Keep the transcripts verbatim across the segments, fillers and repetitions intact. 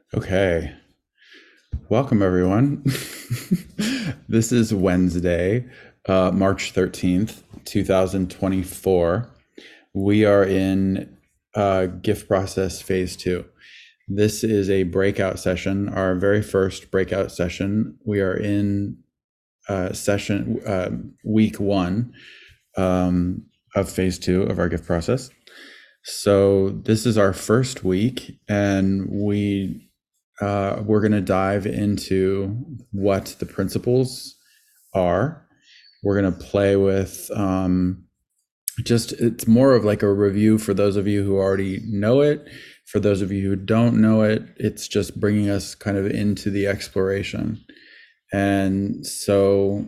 Okay, welcome everyone. This is Wednesday, uh, March thirteenth, twenty twenty-four. We are in uh, gift process phase two. This is a breakout session, our very first breakout session. We are in uh, session uh, week one um, of phase two of our gift process. So this is our first week, and we uh, we're going to dive into what the principles are. We're going to play with um, just, it's more of like a review for those of you who already know it. For those of you who don't know it, it's just bringing us kind of into the exploration. And so,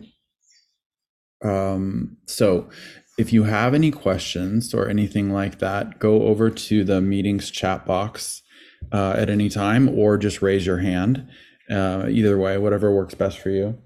um, so if you have any questions or anything like that, go over to the meetings chat box uh, at any time, or just raise your hand. Uh, either way, whatever works best for you.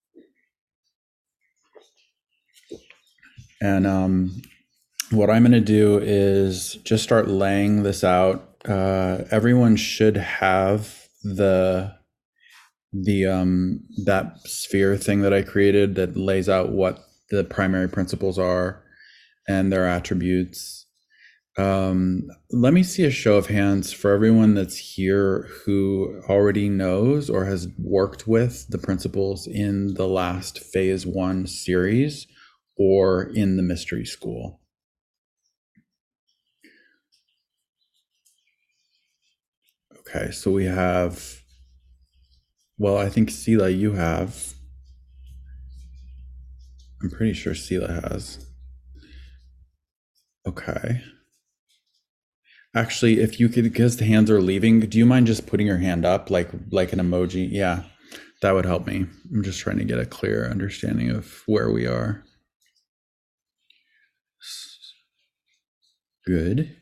And um, what I'm going to do is just start laying this out. Uh, everyone should have the the um, that sphere thing that I created that lays out what the primary principles are and their attributes. Um, let me see a show of hands for everyone that's here who already knows or has worked with the principles in the last phase one series or in the mystery school. Okay, so we have, well, I think Sela, you have. I'm pretty sure Sela has. Okay. Actually, if you could, because the hands are leaving, do you mind just putting your hand up like like an emoji? Yeah, that would help me. I'm just trying to get a clear understanding of where we are. Good.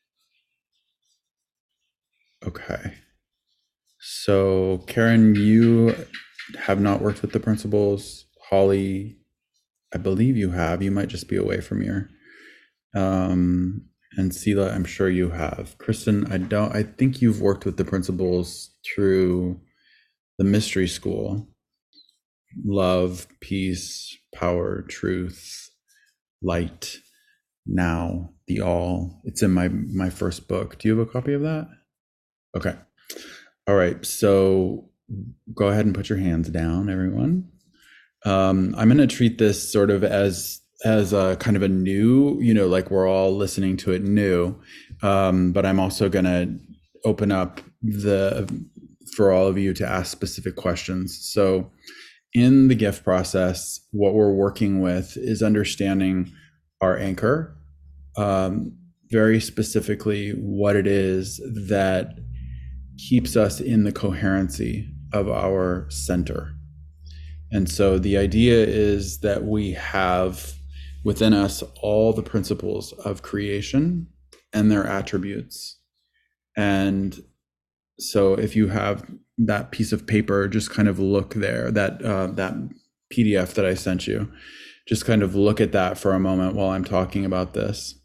Okay. So, Karen, you have not worked with the principals. Holly, I believe you have. You might just be away from your. Um, and Sela, I'm sure you have. Kristen, I don't. I think you've worked with the principals through the mystery school. Love, peace, power, truth, light, now, the all. It's in my my first book. Do you have a copy of that? Okay. All right. So go ahead and put your hands down, everyone. Um, I'm going to treat this sort of as as a kind of a new, you know, like we're all listening to it new. Um, but I'm also going to open up the for all of you to ask specific questions. So in the gift process, what we're working with is understanding our anchor, um, very specifically what it is that keeps us in the coherency of our center. And so the idea is that we have within us all the principles of creation and their attributes. And so if you have that piece of paper, just kind of look there, that uh, that P D F that I sent you, just kind of look at that for a moment while I'm talking about this.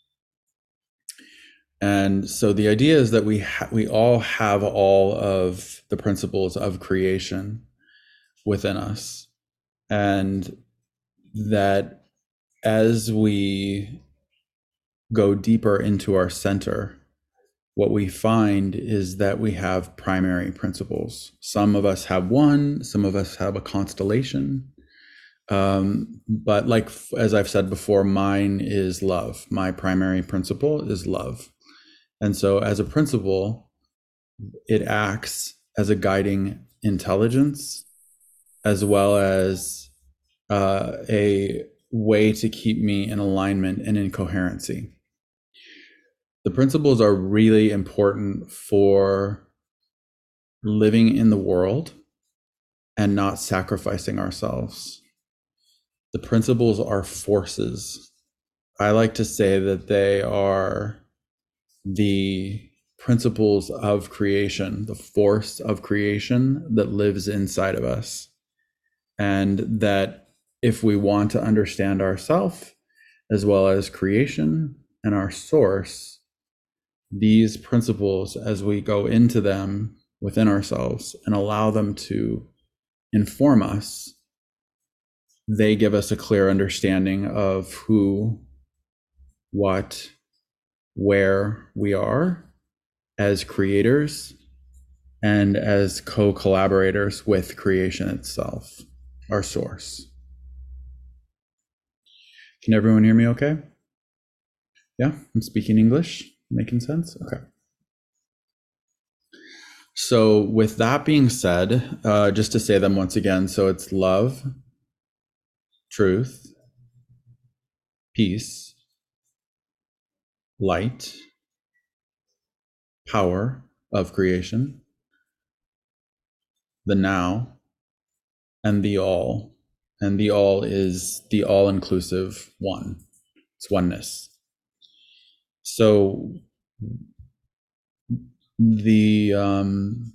And so the idea is that we ha- we all have all of the principles of creation within us, and that as we go deeper into our center, what we find is that we have primary principles. Some of us have one, some of us have a constellation. Um, but like, as I've said before, mine is love. My primary principle is love. And so as a principle, it acts as a guiding intelligence, as well as uh, a way to keep me in alignment and in coherency. The principles are really important for living in the world and not sacrificing ourselves. The principles are forces. I like to say that they are the principles of creation, the force of creation that lives inside of us. And that if we want to understand ourselves as well as creation and our source, these principles, as we go into them, within ourselves and allow them to inform us, they give us a clear understanding of who, what, where we are as creators and as co-collaborators with creation itself, our source. Can everyone hear me okay? Yeah, I'm speaking English, making sense? Okay. So with that being said, uh, just to say them once again, so it's love, truth, peace, light, power of creation, the now, and the all. And the all is the all-inclusive one. It's oneness. So the um,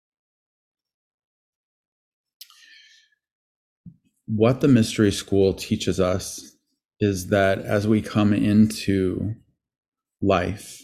what the mystery school teaches us is that as we come into life,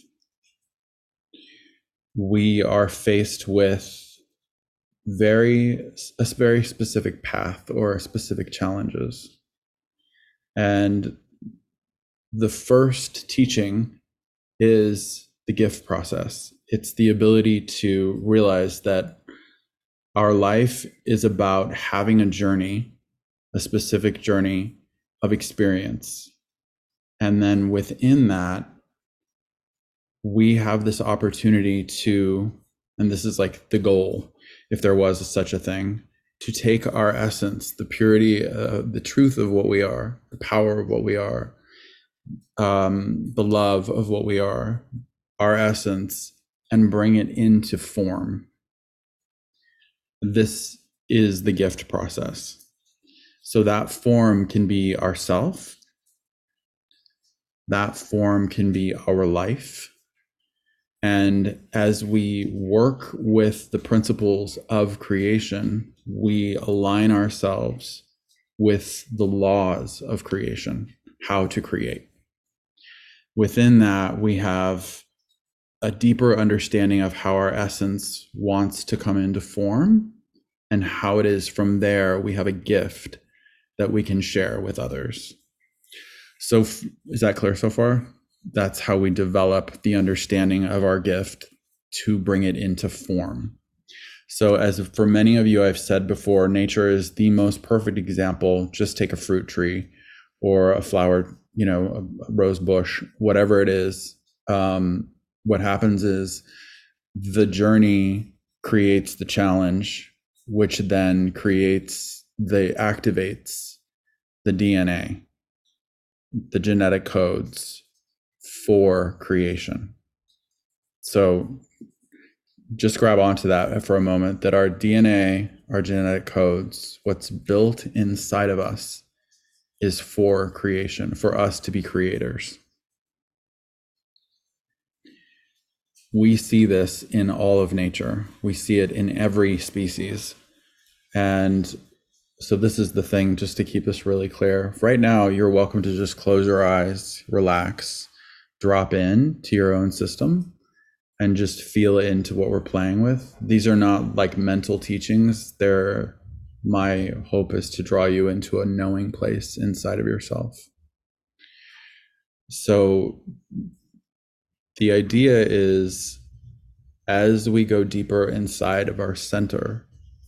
we are faced with very a very specific path or specific challenges. And the first teaching is the gift process. It's the ability to realize that our life is about having a journey, a specific journey of experience. And then within that, we have this opportunity to, and this is like the goal, if there was such a thing, to take our essence, the purity, uh, the truth of what we are, the power of what we are, um, the love of what we are, our essence, and bring it into form. This is the gift process. So that form can be ourself. That form can be our life. And as we work with the principles of creation, we align ourselves with the laws of creation, how to create. Within that, we have a deeper understanding of how our essence wants to come into form, and how it is from there we have a gift that we can share with others. So is that clear so far? That's how we develop the understanding of our gift to bring it into form. So as for many of you, I've said before, nature is the most perfect example. Just take a fruit tree or a flower, you know, a rose bush, whatever it is. Um, what happens is the journey creates the challenge, which then creates the activates the D N A, the genetic codes for creation. So just grab onto that for a moment, that our D N A, our genetic codes, what's built inside of us is for creation, for us to be creators. We see this in all of nature. We see it in every species. And so this is the thing, just to keep this really clear. Right now, you're welcome to just close your eyes, relax, drop in to your own system, and just feel into what we're playing with. These are not like mental teachings. They're, my hope is to draw you into a knowing place inside of yourself. So the idea is, as we go deeper inside of our center,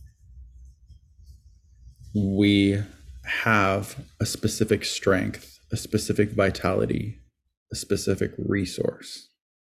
we have a specific strength, a specific vitality, a specific resource.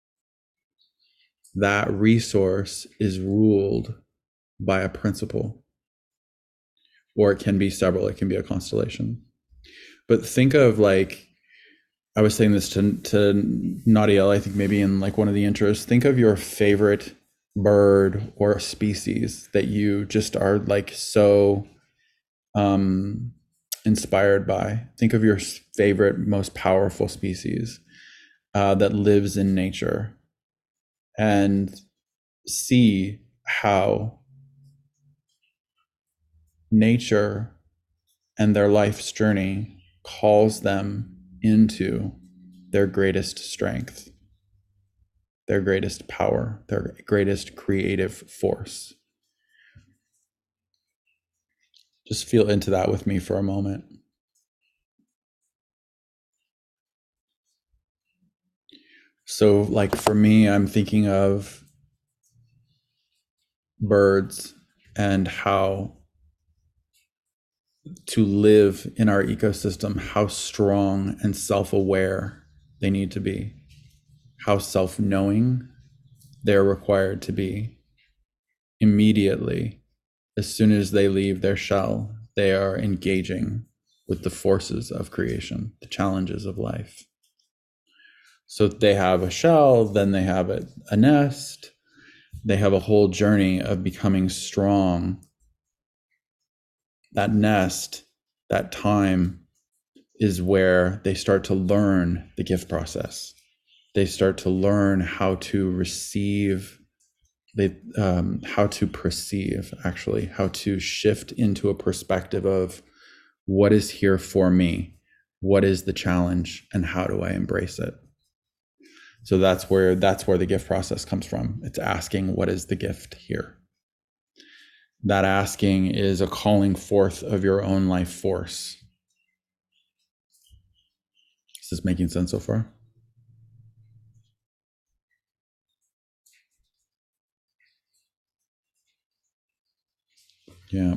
That resource is ruled by a principle, or it can be several, it can be a constellation. But think of, like, I was saying this to, to Nadiel, I think maybe in like one of the intros, think of your favorite bird or species that you just are like so um, inspired by. Think of your favorite, most powerful species uh, that lives in nature, and see how nature and their life's journey calls them into their greatest strength. their greatest power, their greatest creative force. Just feel into that with me for a moment. So, like for me, I'm thinking of birds and how to live in our ecosystem, how strong and self aware they need to be, how self knowing they're required to be. Immediately, as soon as they leave their shell, they are engaging with the forces of creation, the challenges of life. So they have a shell, then they have a, a nest, they have a whole journey of becoming strong. That nest, that time is where they start to learn the gift process. They start to learn how to receive, they um, how to perceive, actually, how to shift into a perspective of what is here for me, what is the challenge, and how do I embrace it. So that's where that's where the gift process comes from. It's asking, what is the gift here? That asking is a calling forth of your own life force. Is this making sense so far? Yeah.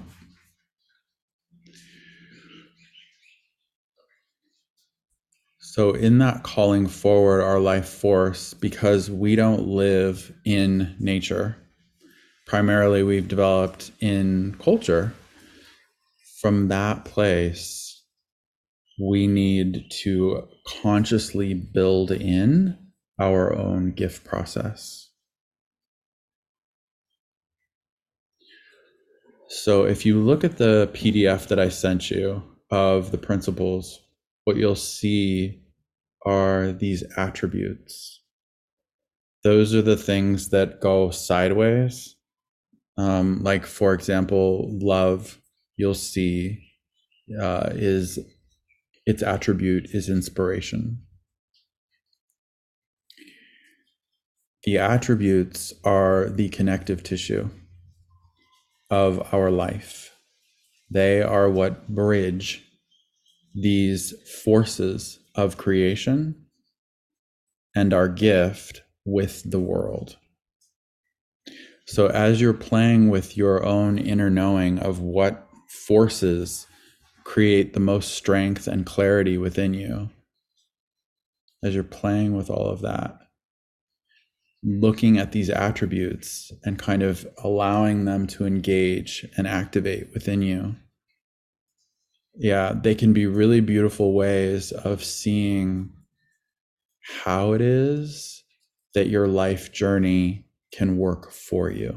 So in that calling forward our life force, because we don't live in nature, primarily we've developed in culture, from that place, we need to consciously build in our own gift process. So if you look at the P D F that I sent you of the principles, what you'll see are these attributes. Those are the things that go sideways. Um, like, for example, love, you'll see uh, is its attribute is inspiration. The attributes are the connective tissue of our life. They are what bridge these forces of creation and our gift with the world. So as you're playing with your own inner knowing of what forces create the most strength and clarity within you, as you're playing with all of that, looking at these attributes and kind of allowing them to engage and activate within you, yeah, they can be really beautiful ways of seeing how it is that your life journey can work for you.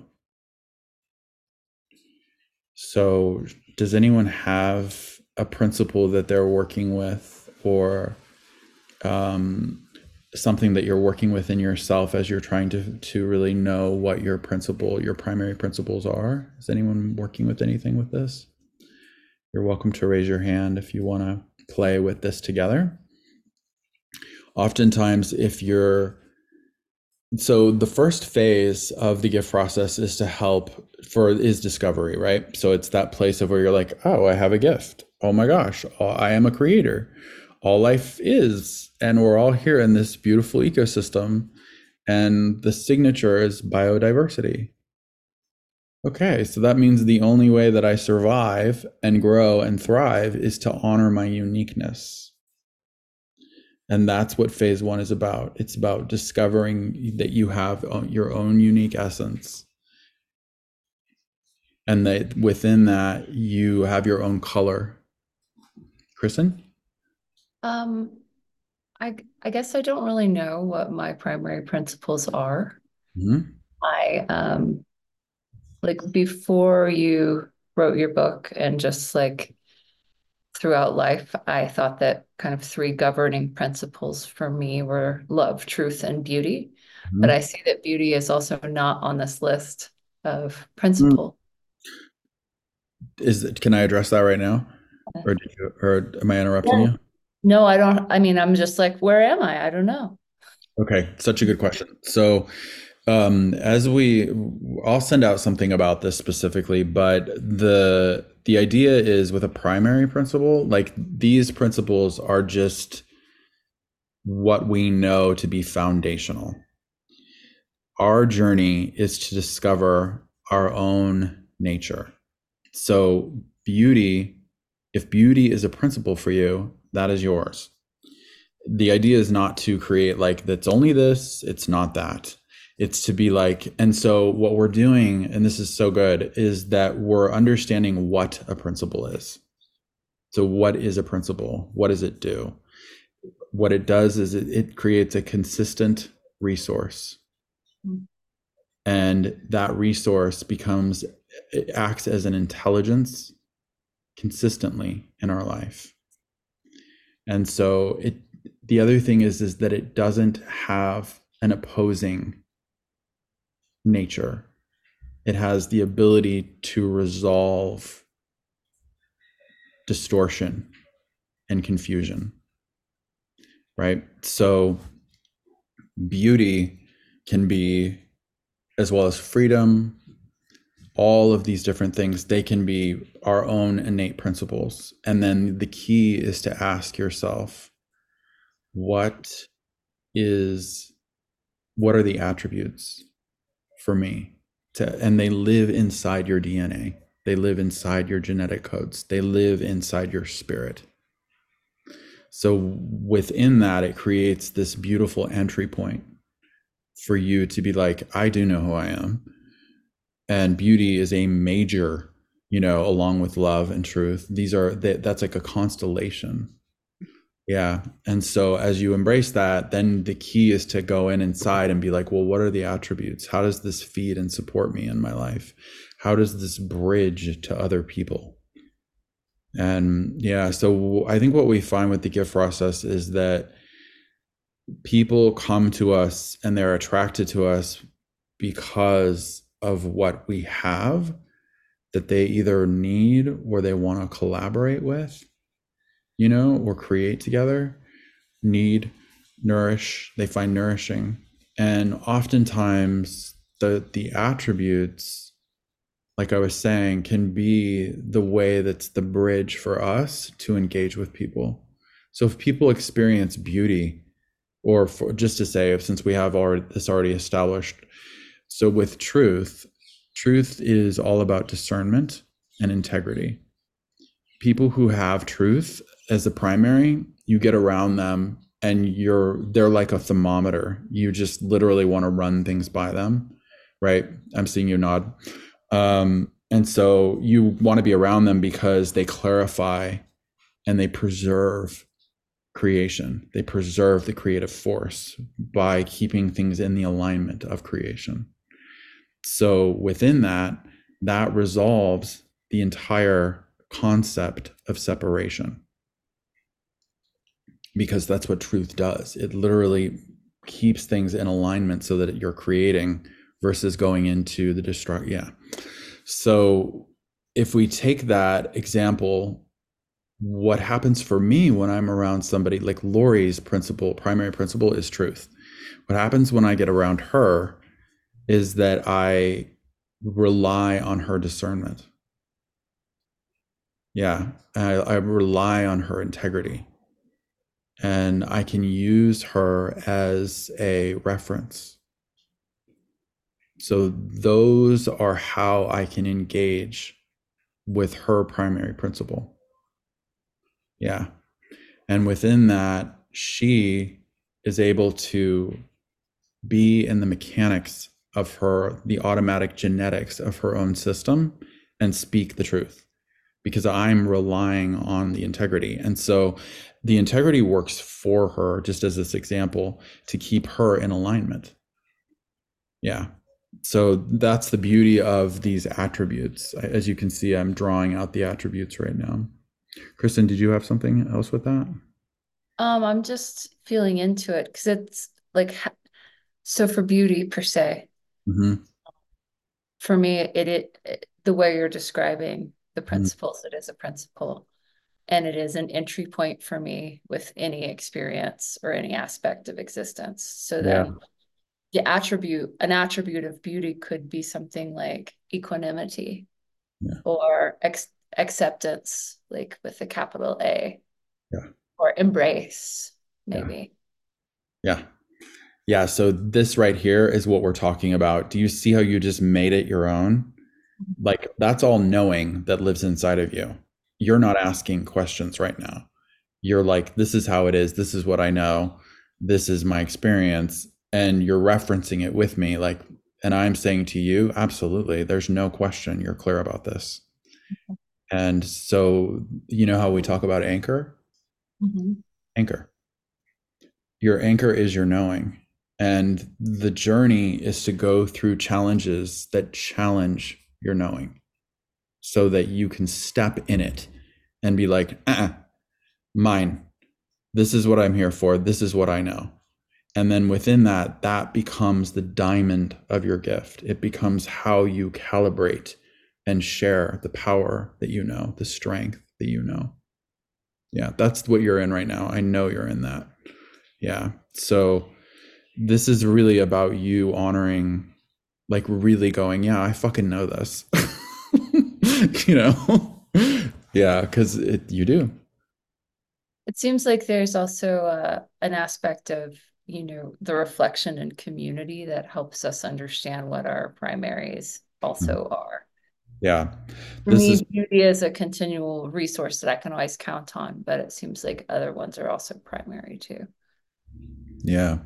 So, does anyone have a principle that they're working with, or um, something that you're working with in yourself as you're trying to to really know what your principle, your primary principles are? Is anyone working with anything with this? You're welcome to raise your hand if you want to play with this together. Oftentimes, if you're so the first phase of the gift process is to help for is discovery, right? So it's that place of where you're like, oh, I have a gift. Oh my gosh, I am a creator. All life is, and we're all here in this beautiful ecosystem. And the signature is biodiversity. Okay, so that means the only way that I survive and grow and thrive is to honor my uniqueness. And that's what phase one is about. It's about discovering that you have your own unique essence. And that within that, you have your own color. Kristen? Um, I I guess I don't really know what my primary principles are. Mm-hmm. I um like before you wrote your book and just like throughout life, I thought that kind of three governing principles for me were love, truth, and beauty. But I see that beauty is also not on this list of Mm-hmm. principle. Is it, can I address that right now? Or did you, or am I interrupting Yeah. you? No, I don't. I mean, I'm just like, where am I? I don't know. Okay, such a good question. So, um, as we, I'll send out something about this specifically, but the the idea is with a primary principle, like these principles are just what we know to be foundational. Our journey is to discover our own nature. So, beauty, if beauty is a principle for you, that is yours. The idea is not to create like that's only this, it's not that. It's to be like, and so what we're doing, and this is so good, is that we're understanding what a principle is. So, what is a principle? What does it do? What it does is it, it creates a consistent resource. And that resource becomes, it acts as an intelligence consistently in our life. And so it, the other thing is, is that it doesn't have an opposing nature. It has the ability to resolve distortion and confusion, right? So beauty can be, as well as freedom, all of these different things, they can be our own innate principles. And then the key is to ask yourself, what is, what are the attributes for me to, and they live inside your D N A. They live inside your genetic codes. They live inside your spirit. So within that, it creates this beautiful entry point for you to be like, I do know who I am. And beauty is a major, you know, along with love and truth. These are, that's like a constellation. Yeah. And so as you embrace that, then the key is to go in inside and be like, well, what are the attributes? How does this feed and support me in my life? How does this bridge to other people? And yeah, so I think what we find with the gift process is that people come to us and they're attracted to us because of what we have that they either need or they want to collaborate with, you know, or create together, need, nourish, they find nourishing. And oftentimes the the attributes, like I was saying, can be the way that's the bridge for us to engage with people. So if people experience beauty, or for, just to say, if since we have already this already established, so with truth, truth is all about discernment and integrity. People who have truth as the primary, you get around them and you're, they're like a thermometer. You just literally want to run things by them, right? I'm seeing you nod. Um, and so you want to be around them because they clarify and they preserve creation. They preserve the creative force by keeping things in the alignment of creation. So within that, that resolves the entire concept of separation, because that's what truth does. It literally keeps things in alignment so that you're creating versus going into the destruct. Yeah. So if we take that example, what happens for me when I'm around somebody like Lori's principle, primary principle is truth. What happens when I get around her is that I rely on her discernment. Yeah, I, I rely on her integrity. And I can use her as a reference. So those are how I can engage with her primary principle. Yeah. And within that, she is able to be in the mechanics of her, the automatic genetics of her own system and speak the truth, because I'm relying on the integrity. And so the integrity works for her, just as this example, to keep her in alignment. Yeah. So that's the beauty of these attributes. As you can see, I'm drawing out the attributes right now. Kristen, did you have something else with that? Um, I'm just feeling into it because it's like, so for beauty per se, Mm-hmm. for me, it, it, it the way you're describing the Mm-hmm. principles, it is a principle. and it is an entry point for me with any experience or any aspect of existence. So Yeah. then the attribute, an attribute of beauty could be something like equanimity Yeah. or ex- acceptance, like with a capital A, Yeah. or embrace, Yeah. maybe. Yeah. Yeah. So this right here is what we're talking about. Do you see how you just made it your own? Like that's all knowing that lives inside of you. You're not asking questions right now. You're like, this is how it is. This is what I know. This is my experience. And you're referencing it with me. Like, and I'm saying to you, absolutely, there's no question. You're clear about this. And so, you know how we talk about anchor? Mm-hmm. Anchor. Your anchor is your knowing. And the journey is to go through challenges that challenge your knowing so that you can step in it and be like, uh-uh, mine. This is what I'm here for. This is what I know. And then within that, that becomes the diamond of your gift. It becomes how you calibrate and share the power that you know, the strength that you know. Yeah, that's what you're in right now. I know you're in that. Yeah. So this is really about you honoring, like really going, yeah, I fucking know this. you know? Yeah, because you do. It seems like there's also uh, an aspect of, you know, the reflection and community that helps us understand what our primaries also are. Yeah. For This is, me, beauty is a continual resource that I can always count on, but it seems like other ones are also primary too. yeah.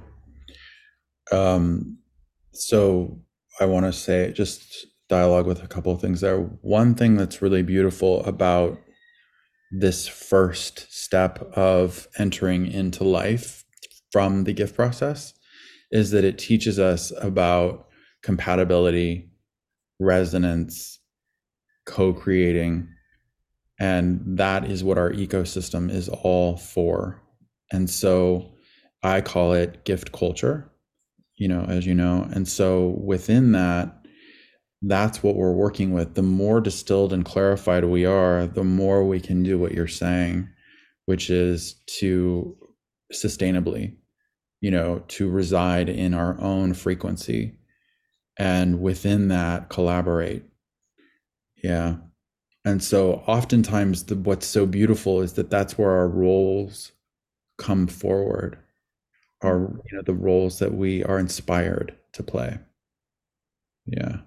Um, so I want to say just dialogue with a couple of things there. One thing that's really beautiful about this first step of entering into life from the gift process is that it teaches us about compatibility, resonance, co-creating, and that is what our ecosystem is all for. And so I call it gift culture, you know, as you know. And so within that, that's what we're working with. The more distilled and clarified we are, the more we can do what you're saying, which is to sustainably, you know, to reside in our own frequency and within that collaborate. Yeah. And so oftentimes the, what's so beautiful is that that's where our roles come forward, are, you know, the roles that we are inspired to play. Yeah.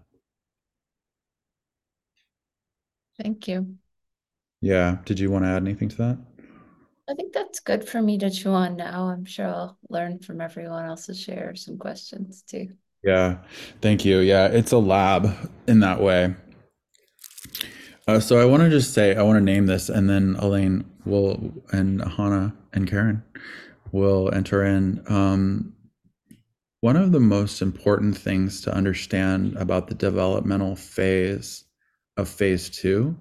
Thank you. Yeah. Did you want to add anything to that? I think that's good for me to chew on now. I'm sure I'll learn from everyone else's share some questions too. Yeah. Thank you. Yeah. It's a lab in that way. Uh, so I want to just say, I want to name this, and then Elaine will, and Hannah and Karen will enter in. Um, one of the most important things to understand about the developmental phase of phase two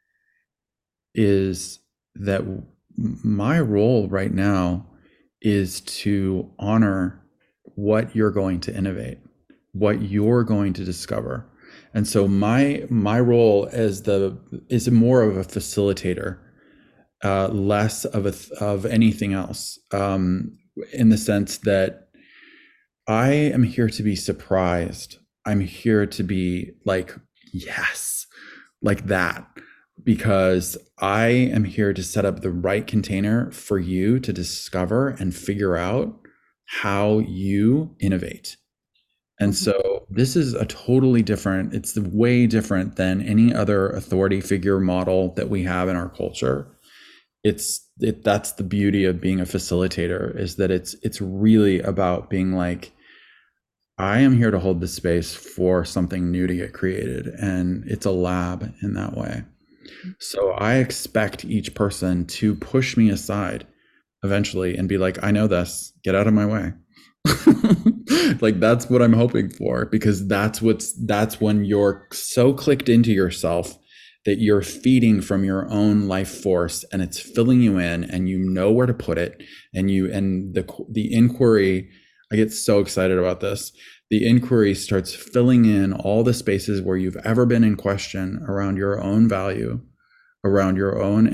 is that my role right now is to honor what you're going to innovate, what you're going to discover. And so my my role as the is more of a facilitator, uh, less of a of anything else, um, in the sense that I am here to be surprised. I'm here to be like, yes, like that, because I am here to set up the right container for you to discover and figure out how you innovate. And Mhm. so this is a totally different, it's way different than any other authority figure model that we have in our culture. It's it that's the beauty of being a facilitator, is that it's it's really about being like, I am here to hold the space for something new to get created, and it's a lab in that way. So I expect each person to push me aside eventually and be like, I know this, get out of my way. Like that's what I'm hoping for, because that's what's that's when you're so clicked into yourself that you're feeding from your own life force and it's filling you in and you know where to put it, and you and the the inquiry, I get so excited about this. The inquiry starts filling in all the spaces where you've ever been in question around your own value, around your own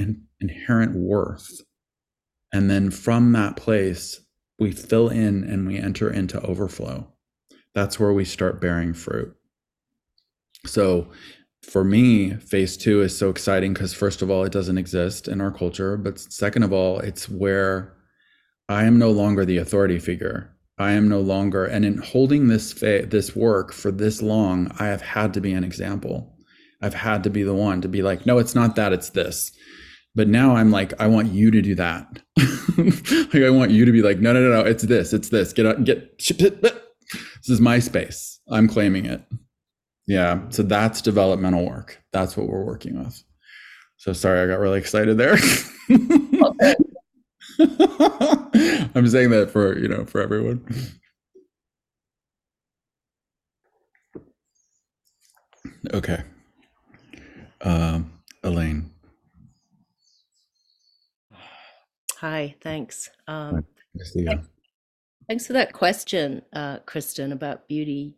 inherent worth. And then from that place, we fill in and we enter into overflow. That's where we start bearing fruit. So for me, phase two is so exciting because, first of all, it doesn't exist in our culture. But second of all, it's where I am no longer the authority figure. I am no longer, and in holding this fa- this work for this long, I have had to be an example. I've had to be the one to be like, no, it's not that, it's this. But now I'm like, I want you to do that. Like, I want you to be like, no, no, no, no, it's this, it's this. Get out, get. This is my space. I'm claiming it. Yeah. So that's developmental work. That's what we're working with. So sorry, I got really excited there. Okay. I'm saying that for, you know, for everyone. Okay. Um, Elaine. Hi, thanks. Um, Nice to see you. thanks for that question, uh, Kristen, about beauty.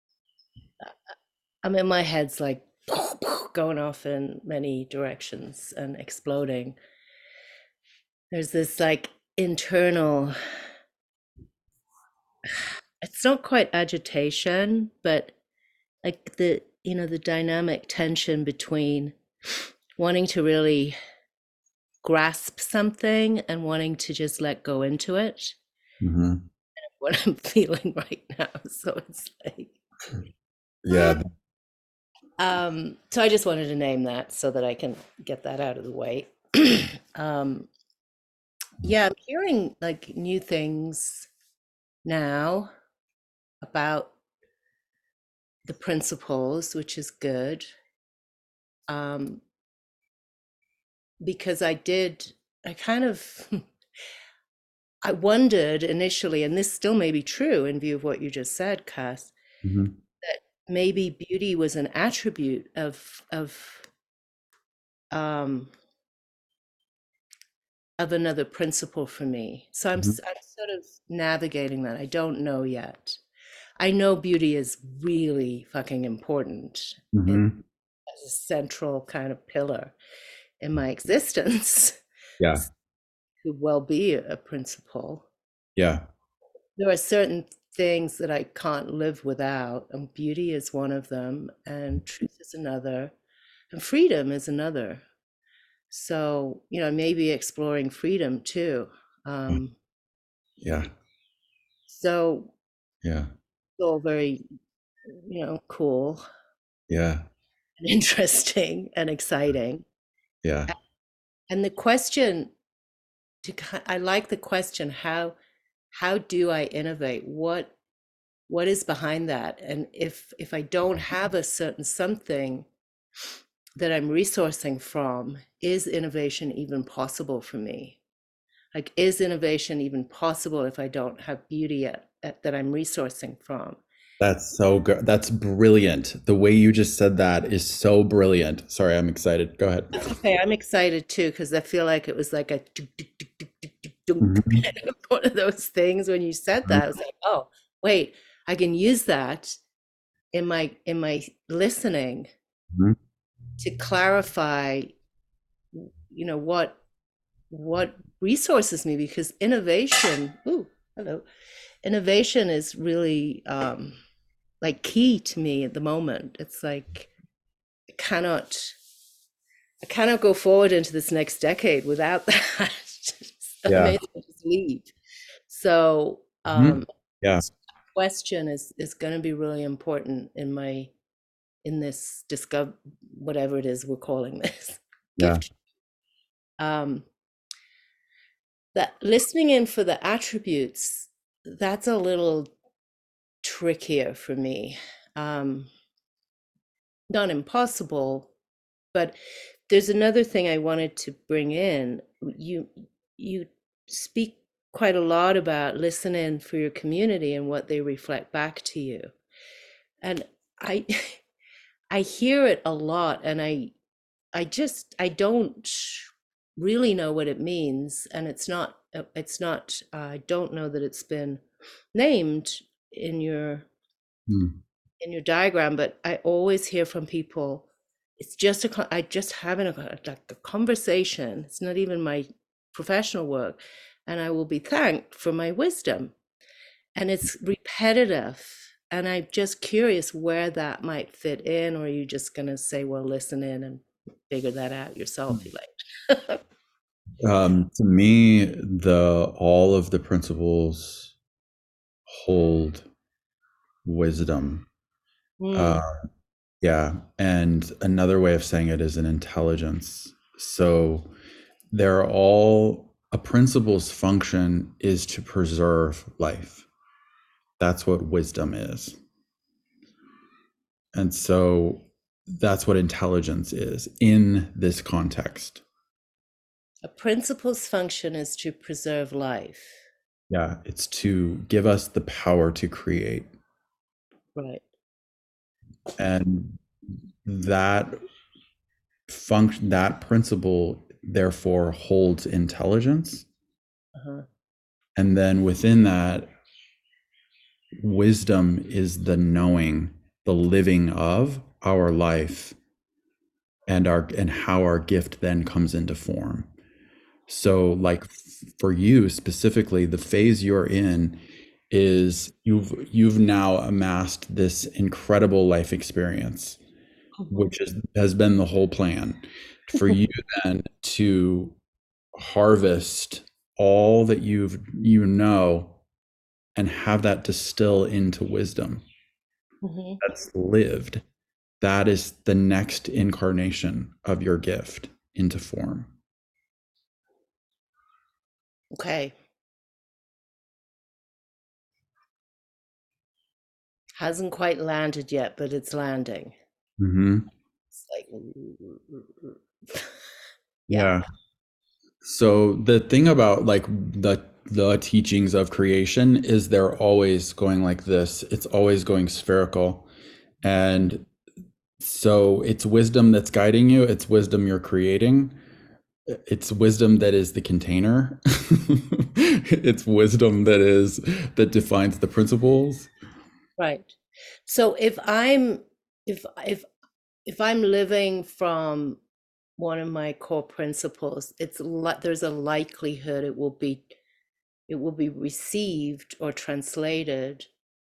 I mean, my head's like going off in many directions and exploding. There's this like internal, it's not quite agitation, but like the, you know, the dynamic tension between wanting to really grasp something and wanting to just let go into it. Mm-hmm. What I'm feeling right now. So it's like, Yeah. um, so I just wanted to name that so that I can get that out of the way. um, yeah, I'm hearing like new things now about the principles, which is good. Um, because I did, I kind of, I wondered initially, and this still may be true in view of what you just said, Cass, Mm-hmm. that maybe beauty was an attribute of of um, of another principle for me. So I'm, Mm-hmm. I'm sort of navigating that. I don't know yet. I know beauty is really fucking important. It Mm-hmm. as a central kind of pillar in my existence. Yeah. Could well be a principle. Yeah. There are certain things that I can't live without, and beauty is one of them, and truth is another, and freedom is another. So, you know, maybe exploring freedom too. Um, Yeah. so, Yeah. all very, you know, cool Yeah. and interesting and exciting. Yeah. And the question to, I like the question, how, how do I innovate? What, what is behind that? And if, if I don't have a certain something that I'm resourcing from, is innovation even possible for me? Like, is innovation even possible if I don't have beauty at, at, that I'm resourcing from? That's so good. That's brilliant. The way you just said that is so brilliant. Sorry, I'm excited. Go ahead. Okay, I'm excited too because I feel like it was like a Mm-hmm. one of those things when you said that. I was like, oh, wait, I can use that in my in my listening Mm-hmm. to clarify, you know, what what resources me, because innovation, ooh, hello, innovation is really um, like key to me at the moment. It's like I cannot I cannot go forward into this next decade without that. So I may Yeah. as well just leave. So Mm-hmm. um, Yeah. question is is going to be really important in my in this discover whatever it is we're calling this Yeah. gift. Um, that listening in for the attributes, that's a little trickier for me. Um, not impossible, but there's another thing I wanted to bring in. You you speak quite a lot about listening for your community and what they reflect back to you. And I I hear it a lot, and I I just I don't really know what it means, and it's not it's not uh, I don't know that it's been named in your Mm. in your diagram, but I always hear from people it's just a, I just having a, like a conversation. It's not even my professional work. And I will be thanked for my wisdom. And it's repetitive. And I'm just curious where that might fit in, or are you just going to say, well, listen in and figure that out yourself, you like? Um, to me, the all of the principles hold wisdom. Mm, Uh, yeah, and another way of saying it is an intelligence. So they're all a principle's function is to preserve life. That's what wisdom is. And so that's what intelligence is in this context. a principle's function is to preserve life. Yeah, it's to give us the power to create. Right. And that function, that principle, therefore holds intelligence. Uh-huh. And then within that, wisdom is the knowing, the living of our life and our and how our gift then comes into form. So like for you specifically, the phase you're in is you've you've now amassed this incredible life experience, which is, has been the whole plan for you then to harvest all that you've you know and have that distill into wisdom Mm-hmm. that's lived. That is the next incarnation of your gift into form. Okay. Hasn't quite landed yet, but it's landing. Mm-hmm. It's like, Yeah. So the thing about like the the teachings of creation is they're always going like this. It's always going spherical. And so it's wisdom that's guiding you, it's wisdom you're creating. It's wisdom that is the container. It's wisdom that is that defines the principles. right. So if I'm if if if I'm living from one of my core principles, it's like there's a likelihood it will be it will be received or translated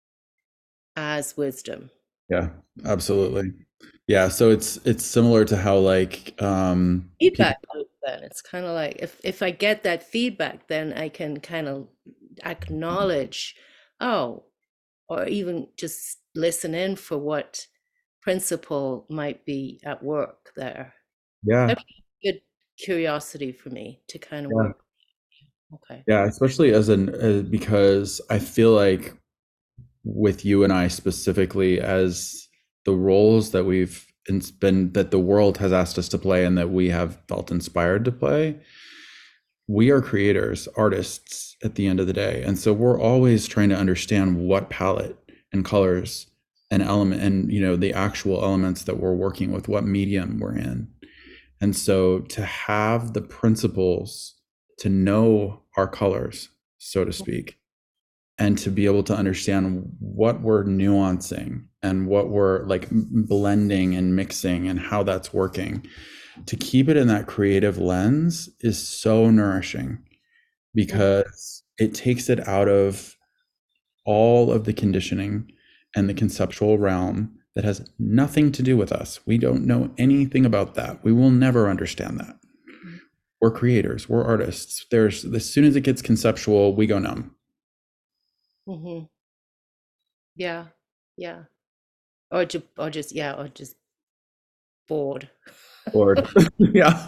as wisdom. Yeah, absolutely. Yeah, so it's it's similar to how like um people. Feedback loop then. It's kind of like if if I get that feedback, then I can kind of acknowledge, oh, or even just listen in for what principle might be at work there. Yeah, That'd be good curiosity for me to kind of yeah, work. Okay. yeah, especially as an uh, because I feel like with you and I specifically as the roles that we've it's been that the world has asked us to play and that we have felt inspired to play, we are creators, artists at the end of the day. And so we're always trying to understand what palette and colors and element and you know the actual elements that we're working with, what medium we're in. And so to have the principles to know our colors, so to speak, and to be able to understand what we're nuancing and what we're like blending and mixing and how that's working, to keep it in that creative lens is so nourishing because it takes it out of all of the conditioning and the conceptual realm that has nothing to do with us. We don't know anything about that. We will never understand that. We're creators, we're artists. There's as soon as it gets conceptual, we go numb. Mm-hmm. Yeah, yeah. Or just, or just, yeah, or just bored. Lord. Yeah.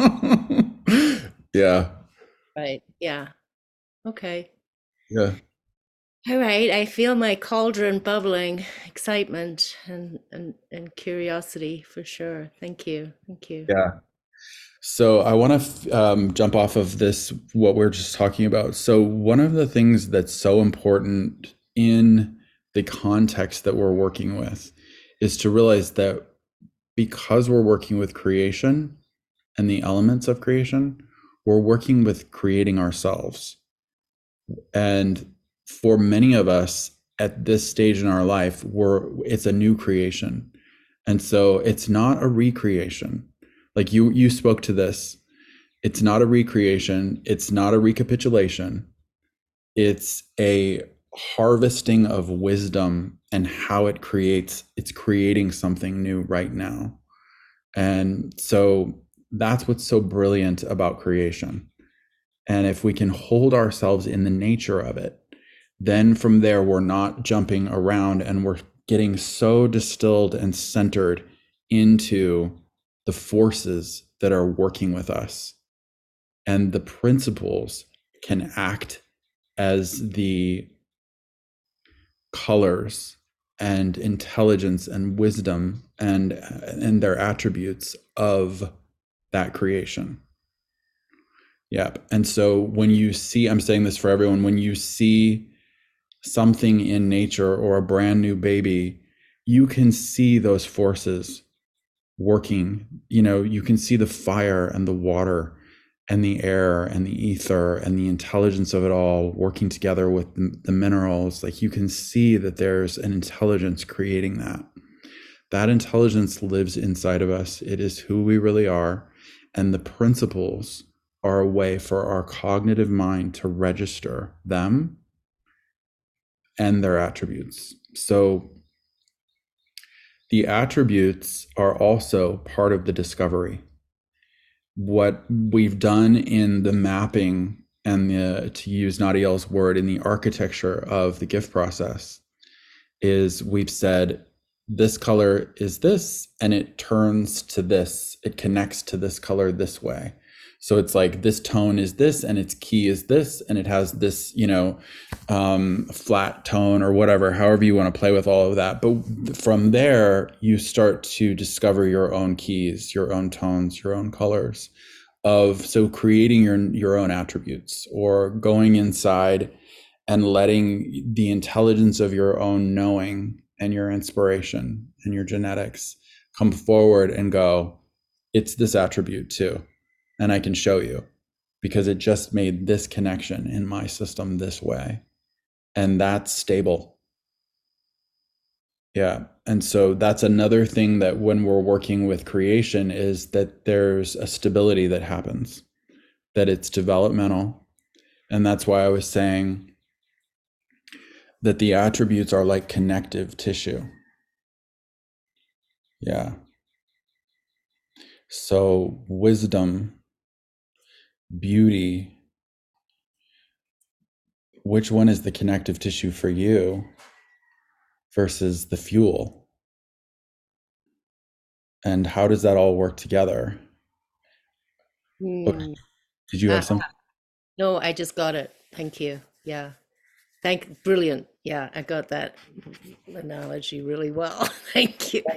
Yeah. Right. Yeah. Okay. Yeah. All right. I feel my cauldron bubbling, excitement and and and curiosity for sure. Thank you. Thank you. Yeah. So I want to um, jump off of this, what we're just talking about. So one of the things that's so important in the context that we're working with is to realize that because we're working with creation and the elements of creation, we're working with creating ourselves. And for many of us at this stage in our life, we're it's a new creation. And so it's not a recreation. Like you you spoke to this. It's not a recreation, it's not a recapitulation. It's a harvesting of wisdom and how it creates, it's creating something new right now. And so that's what's so brilliant about creation. And if we can hold ourselves in the nature of it, then from there, we're not jumping around and we're getting so distilled and centered into the forces that are working with us. And the principles can act as the colors and intelligence and wisdom and and their attributes of that creation. Yep. And so when you see, I'm saying this for everyone, when you see something in nature or a brand new baby, you can see those forces working. You know, you can see the fire and the water and the air and the ether and the intelligence of it all working together with the, the minerals. Like you can see that there's an intelligence creating that. That intelligence lives inside of us. It is who we really are. And the principles are a way for our cognitive mind to register them and their attributes. So the attributes are also part of the discovery. What we've done in the mapping and the, to use Nadiel's word, in the architecture of the gift process, is we've said this color is this, and it turns to this, it connects to this color this way. So it's like this tone is this, and its key is this, and it has this, you know, um, flat tone or whatever, however you want to play with all of that. But from there, you start to discover your own keys, your own tones, your own colors of, so creating your, your own attributes, or going inside and letting the intelligence of your own knowing and your inspiration and your genetics come forward and go, it's this attribute too. And I can show you because it just made this connection in my system this way. And that's stable. Yeah. And so that's another thing that when we're working with creation is that there's a stability that happens, that it's developmental. And that's why I was saying that the attributes are like connective tissue. Yeah. So wisdom, beauty, which one is the connective tissue for you versus the fuel? And how does that all work together? Hmm. Did you have Ah, something? no, I just got it. Thank you. Yeah. Thank, brilliant. Yeah, I got that analogy really well. Thank you.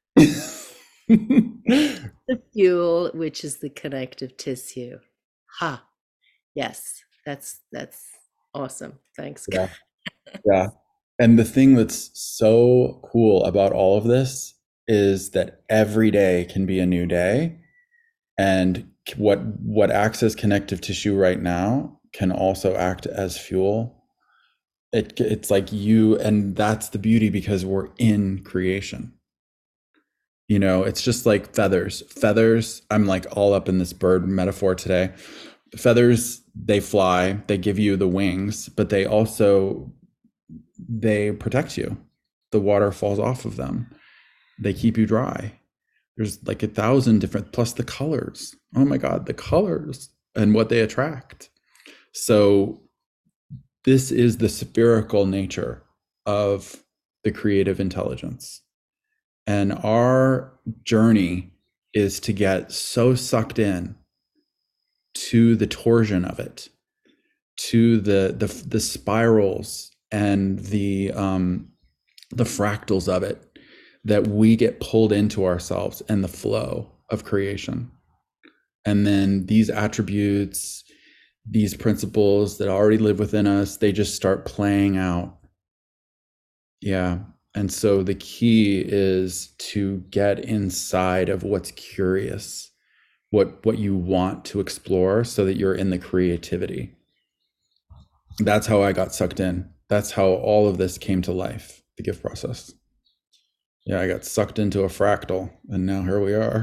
The fuel, which is the connective tissue. Ha. Yes, that's that's awesome. Thanks. Yeah. Yeah. And the thing that's so cool about all of this is that every day can be a new day. And what what acts as connective tissue right now can also act as fuel. It, it's like you, and that's the beauty because we're in creation. You know, it's just like feathers. Feathers, I'm like all up in this bird metaphor today. Feathers, they fly, they give you the wings, but they also, they protect you. The water falls off of them. They keep you dry. There's like a thousand different, plus the colors. Oh my God, the colors and what they attract. So this is the spherical nature of the creative intelligence. And our journey is to get so sucked in to the torsion of it, to the the, the spirals and the um, the fractals of it, that we get pulled into ourselves and the flow of creation. And then these attributes, these principles that already live within us, they just start playing out. Yeah. And so the key is to get inside of what's curious, what what you want to explore, so that you're in the creativity. That's how I got sucked in. That's how all of this came to life, the gift process. Yeah, I got sucked into a fractal, and now here we are.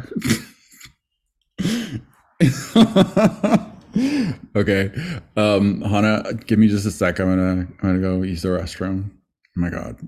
Okay. Um, Hannah, give me just a sec. I'm gonna I'm gonna go use the restroom. Oh my God.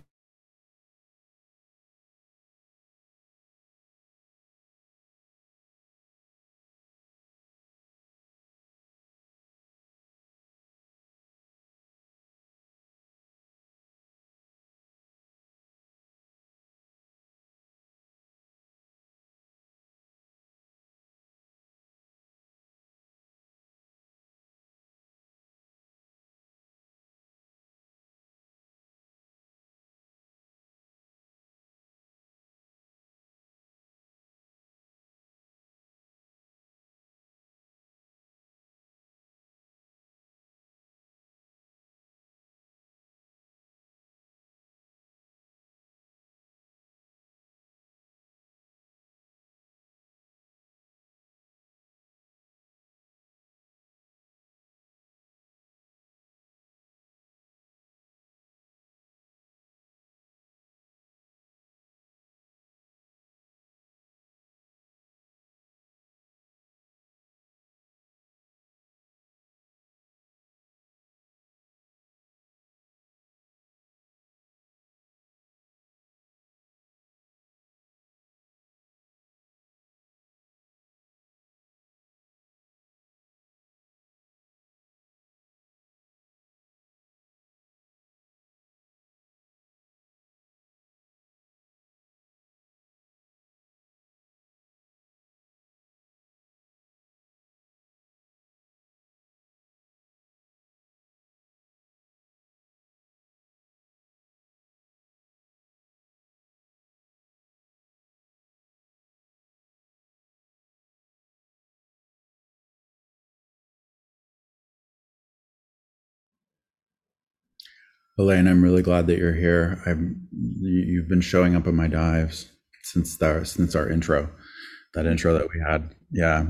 Elaine, I'm really glad that you're here. I'm you've been showing up in my dives since the since our intro, that intro that we had. Yeah.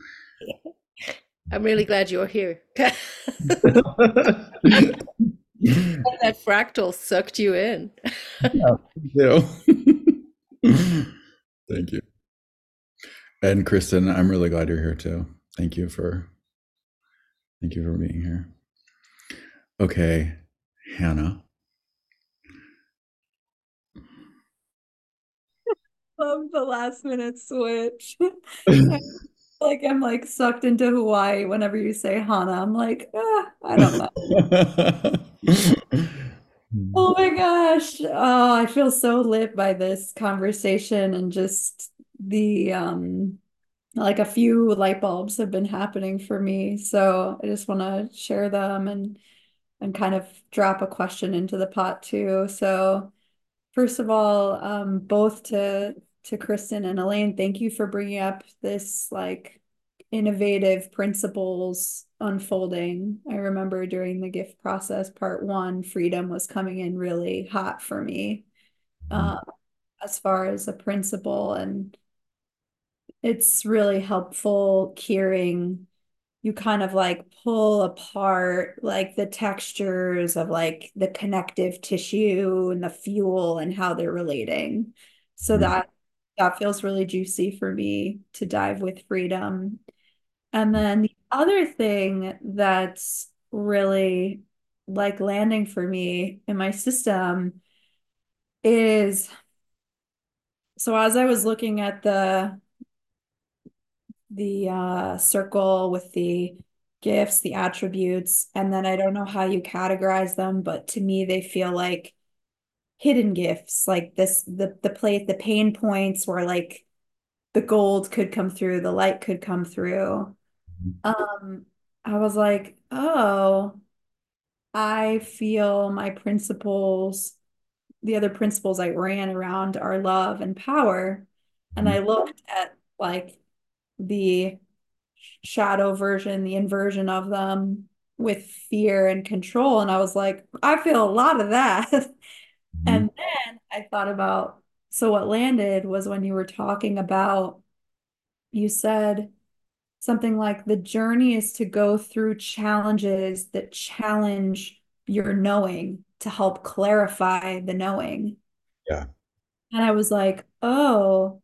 I'm really glad you're here. Yeah, That fractal sucked you in. you. Thank you. And Kristen, I'm really glad you're here too. Thank you for thank you for being here. Okay, Hannah. Love the last minute switch. Like I'm like sucked into Hawaii whenever you say Hana. I'm like, ah, I don't know. Oh my gosh. Oh, I feel so lit by this conversation and just the um like a few light bulbs have been happening for me. So I just want to share them and and kind of drop a question into the pot too. So first of all, um, both to to Kristen and Elaine, thank you for bringing up this like innovative principles unfolding. I remember during the gift process, part one, freedom was coming in really hot for me, uh, as far as a principle, and it's really helpful hearing you kind of like pull apart like the textures of like the connective tissue and the fuel and how they're relating. So that that feels really juicy for me to dive with freedom. And then the other thing that's really like landing for me in my system is so as I was looking at the the uh, circle with the gifts, the attributes, and then I don't know how you categorize them, but to me they feel like hidden gifts, like this the the plate, the pain points where like the gold could come through, the light could come through. Um, I was like, oh, I feel my principles, the other principles I ran around are love and power. And I looked at like the shadow version, the inversion of them with fear and control. And I was like, I feel a lot of that. And then I thought about, so what landed was when you were talking about, you said something like the journey is to go through challenges that challenge your knowing to help clarify the knowing. Yeah. And I was like, oh,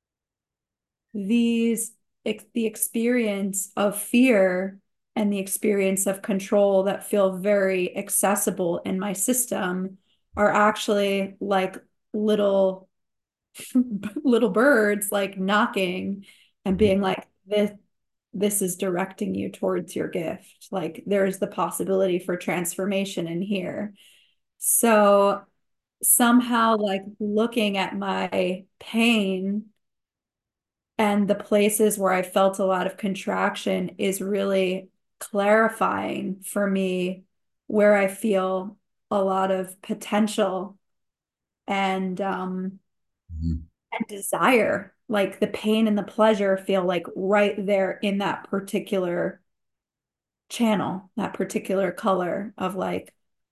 these ex the experience of fear and the experience of control that feel very accessible in my system are actually like little little birds like knocking and being like, this this is directing you towards your gift. Like there's the possibility for transformation in here. So somehow like looking at my pain and the places where I felt a lot of contraction is really clarifying for me where I feel a lot of potential and um Mhm. and desire. Like the pain and the pleasure feel like right there in that particular channel, that particular color of like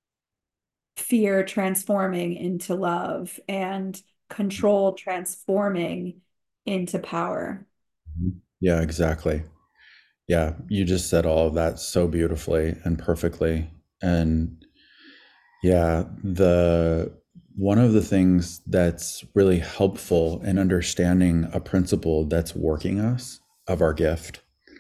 fear transforming into love and control transforming into power. Yeah, exactly. Yeah, you just said all of that so beautifully and perfectly. And yeah, the one of the things that's really helpful in understanding a principle that's working us of our gift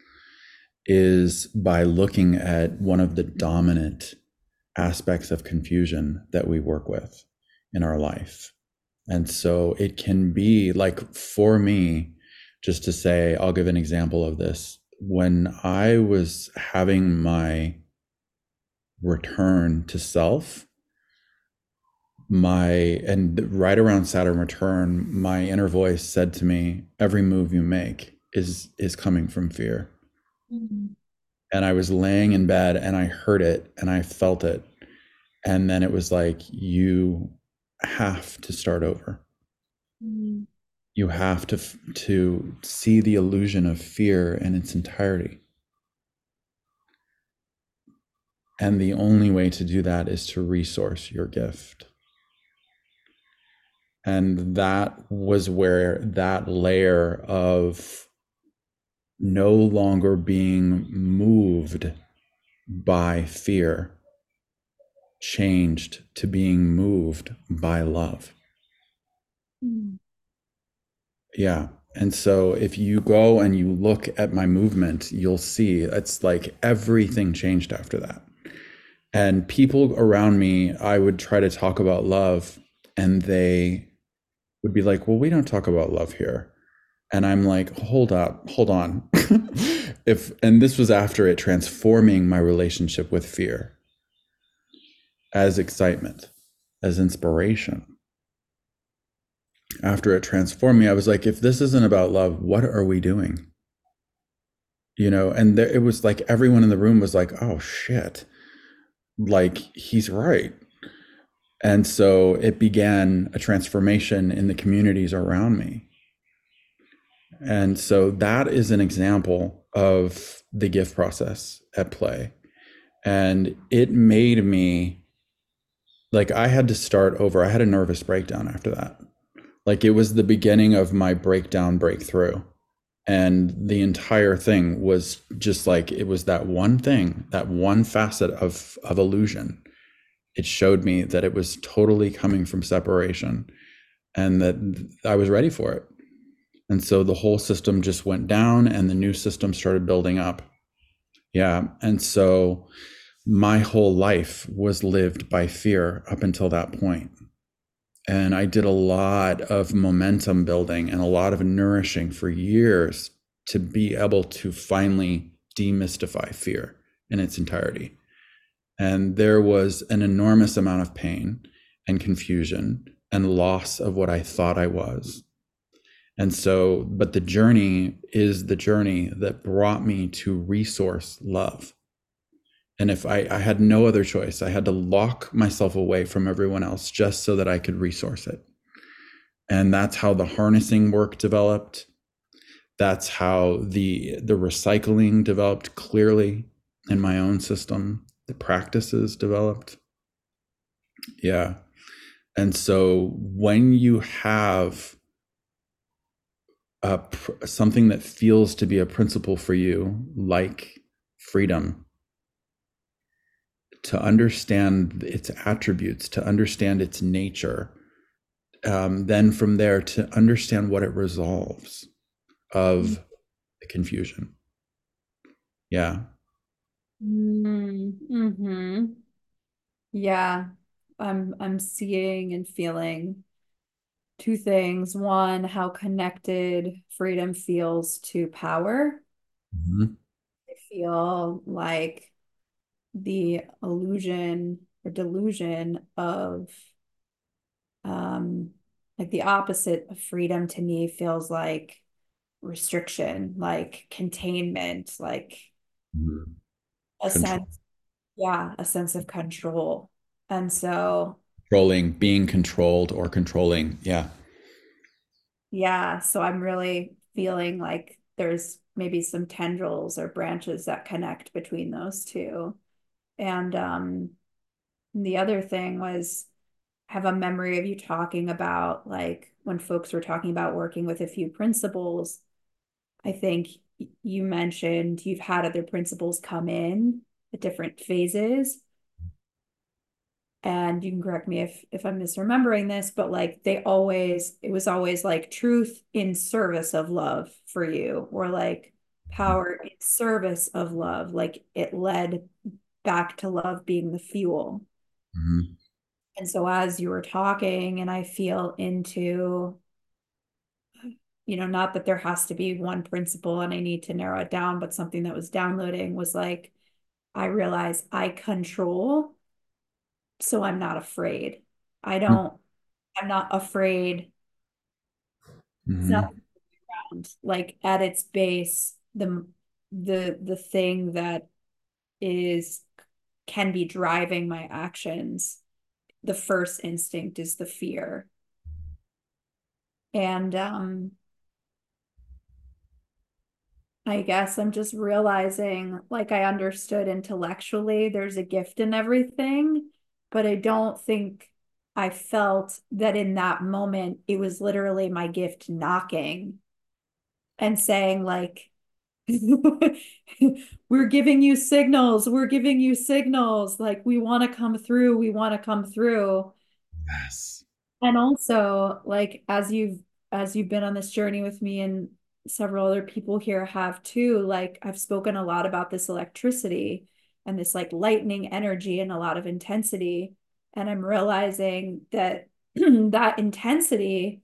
is by looking at one of the dominant aspects of confusion that we work with in our life. And so it can be like, for me, just to say, I'll give an example of this. When I was having my return to self, my, and right around Saturn return, my inner voice said to me, every move you make is is coming from fear. Mhm. And I was laying in bed and I heard it and I felt it. And then it was like, you have to start over. Mhm. You have to to see the illusion of fear in its entirety. And the only way to do that is to resource your gift. And that was where that layer of no longer being moved by fear changed to being moved by love. Mhm. Yeah. And so if you go and you look at my movement, you'll see it's like everything changed after that. And people around me, I would try to talk about love, and they would be like, well, we don't talk about love here. And I'm like, hold up, hold on. If, and this was after it transforming my relationship with fear as excitement, as inspiration. After it transformed me, I was like, if this isn't about love, what are we doing? You know, and there, it was like everyone in the room was like, oh shit, like he's right. And so it began a transformation in the communities around me. And so that is an example of the gift process at play. And it made me like, I had to start over. I had a nervous breakdown after that. Like it was the beginning of my breakdown breakthrough. And the entire thing was just like, it was that one thing, that one facet of, of illusion. It showed me that it was totally coming from separation and that I was ready for it. And so the whole system just went down and the new system started building up. Yeah. And so my whole life was lived by fear up until that point. And I did a lot of momentum building and a lot of nourishing for years to be able to finally demystify fear in its entirety. And there was an enormous amount of pain and confusion and loss of what I thought I was. And so, but the journey is the journey that brought me to resource love. And if I, I had no other choice, I had to lock myself away from everyone else just so that I could resource it. And that's how the harnessing work developed. That's how the the recycling developed clearly in my own system. The practices developed. Yeah. And so when you have a, something that feels to be a principle for you, like freedom, to understand its attributes, to understand its nature, um, then from there to understand what it resolves of the confusion. Yeah. Mm-hmm. Yeah. I'm I'm seeing and feeling two things. One, how connected freedom feels to power. Mhm. I feel like the illusion or delusion of um like the opposite of freedom to me feels like restriction, like containment, like Mhm. a Control, sense, yeah, a sense of control. And so, controlling, being controlled or controlling. Yeah. yeah, so I'm really feeling like there's maybe some tendrils or branches that connect between those two. And um the other thing was I have a memory of you talking about like when folks were talking about working with a few principles. I think you mentioned you've had other principles come in at different phases. And you can correct me if if I'm misremembering this, but like they always, it was always like truth in service of love for you, or like power in service of love. Like it led back to love being the fuel. Mhm. And so as you were talking, and I feel into, you know, not that there has to be one principle and I need to narrow it down, but something that was downloading was like, I realize I control, so I'm not afraid. I don't, I'm not afraid. It's not Mhm. like at its base, the the the thing that is can be driving my actions. The first instinct is the fear. And um I guess I'm just realizing, like, I understood intellectually there's a gift in everything, but I don't think I felt that in that moment it was literally my gift knocking and saying, like, we're giving you signals, we're giving you signals, like, we want to come through, we want to come through. Yes. And also, like, as you've as you've been on this journey with me and several other people here have too, like I've spoken a lot about this electricity and this like lightning energy and a lot of intensity. And I'm realizing that that intensity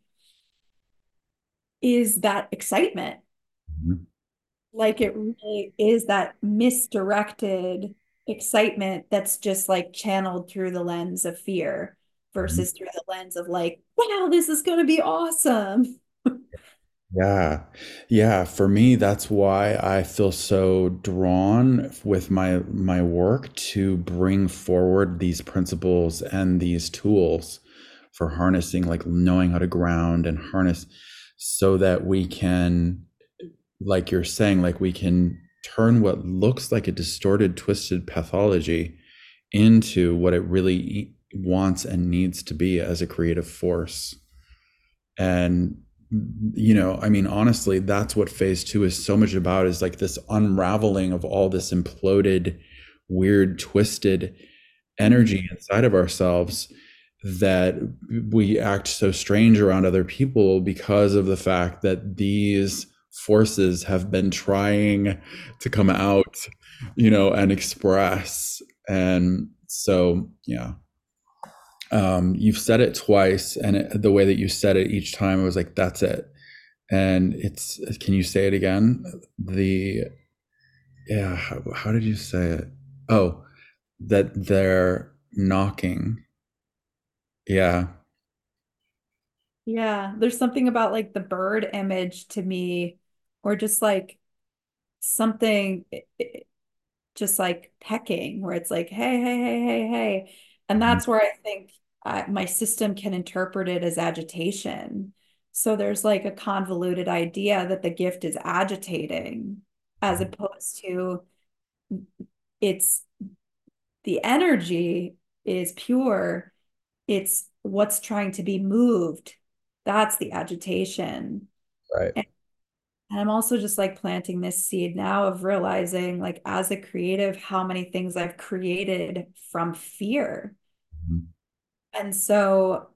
is that excitement. Mhm. Like it really is that misdirected excitement that's just like channeled through the lens of fear Mhm. versus through the lens of like, wow, this is going to be awesome. Yeah. Yeah, for me, that's why I feel so drawn with my my work to bring forward these principles and these tools for harnessing, like knowing how to ground and harness so that we can, like you're saying, like we can turn what looks like a distorted, twisted pathology into what it really e- wants and needs to be as a creative force. And you know, I mean, honestly, that's what phase two is so much about, is like this unraveling of all this imploded, weird, twisted energy inside of ourselves, that we act so strange around other people because of the fact that these forces have been trying to come out, you know, and express. And so, yeah, um, you've said it twice, and it, the way that you said it each time, I was like, that's it. And it's, can you say it again? The, yeah, how, how did you say it? Oh, that they're knocking. Yeah. Yeah, there's something about like the bird image to me, or just like something eh, eh, just like pecking, where it's like, hey, hey, hey, hey, hey. And Mhm. that's where I think uh, my system can interpret it as agitation. So there's like a convoluted idea that the gift is agitating, as opposed to it's the energy is pure. It's what's trying to be moved. That's the agitation. Right. And I'm also just like planting this seed now of realizing, like, as a creative, how many things I've created from fear. Mhm. And so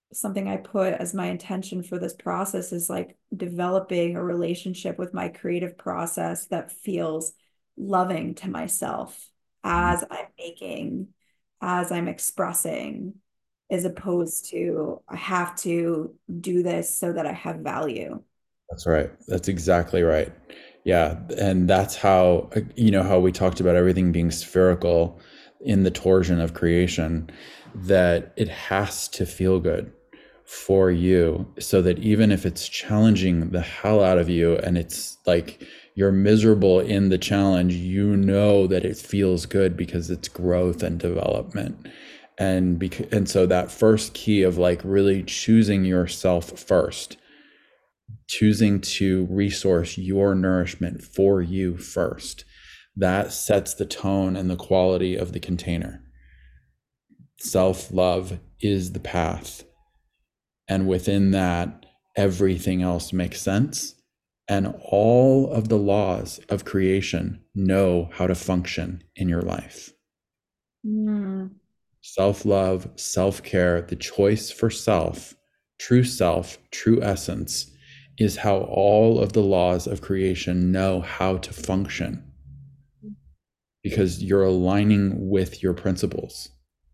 something I put as my intention for this process is like developing a relationship with my creative process that feels loving to myself as I'm making, as I'm expressing, as opposed to I have to do this so that I have value. That's right. That's exactly right. Yeah. And that's how, uh, you know, how we talked about everything being spherical in the torsion of creation, that it has to feel good for you, so that even if it's challenging the hell out of you and it's like you're miserable in the challenge, you know that it feels good because it's growth and development. And because, and so that first key of like really choosing yourself first, choosing to resource your nourishment for you first, that sets the tone and the quality of the container. Self-love is the path. And within that, everything else makes sense. And all of the laws of creation know how to function in your life. Mm. Self-love, self-care, the choice for self, true self, true essence, is how all of the laws of creation know how to function, because you're aligning with your principles.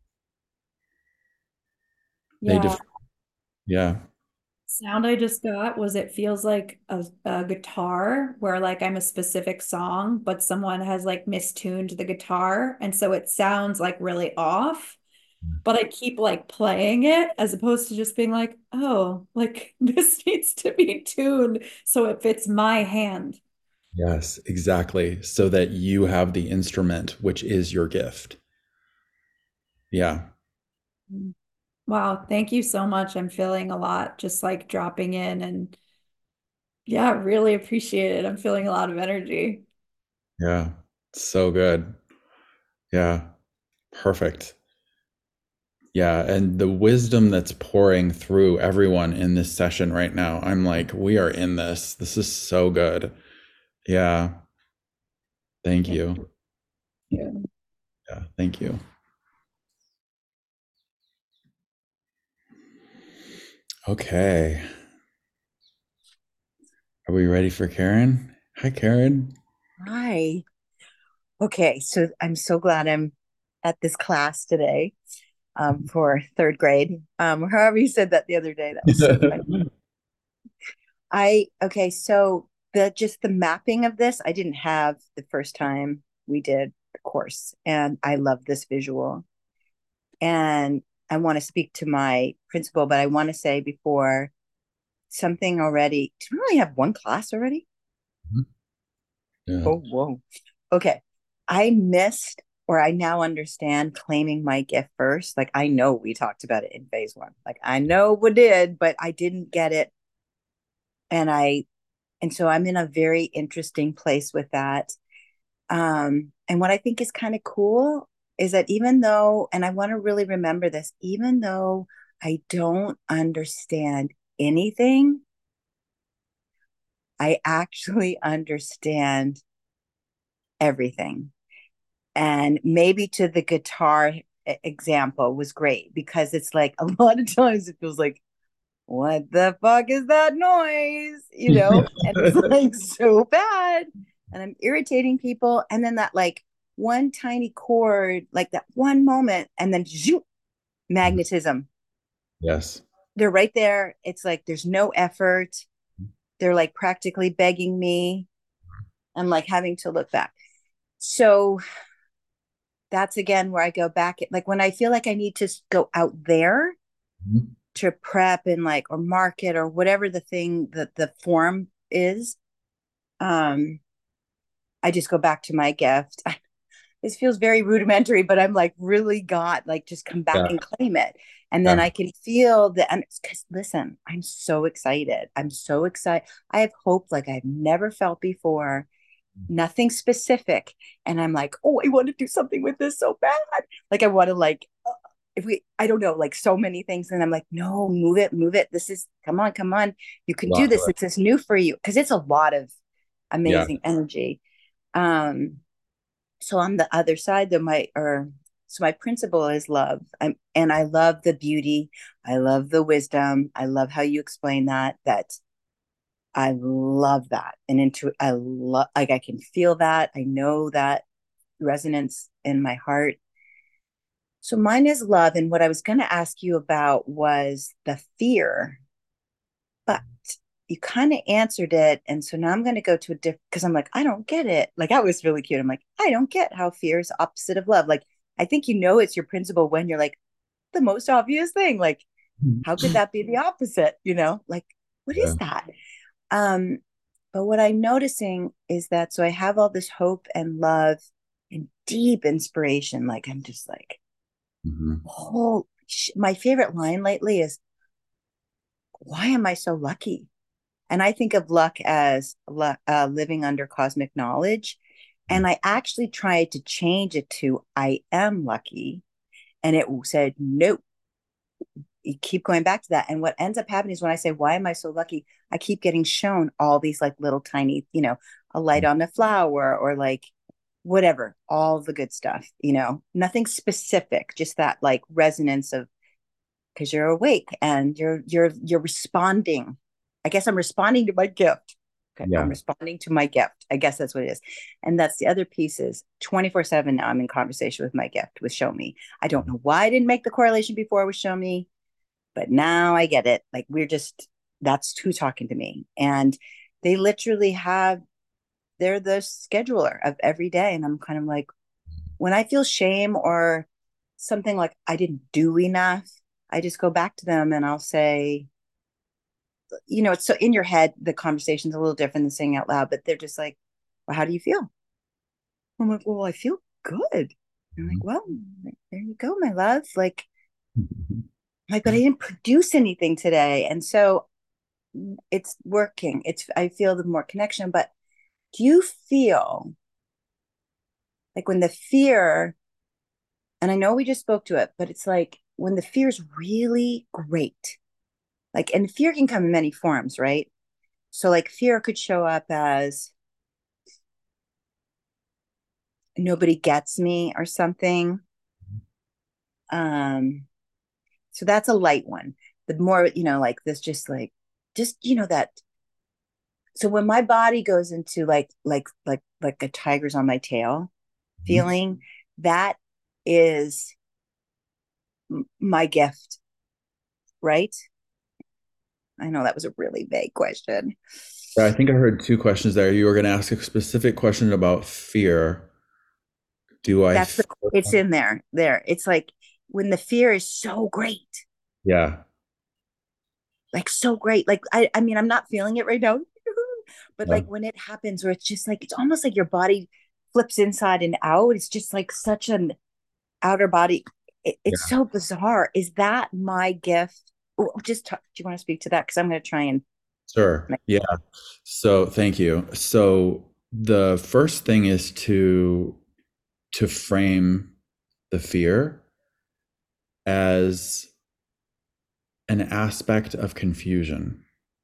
They Yeah. def- yeah. Sound I just got was it feels like a, a guitar where like I'm a specific song, but someone has like mistuned the guitar. And so it sounds like really off, but I keep like playing it as opposed to just being like, oh, like this needs to be tuned so it fits my hand. Yes, exactly. So that you have the instrument, which is your gift. Yeah. Wow. Thank you so much. I'm feeling a lot just like dropping in and yeah, really appreciate it. I'm feeling a lot of energy. Yeah. So good. Yeah. Perfect. Yeah. And the wisdom that's pouring through everyone in this session right now, I'm like, we are in this. This is so good. Yeah. Thank Thank you. you. Yeah. Thank you. Okay. Are we ready for Karen? Hi, Karen. Hi. Okay, so I'm so glad I'm at this class today um, for third grade. Um, however you said that the other day, that was so funny. I okay, so the just the mapping of this, I didn't have the first time we did the course, and I love this visual. And I want to speak to my principal, but I want to say before something already. Did we only have one class already? Yeah. Oh, whoa. Okay. I missed, or I now understand claiming my gift first. Like I know we talked about it in phase one. Like I know we did, but I didn't get it. And I, and so I'm in a very interesting place with that. Um, and what I think is kind of cool is that even though, and I want to really remember this, even though I don't understand anything, I actually understand everything. And maybe to the guitar e- example was great because it's like a lot of times it feels like, what the fuck is that noise? You know, and it's like so bad. And I'm irritating people. And then that like one tiny chord, like that one moment, and then zoom, magnetism. Yes. They're right there. It's like there's no effort. They're like practically begging me. I'm like having to look back. So that's again where I go back. Like when I feel like I need to go out there Mhm. to prep and like, or market or whatever the thing that the form is, um, I just go back to my gift. This feels very rudimentary, but I'm like, really got like, just come back Yeah. and claim it. And then Yeah. I can feel the, and because listen, I'm so excited. I'm so excited. I have hope like I've never felt before. Nothing specific, and I'm like, oh, I want to do something with this so bad. Like I want to like uh, if we I don't know, like so many things, and I'm like, no, move it, move it, this is, come on, come on, you can do Lots of this, it. it's this new for you, because it's a lot of Yeah. amazing energy. um so on the other side though, my or So my principle is love. I'm, and I love the beauty. I love the wisdom. I love how you explain that, that I love that. And into, I love, like, I can feel that. I know that resonance in my heart. So mine is love. And what I was going to ask you about was the fear, but you kind of answered it. And so now I'm going to go to a different, because I'm like, I don't get it. Like, that was really cute. I'm like, I don't get how fear is opposite of love. Like, I think, you know, it's your principle when you're like, the most obvious thing. Like, how could that be the opposite? You know, like, what Yeah. is that? Um, but what I'm noticing is that, so I have all this hope and love and deep inspiration. Like, I'm just like, Mhm. oh, my favorite line lately is, why am I so lucky? And I think of luck as uh, living under cosmic knowledge. And I actually tried to change it to I am lucky. And it said, nope. You keep going back to that. And what ends up happening is when I say, why am I so lucky? I keep getting shown all these like little tiny, you know, a light on a flower or like whatever, all the good stuff, you know, nothing specific, just that like resonance of, because you're awake and you're you're you're responding. I guess I'm responding to my gift. Okay, Yeah. I'm responding to my gift. I guess that's what it is. And that's the other piece is twenty-four seven now I'm in conversation with my gift, with Show Me. I don't know why I didn't make the correlation before with Show Me, but now I get it. Like, we're just, that's who's talking to me. And they literally have, they're the scheduler of every day. And I'm kind of like, when I feel shame or something like I didn't do enough, I just go back to them and I'll say, you know, it's so in your head, the conversation's a little different than saying out loud, but they're just like, well, how do you feel? I'm like, well, I feel good. I'm like, well, there you go, my love. Like, like, but I didn't produce anything today. And so it's working. It's, I feel the more connection, but do you feel like when the fear, and I know we just spoke to it, but it's like when the fear is really great, like, and fear can come in many forms, right? So like fear could show up as nobody gets me or something. Um, so that's a light one. The more, you know, like this, just like, just, you know, that. So when my body goes into like, like, like, like a tiger's on my tail feeling, that is m- my gift, right? I know that was a really vague question. I think I heard two questions there. You were going to ask a specific question about fear. Do I? That's the, feel- it's in there. There. It's like when the fear is so great, Yeah. like so great. Like I, I mean, I'm not feeling it right now, but Yeah. like when it happens, where it's just like it's almost like your body flips inside and out. It's just like such an outer body. It, it's Yeah. so bizarre. Is that my gift? Oh, just talk, do you want to speak to that? Because I'm going to try and. Sure. Yeah. So thank you. So the first thing is to to frame the fear as an aspect of confusion.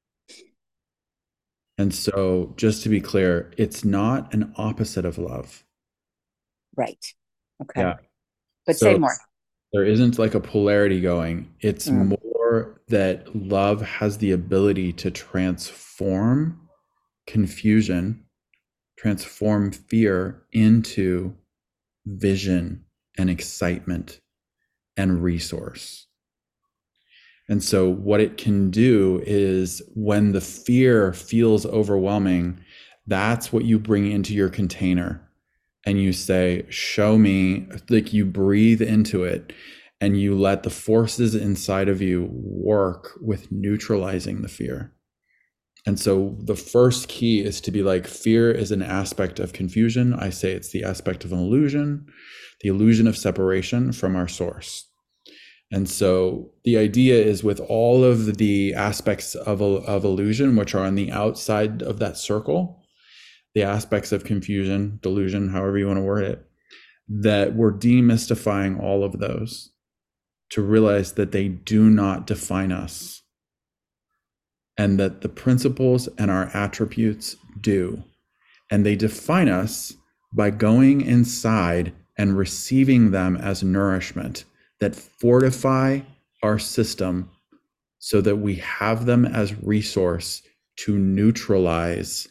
And so just to be clear, it's not an opposite of love. Right. Okay. Yeah. But So say more. there isn't like a polarity going. It's Mm. more that love has the ability to transform confusion, transform fear into vision and excitement and resource. And so what it can do is when the fear feels overwhelming, that's what you bring into your container. And you say, show me, like you breathe into it and you let the forces inside of you work with neutralizing the fear. And so the first key is to be like, fear is an aspect of confusion. I say it's the aspect of an illusion, the illusion of separation from our source. And so the idea is with all of the aspects of, of illusion, which are on the outside of that circle, the aspects of confusion, delusion, however you want to word it, that we're demystifying all of those to realize that they do not define us and that the principles and our attributes do. And they define us by going inside and receiving them as nourishment that fortify our system so that we have them as resource to neutralize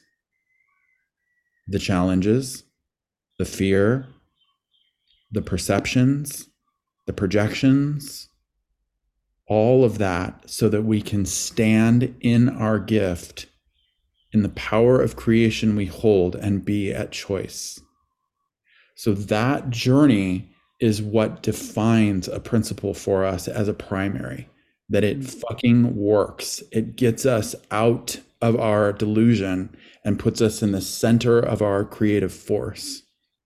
the challenges, the fear, the perceptions, the projections, all of that, so that we can stand in our gift, in the power of creation we hold, and be at choice. So that journey is what defines a principle for us as a primary, that it fucking works. It gets us out of our delusion and puts us in the center of our creative force.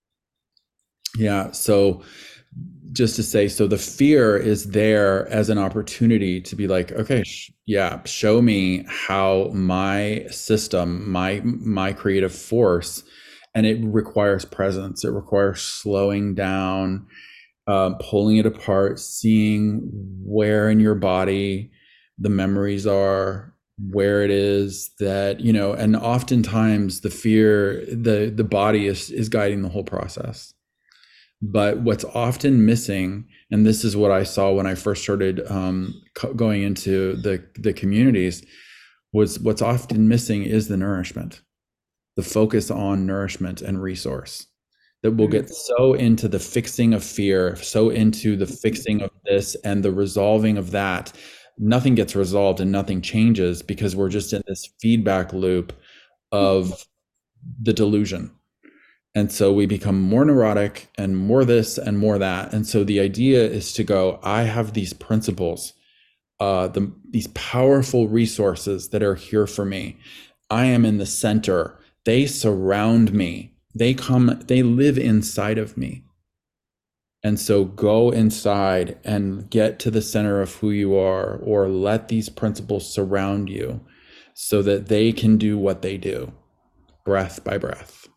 Yeah. So just to say, so the fear is there as an opportunity to be like, okay, sh- yeah, show me how my system, my my creative force, and it requires presence. It requires slowing down, uh, pulling it apart, seeing where in your body the memories are, where it is that, you know, and oftentimes the fear, the the body is is guiding the whole process. But what's often missing, and this is what I saw when I first started um, co- going into the the communities, was what's often missing is the nourishment, the focus on nourishment and resource. That we'll get so into the fixing of fear, so into the fixing of this and the resolving of that, nothing gets resolved and nothing changes because we're just in this feedback loop of the delusion. And so we become more neurotic and more this and more that. And so the idea is to go, I have these principles, uh, the, these powerful resources that are here for me. I am in the center. They surround me. They come, they live inside of me. And so go inside and get to the center of who you are, or let these principles surround you so that they can do what they do, breath by breath.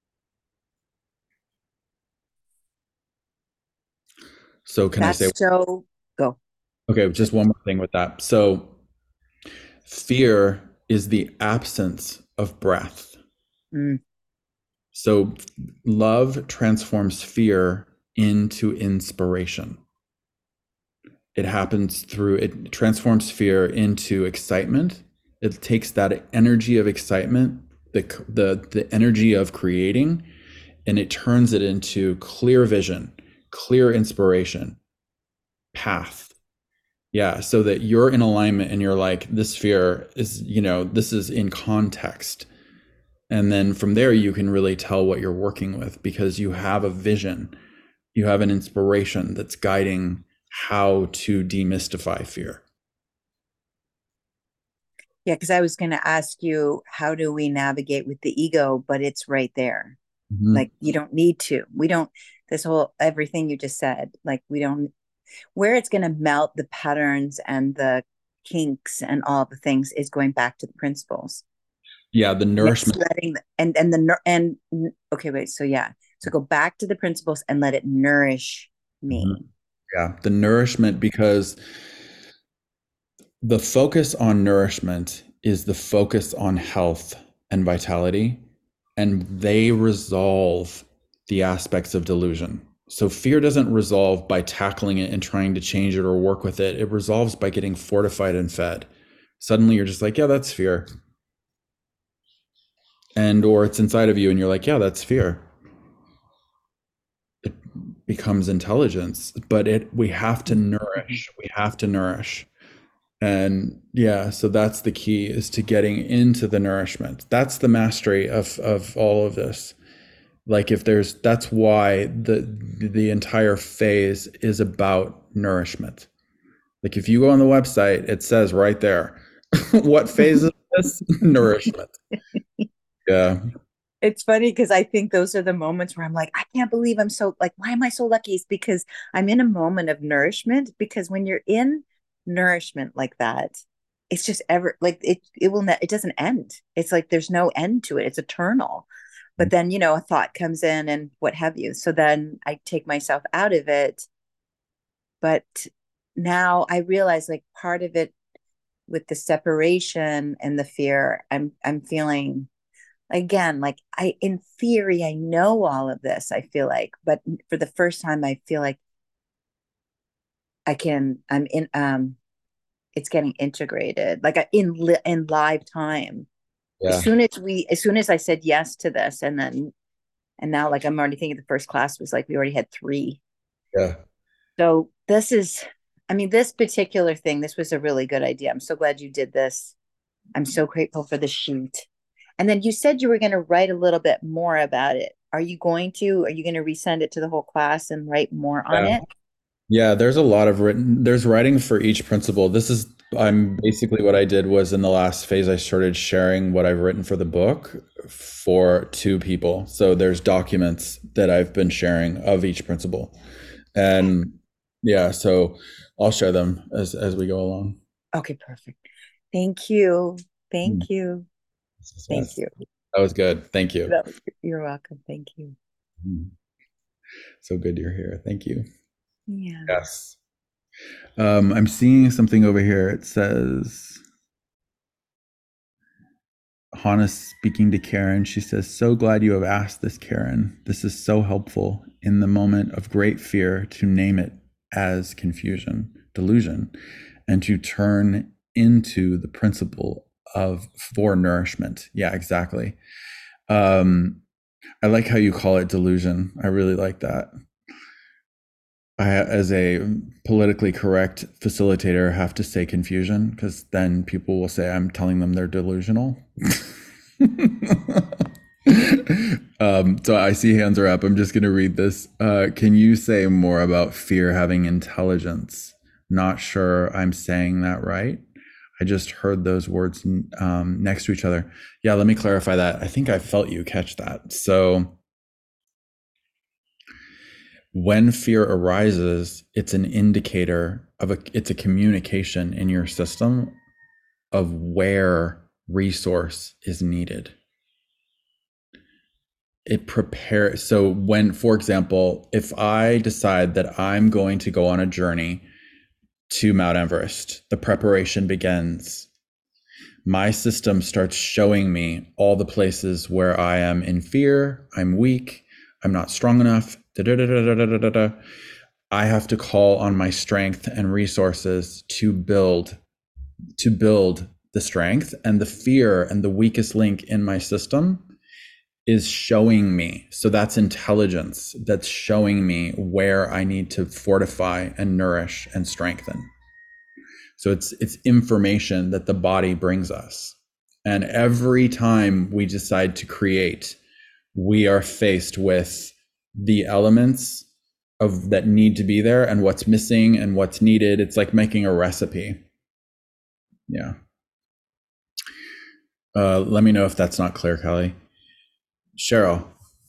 So can That's I say, so go. okay, just one more thing with that. So fear is the absence of breath. Mm. So love transforms fear into inspiration. It happens through, it transforms fear into excitement. It takes that energy of excitement, the, the, the energy of creating, and it turns it into clear vision, clear inspiration, path. Yeah, so that you're in alignment and you're like, this fear is, you know, this is in context. And then from there, you can really tell what you're working with because you have a vision, you have an inspiration that's guiding how to demystify fear. Yeah, because I was going to ask you, how do we navigate with the ego? But it's right there. Mm-hmm. Like, you don't need to. We don't, this whole, everything you just said, like, we don't, where it's going to melt the patterns and the kinks and all the things is going back to the principles. Yeah, the nourishment. Yes, letting the, and and the and okay, wait. So yeah, so go back to the principles and let it nourish me. Mm-hmm. Yeah, the nourishment, because the focus on nourishment is the focus on health and vitality, and they resolve the aspects of delusion. So fear doesn't resolve by tackling it and trying to change it or work with it. It resolves by getting fortified and fed. Suddenly you're just like, yeah, that's fear. And or it's inside of you and you're like, yeah, that's fear. It becomes intelligence, but it we have to nourish. We have to nourish. And yeah, so that's the key, is to getting into the nourishment. That's the mastery of of all of this. Like if there's, that's why the the entire phase is about nourishment. Like if you go on the website, it says right there, what phase is this? Nourishment. Yeah. It's funny because I think those are the moments where I'm like, I can't believe I'm so like, why am I so lucky? It's because I'm in a moment of nourishment. Because when you're in nourishment like that, it's just ever like it. It will. Ne- it doesn't end. It's like there's no end to it. It's eternal. But then you know a thought comes in and what have you. So then I take myself out of it. But now I realize like part of it with the separation and the fear, I'm I'm feeling again, like I, in theory, I know all of this, I feel like, but for the first time, I feel like I can, I'm in, um, it's getting integrated, like I- in, li- in live time. As Yeah. soon as we, as soon as I said yes to this, and then, and now like I'm already thinking the first class was like, we already had three. Yeah. So this is, I mean, this particular thing, this was a really good idea. I'm so glad you did this. I'm so grateful for the sheet. And then you said you were going to write a little bit more about it. Are you going to? Are you going to resend it to the whole class and write more on Yeah. it? Yeah, there's a lot of written, there's writing for each principle. This is, I'm basically what I did was in the last phase, I started sharing what I've written for the book for two people. So there's documents that I've been sharing of each principle. And yeah, so I'll share them as as we go along. Okay, perfect. Thank you. Mm. Thank you. Thank you. That was good. Thank you. That was- You're welcome. Thank you. Mm. So good you're here. Thank you. Yeah. Yes. Um, I'm seeing something over here. It says, Hannah's speaking to Karen. She says, so glad you have asked this, Karen. This is so helpful in the moment of great fear to name it as confusion, delusion, and to turn into the principle of for nourishment. Yeah, exactly. Um, I like how you call it delusion. I really like that. I, as a politically correct facilitator, have to say confusion because then people will say I'm telling them they're delusional. um, so I see hands are up. I'm just going to read this. Uh, can you say more about fear having intelligence? Not sure I'm saying that right. I just heard those words um, next to each other. Yeah, let me clarify that. I think I felt you catch that. So when fear arises, it's an indicator of a, it's a communication in your system of where resource is needed. It prepares. So when, for example, if I decide that I'm going to go on a journey to Mount Everest, the preparation begins. My system starts showing me all the places where I am in fear, I'm weak, I'm not strong enough, da da da da da da da. I have to call on my strength and resources to build to build the strength, and the fear and the weakest link in my system is showing me. So that's intelligence that's showing me where I need to fortify and nourish and strengthen. So it's it's information that the body brings us. And every time we decide to create, we are faced with the elements of that need to be there and what's missing and what's needed. It's like making a recipe. Yeah. Uh, let me know if that's not clear, Kelly. Cheryl.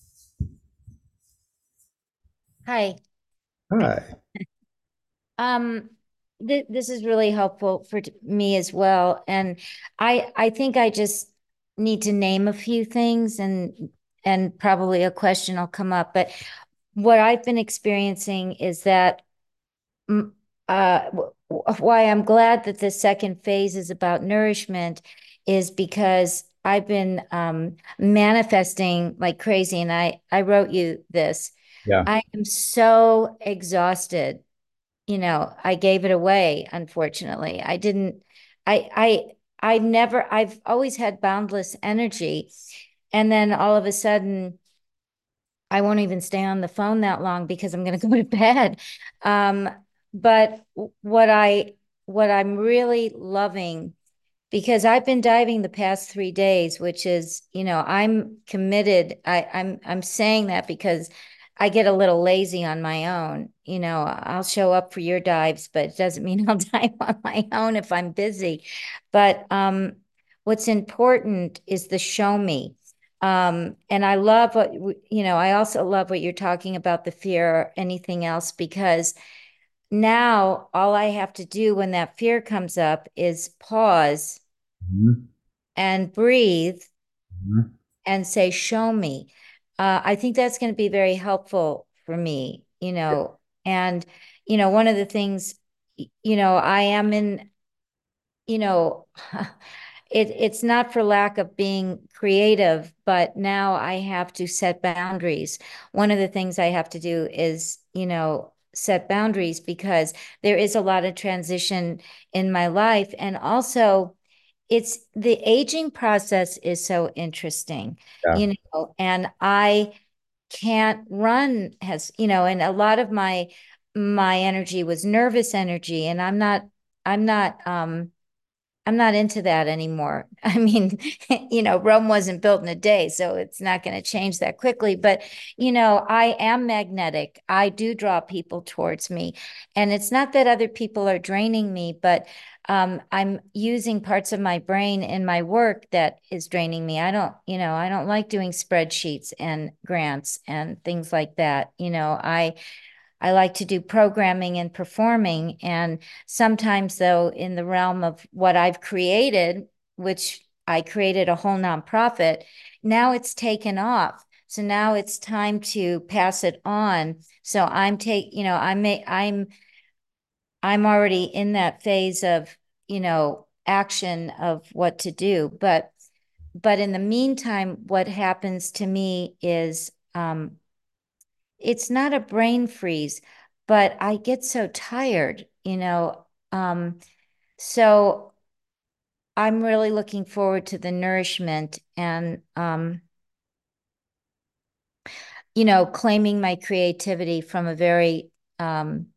Hi. Hi. Um, th this is really helpful for t- me as well. And I I think I just need to name a few things and and probably a question will come up. But what I've been experiencing is that mm, uh w- w- why I'm glad that the second phase is about nourishment is because I've been um manifesting like crazy, and I I wrote you this. Yeah. I am so exhausted. You know, I gave it away, unfortunately. I didn't, I, I, I never, I've always had boundless energy. And then all of a sudden, I won't even stay on the phone that long because I'm going to go to bed. Um, but what I, what I'm really loving, because I've been diving the past three days, which is, you know, I'm committed. I, I'm I'm saying that because I get a little lazy on my own. You know, I'll show up for your dives, but it doesn't mean I'll dive on my own if I'm busy. But um, what's important is the show me. Um, and I love what, you know, I also love what you're talking about the fear or anything else, because now all I have to do when that fear comes up is pause Mhm. and breathe Mhm. and say, show me. Uh, I think that's going to be very helpful for me, you know. And, you know, one of the things, you know, I am in, you know, it, it's not for lack of being creative, but now I have to set boundaries. One of the things I have to do is, you know, set boundaries because there is a lot of transition in my life. And also, it's the aging process is so interesting, Yeah. you know, and I can't run as, you know, and a lot of my my energy was nervous energy, and I'm not I'm not um I'm not into that anymore. I mean, you know, Rome wasn't built in a day, so it's not going to change that quickly. But, you know, I am magnetic. I do draw people towards me. And it's not that other people are draining me, but um, I'm using parts of my brain in my work that is draining me. I don't, you know, I don't like doing spreadsheets and grants and things like that. You know, I I like to do programming and performing. And sometimes, though, in the realm of what I've created, which I created a whole nonprofit, now it's taken off. So now it's time to pass it on. So I'm take, you know, I'm I'm I'm already in that phase of, you know, action of what to do. But but in the meantime, what happens to me is um it's not a brain freeze, but I get so tired, you know. Um, so I'm really looking forward to the nourishment and, um, you know, claiming my creativity from a very um,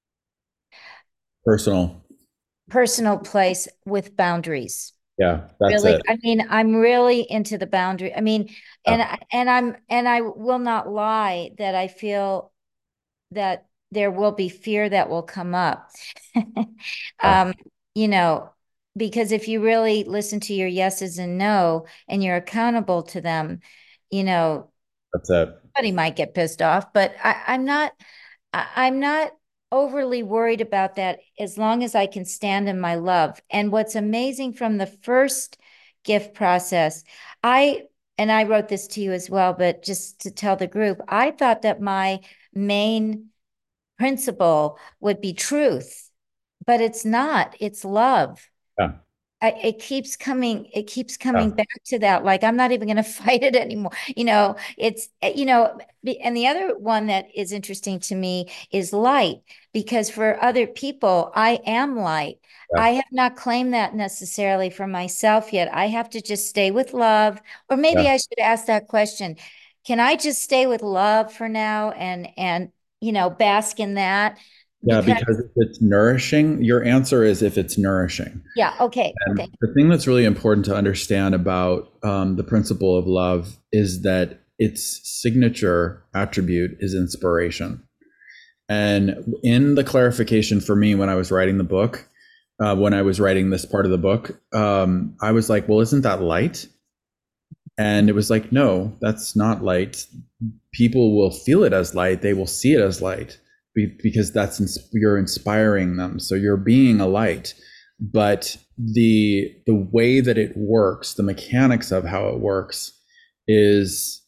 Personal. personal place with boundaries. Yeah, that's Really, it. I mean, I'm really into the boundary. I mean, and Yeah. and I'm and I will not lie that I feel that there will be fear that will come up. Yeah. um, you know, because if you really listen to your yeses and no, and you're accountable to them, you know, That's it. somebody might get pissed off, but I, I'm not, I, I'm not overly worried about that as long as I can stand in my love. And what's amazing from the first gift process, I, and I wrote this to you as well, but just to tell the group, I thought that my main principle would be truth, but it's not, it's love. Yeah. I, it keeps coming, it keeps coming Yeah. back to that. Like, I'm not even going to fight it anymore. You know, it's, you know, and the other one that is interesting to me is light, because for other people, I am light. Yeah. I have not claimed that necessarily for myself yet. I have to just stay with love. Or maybe Yeah. I should ask that question. Can I just stay with love for now and, and, you know, bask in that? Yeah, Because, because if it's nourishing, your answer is if it's nourishing. yeah, okay, And okay. the thing that's really important to understand about um, the principle of love is that its signature attribute is inspiration. And in the clarification for me when I was writing the book, uh, when I was writing this part of the book, um, I was like, well, isn't that light? And it was like, no, that's not light. People will feel it as light. They will see it as light because that's, you're inspiring them. So you're being a light. But the the way that it works, the mechanics of how it works is,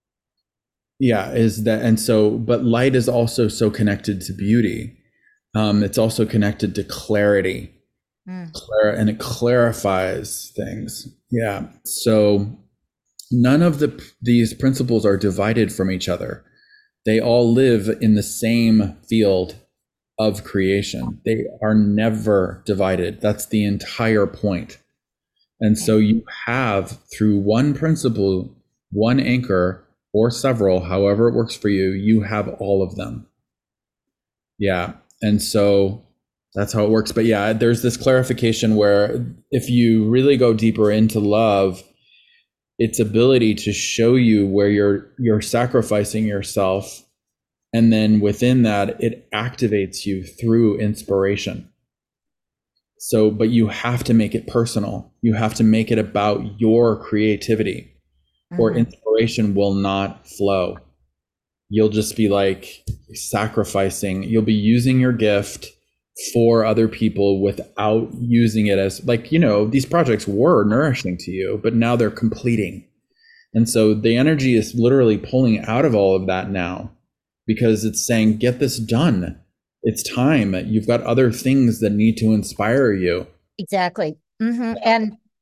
yeah, is that, and so, but light is also so connected to beauty. Um, it's also connected to clarity, Mm. Clar- and it clarifies things. Yeah. So none of the these principles are divided from each other. They all live in the same field of creation. They are never divided. That's the entire point. And so you have, through one principle, one anchor, or several, however it works for you, you have all of them. Yeah. And so that's how it works. But yeah, there's this clarification where if you really go deeper into love, its ability to show you where you're you're sacrificing yourself, and then within that it activates you through inspiration. So, but you have to make it personal. You have to make it about your creativity, or Mhm. inspiration will not flow. You'll just be like sacrificing. You'll be using your gift for other people without using it as, like, you know, these projects were nourishing to you, but now they're completing. And so the energy is literally pulling out of all of that now, because it's saying, get this done. It's time. You've got other things that need to inspire you. Exactly. Hmm. And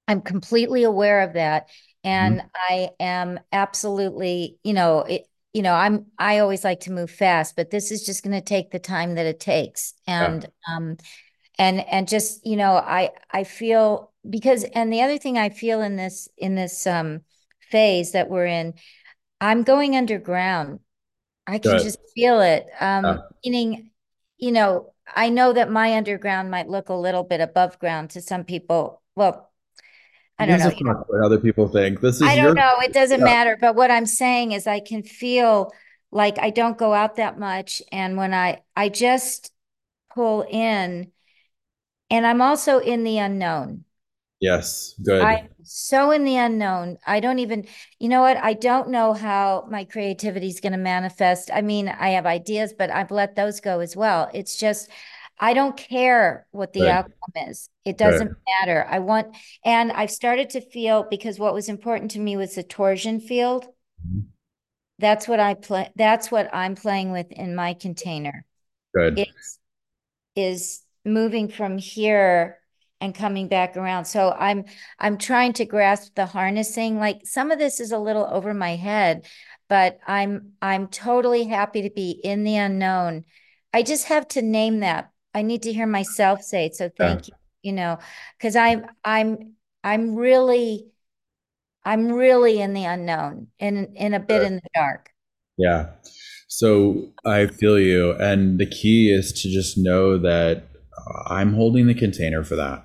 I'm completely aware of that. Mhm. And I am absolutely, you know, it, you know, I'm, I always like to move fast, but this is just going to take the time that it takes. Yeah. And, um, and, and just, you know, I, I feel because, and the other thing I feel in this, in this, um, phase that we're in, I'm going underground. I can Good. just feel it. Yeah. Um, meaning, you know, I know that my underground might look a little bit above ground to some people. Well, I don't Gives know. a fuck what other people think. This I is don't your know. It doesn't stuff. matter. But what I'm saying is I can feel like I don't go out that much. And when I I just pull in, and I'm also in the unknown. Yes, good. I'm so in the unknown. I don't even, you know what? I don't know how my creativity is going to manifest. I mean, I have ideas, but I've let those go as well. It's just, I don't care what the Good. outcome is. It Good. doesn't matter. I want, and I've started to feel because what was important to me was the torsion field. Mhm. That's what I play. That's what I'm playing with in my container. Good. It's is moving from here and coming back around. So I'm I'm trying to grasp the harnessing. Like some of this is a little over my head, but I'm I'm totally happy to be in the unknown. I just have to name that. I need to hear myself say it. So Yeah. thank you, you know, because I'm I'm I'm really I'm really in the unknown and in a bit Good. in the dark. Yeah. So I feel you. And the key is to just know that uh, I'm holding the container for that.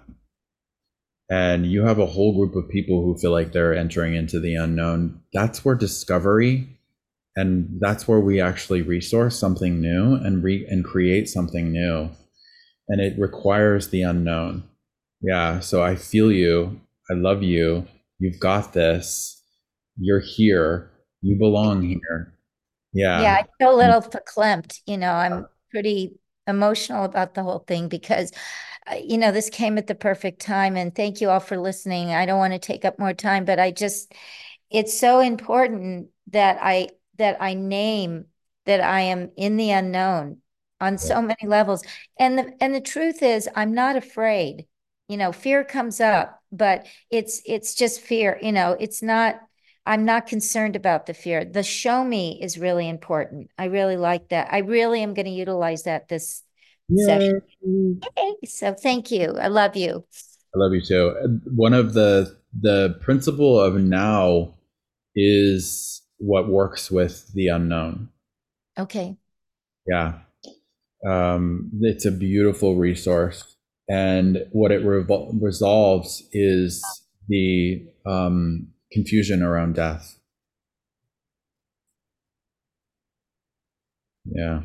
And you have a whole group of people who feel like they're entering into the unknown. That's where discovery, and that's where we actually resource something new and re and create something new. And it requires the unknown. Yeah. So I feel you. I love you. You've got this. You're here. You belong here. Yeah, Yeah. I feel a little verklempt. You know, I'm pretty emotional about the whole thing because, uh, you know, this came at the perfect time. And thank you all for listening. I don't want to take up more time, but I just, it's so important that I that I name that I am in the unknown on so many levels. And the and the truth is, I'm not afraid. You know, fear comes up, but it's it's just fear. You know, it's not. I'm not concerned about the fear. The show me is really important. I really like that. I really am going to utilize that this Yay. session. Okay, so thank you. I love you. I love you too. One of the the principle of now is what works with the unknown. Okay. Yeah. Um, it's a beautiful resource. And what it revol- resolves is the um, confusion around death. Yeah.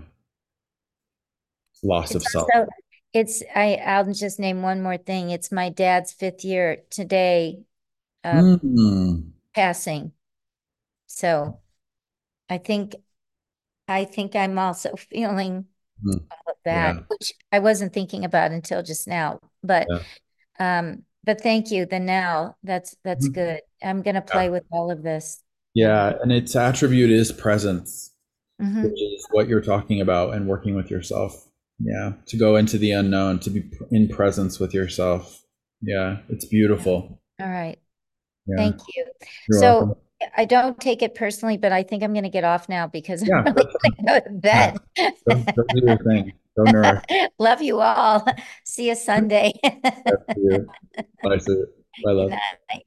Loss of It's self. also, it's, I, I'll just name one more thing. It's my dad's fifth year today, uh, Mm. passing. So I think, I think I'm also feeling Mm. all of Yeah. that, which I wasn't thinking about until just now. But, Yeah. um, but thank you. The now, that's, that's Mhm. good. I'm going to Yeah. play with all of this. Yeah. And its attribute is presence, which Mhm. is what you're talking about and working with yourself. Yeah. To go into the unknown, to be in presence with yourself. Yeah. It's beautiful. All right. Yeah. Thank you. You're So welcome. I don't take it personally, but I think I'm going to get off now because I'm Yeah. really That's fine. going to go to Yeah. bed. Go, go do your thing. Go nourish. Love you all. See you Sunday. That's you. Bye, Sue. Bye, Good love. night.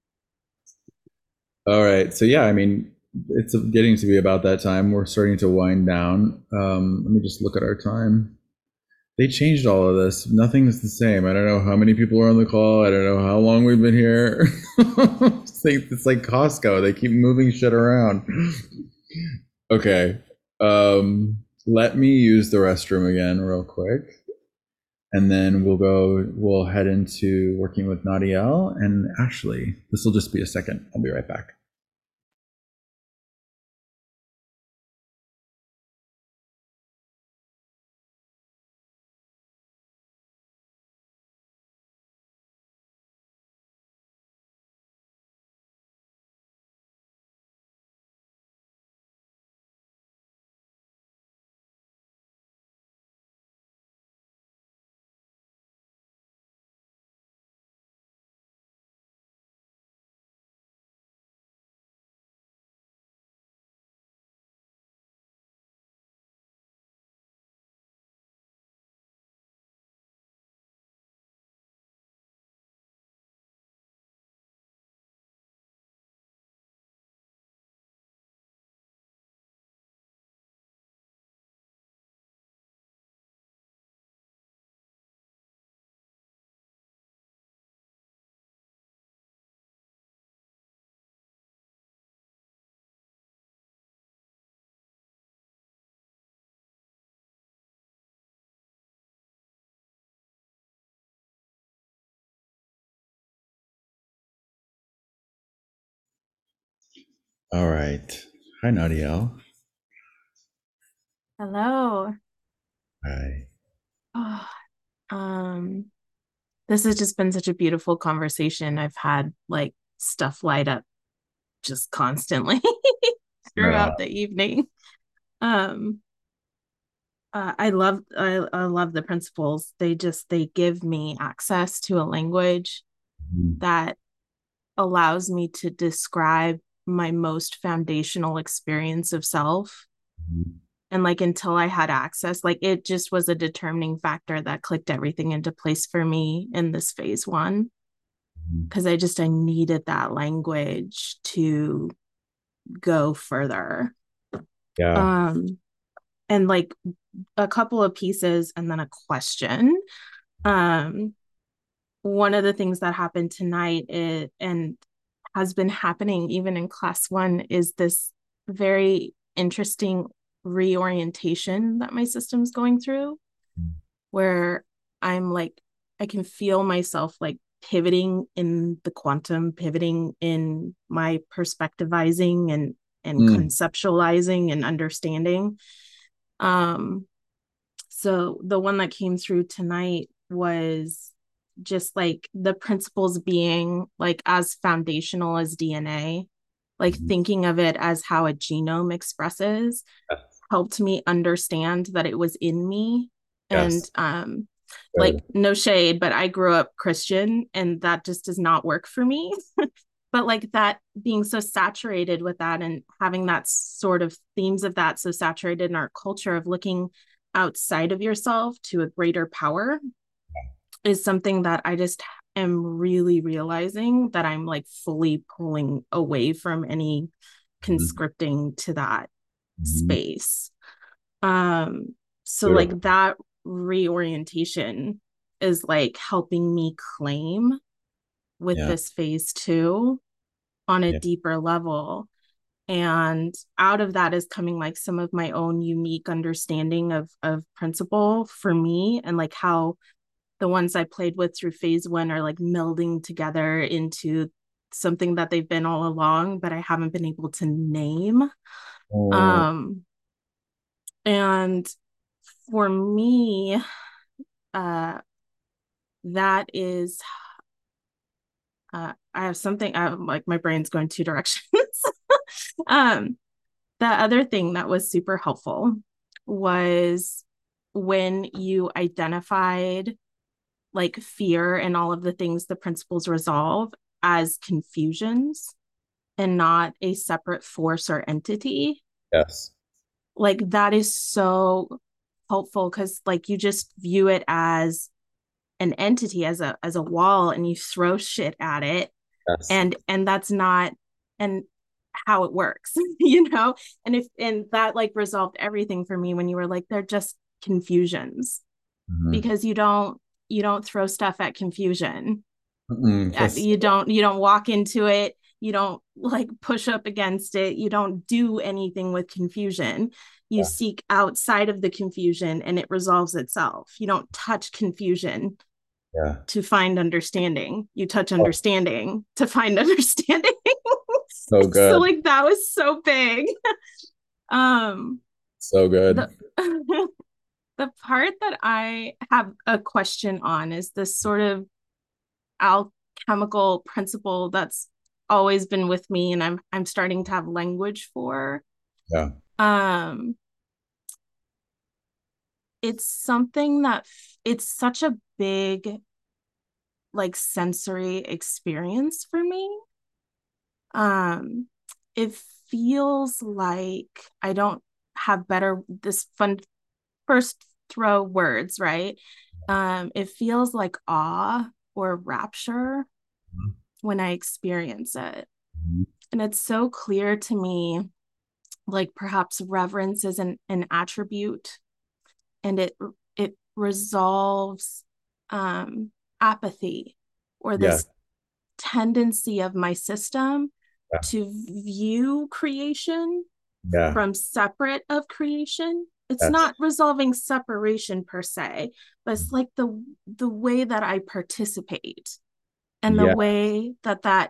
All right. So yeah, I mean, it's getting to be about that time. We're starting to wind down. Um, let me just look at our time. They changed all of this. Nothing's the same. I don't know how many people are on the call. I don't know how long we've been here. it's, like, it's like Costco. They keep moving shit around. Okay. Um, let me use the restroom again real quick. And then we'll go, we'll head into working with Nadiel and Ashley. This will just be a second. I'll be right back. All right. Hi, Nadiel. Hello. Hi. Oh, um, this has just been such a beautiful conversation. I've had like stuff light up just constantly Yeah. throughout the evening. Um, uh, I love I, I love the principles. They just they give me access to a language Mhm. that allows me to describe my most foundational experience of self. Mhm. And like until I had access, like it just was a determining factor that clicked everything into place for me in this phase one. Mhm. Because I just I needed that language to go further. Yeah. Um, and like a couple of pieces and then a question. Um, one of the things that happened tonight is, and has been happening even in class one, is this very interesting reorientation that my system's going through, where I'm like, I can feel myself like pivoting in the quantum, pivoting in my perspectivizing and and Mm. conceptualizing and understanding. Um, so the one that came through tonight was just like the principles being like as foundational as D N A, like Mhm. thinking of it as how a genome expresses, Yes. helped me understand that it was in me. And Yes. um Good. like no shade, but I grew up Christian and that just does not work for me. But like that being so saturated with that and having that sort of themes of that so saturated in our culture of looking outside of yourself to a greater power is something that I just am really realizing that I'm like fully pulling away from any Mhm. conscripting to that Mhm. space. Um, so Beautiful. like that reorientation is like helping me claim with Yeah. this phase two on a Yeah. deeper level. And out of that is coming like some of my own unique understanding of of principle for me, and like how the ones I played with through phase one are like melding together into something that they've been all along, but I haven't been able to name. Oh, Um, and for me, uh, that is, uh, I have something, I like my brain's going two directions. um, the other thing that was super helpful was when you identified like fear and all of the things the principles resolve as confusions and not a separate force or entity. yes. Like that is so helpful because like you just view it as an entity, as a as a wall, and you throw shit at it, Yes. and and that's not and how it works. You know. And if and that like resolved everything for me when you were like, they're just confusions, Mhm. because you don't you don't throw stuff at confusion. Mm-mm. Uh, Yes. you don't you don't walk into it, you don't like push up against it, you don't do anything with confusion. You Yeah. seek outside of the confusion and it resolves itself. You don't touch confusion Yeah. to find understanding, you touch Oh, understanding to find understanding. so So good. like that was so big. um So good. the the part that I have a question on is this sort of alchemical principle that's always been with me and I'm I'm starting to have language for. Yeah. Um it's something that it's such a big like sensory experience for me. Um it feels like I don't have better this fun first throw words, right? Um it feels like awe or rapture Mhm. when I experience it. Mhm. And it's so clear to me, like perhaps reverence is an, an attribute, and it it resolves um, apathy, or Yeah. this tendency of my system Yeah. to view creation Yeah. from separate of creation. It's Yes. not resolving separation per se, but it's like the the way that I participate and the Yeah. way that that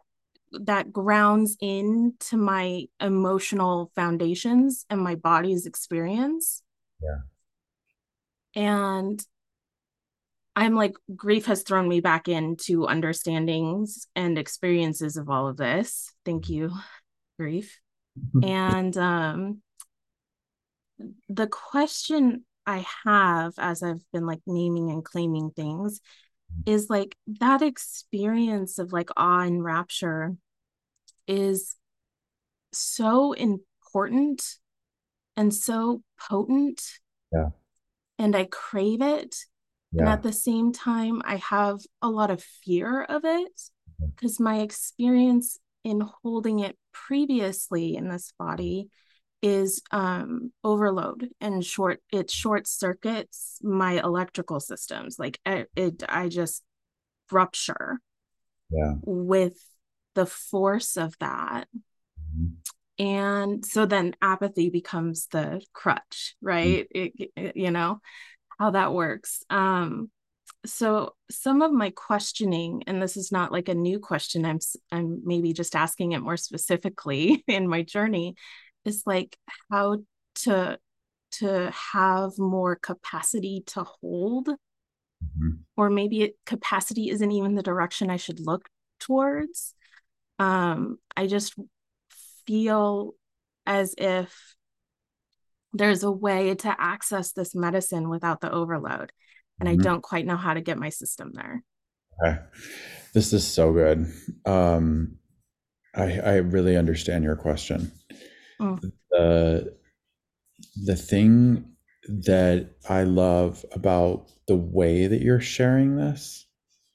that grounds into my emotional foundations and my body's experience. Yeah. And I'm like, grief has thrown me back into understandings and experiences of all of this. Thank you, grief. And um, the question I have as I've been like naming and claiming things is like that experience of like awe and rapture is so important and so potent. Yeah. And I crave it. Yeah. And at the same time, I have a lot of fear of it because my experience in holding it previously in this body is um, overload and short, it short circuits my electrical systems. Like it, it I just rupture Yeah. with the force of that. Mm-hmm. And so then apathy becomes the crutch, right? Mm-hmm. It, it, you know, how that works. Um, so some of my questioning, and this is not like a new question, I'm, I'm maybe just asking it more specifically in my journey, is like how to, to have more capacity to hold, Mm-hmm. or maybe it, capacity isn't even the direction I should look towards. Um, I just feel as if there's a way to access this medicine without the overload. And Mm-hmm. I don't quite know how to get my system there. Okay. This is so good. Um, I, I really understand your question. Mm. The, the thing that I love about the way that you're sharing this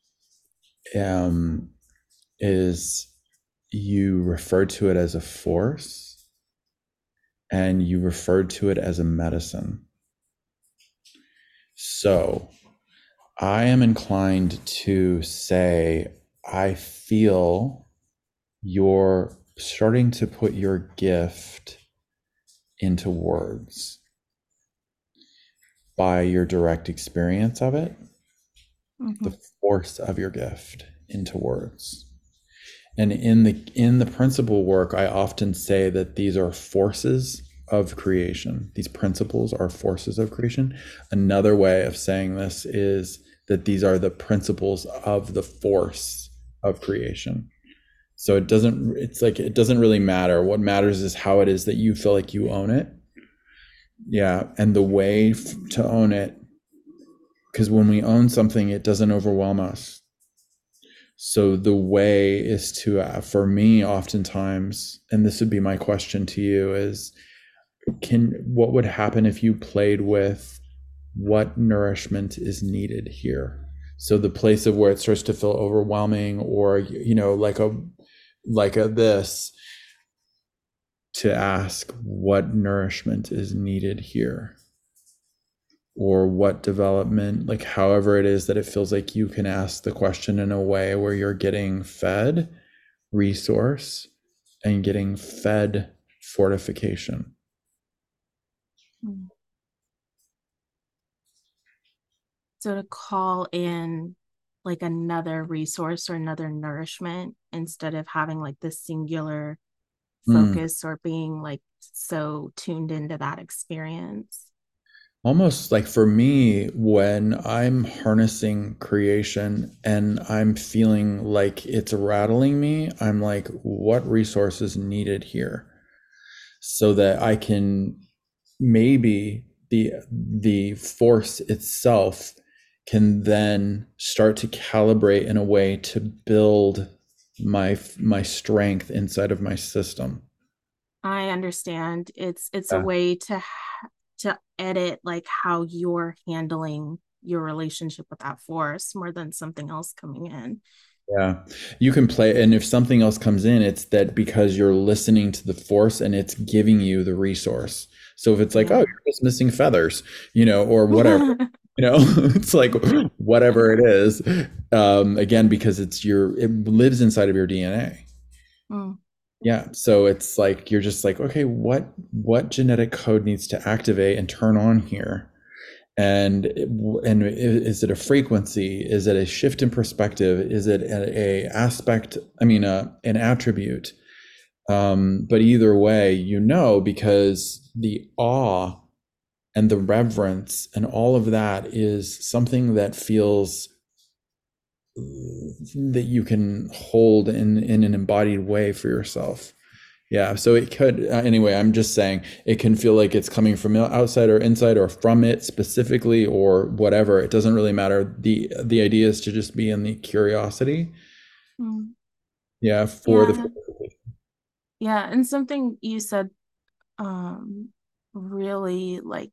um, is you refer to it as a force and you referred to it as a medicine. So I am inclined to say, I feel you're starting to put your gift into words by your direct experience of it, Mm-hmm. the force of your gift into words. And in the in the principle work, I often say that these are forces of creation. These principles are forces of creation. Another way of saying this is that these are the principles of the force of creation. So it doesn't, it's like, it doesn't really matter. What matters is how it is that you feel like you own it. Yeah. And the way f- to own it, because when we own something, it doesn't overwhelm us. So the way is to, uh, for me, oftentimes, and this would be my question to you is, can, what would happen if you played with what nourishment is needed here? So the place of where it starts to feel overwhelming, or, you know, like a, like a this, to ask what nourishment is needed here, or what development, like however it is that it feels like you can ask the question in a way where you're getting fed resource and getting fed fortification. So to call in like another resource or another nourishment instead of having like this singular focus mm. or being like so tuned into that experience. Almost like for me, when I'm harnessing creation and I'm feeling like it's rattling me, I'm like, what resource is needed here? So that I can, maybe the the force itself can then start to calibrate in a way to build my my strength inside of my system. I understand. It's it's Yeah. a way to to edit like how you're handling your relationship with that force more than something else coming in. Yeah, you can play, and if something else comes in, it's that because you're listening to the force and it's giving you the resource. So if it's like, yeah. oh, you're just missing feathers, you know, or whatever, you know, it's like whatever it is. Um, again, because it's your, it lives inside of your D N A. Mm. Yeah. So it's like, you're just like, okay, what, what genetic code needs to activate and turn on here? And and is it a frequency? Is it a shift in perspective? Is it a, a aspect? I mean, uh, an attribute? Um, but either way, you know, because the awe and the reverence and all of that is something that feels that you can hold in in an embodied way for yourself. Yeah, so it could, uh, anyway, I'm just saying it can feel like it's coming from outside or inside or from it specifically or whatever. It doesn't really matter. The the idea is to just be in the curiosity. Mm. Yeah, for Yeah. the Yeah, and something you said um really like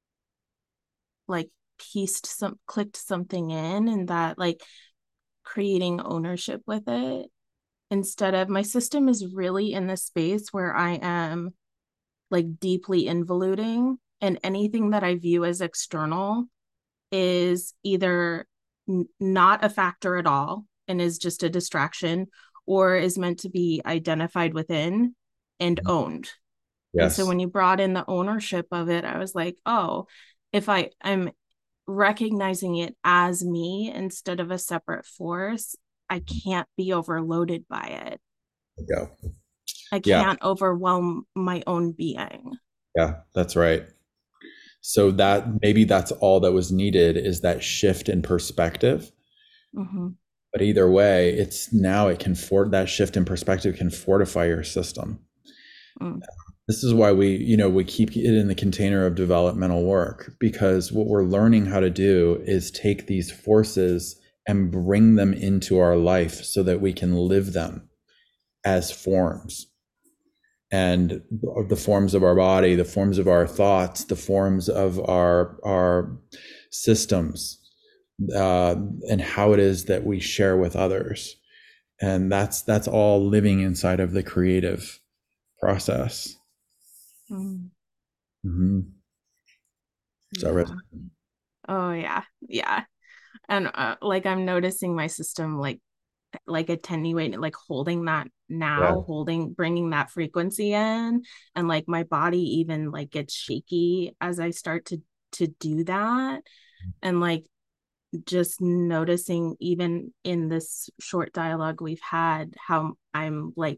like pieced some clicked something in, and that like creating ownership with it, instead of my system is really in the space where I am like deeply involuting, and anything that I view as external is either n- not a factor at all and is just a distraction, or is meant to be identified within and owned. And so yes, when you brought in the ownership of it, I was like, oh, if I I'm recognizing it as me instead of a separate force, I can't be overloaded by it. go. I Yeah, can't overwhelm my own being. yeah, that's right. So that maybe that's all that was needed is that shift in perspective. Mm-hmm. But either way, it's now it can for that shift in perspective can fortify your system. Mm. This is why we, you know, we keep it in the container of developmental work, because what we're learning how to do is take these forces and bring them into our life so that we can live them as forms. And the forms of our body, the forms of our thoughts, the forms of our our systems, uh, and how it is that we share with others. And that's that's all living inside of the creative process. Mm. Mm-hmm. So Yeah. Oh yeah. Yeah. And uh, like I'm noticing my system like like attenuating, like holding that now, yeah, holding, bringing that frequency in, and like my body even like gets shaky as I start to to do that. And like just noticing even in this short dialogue we've had how I'm like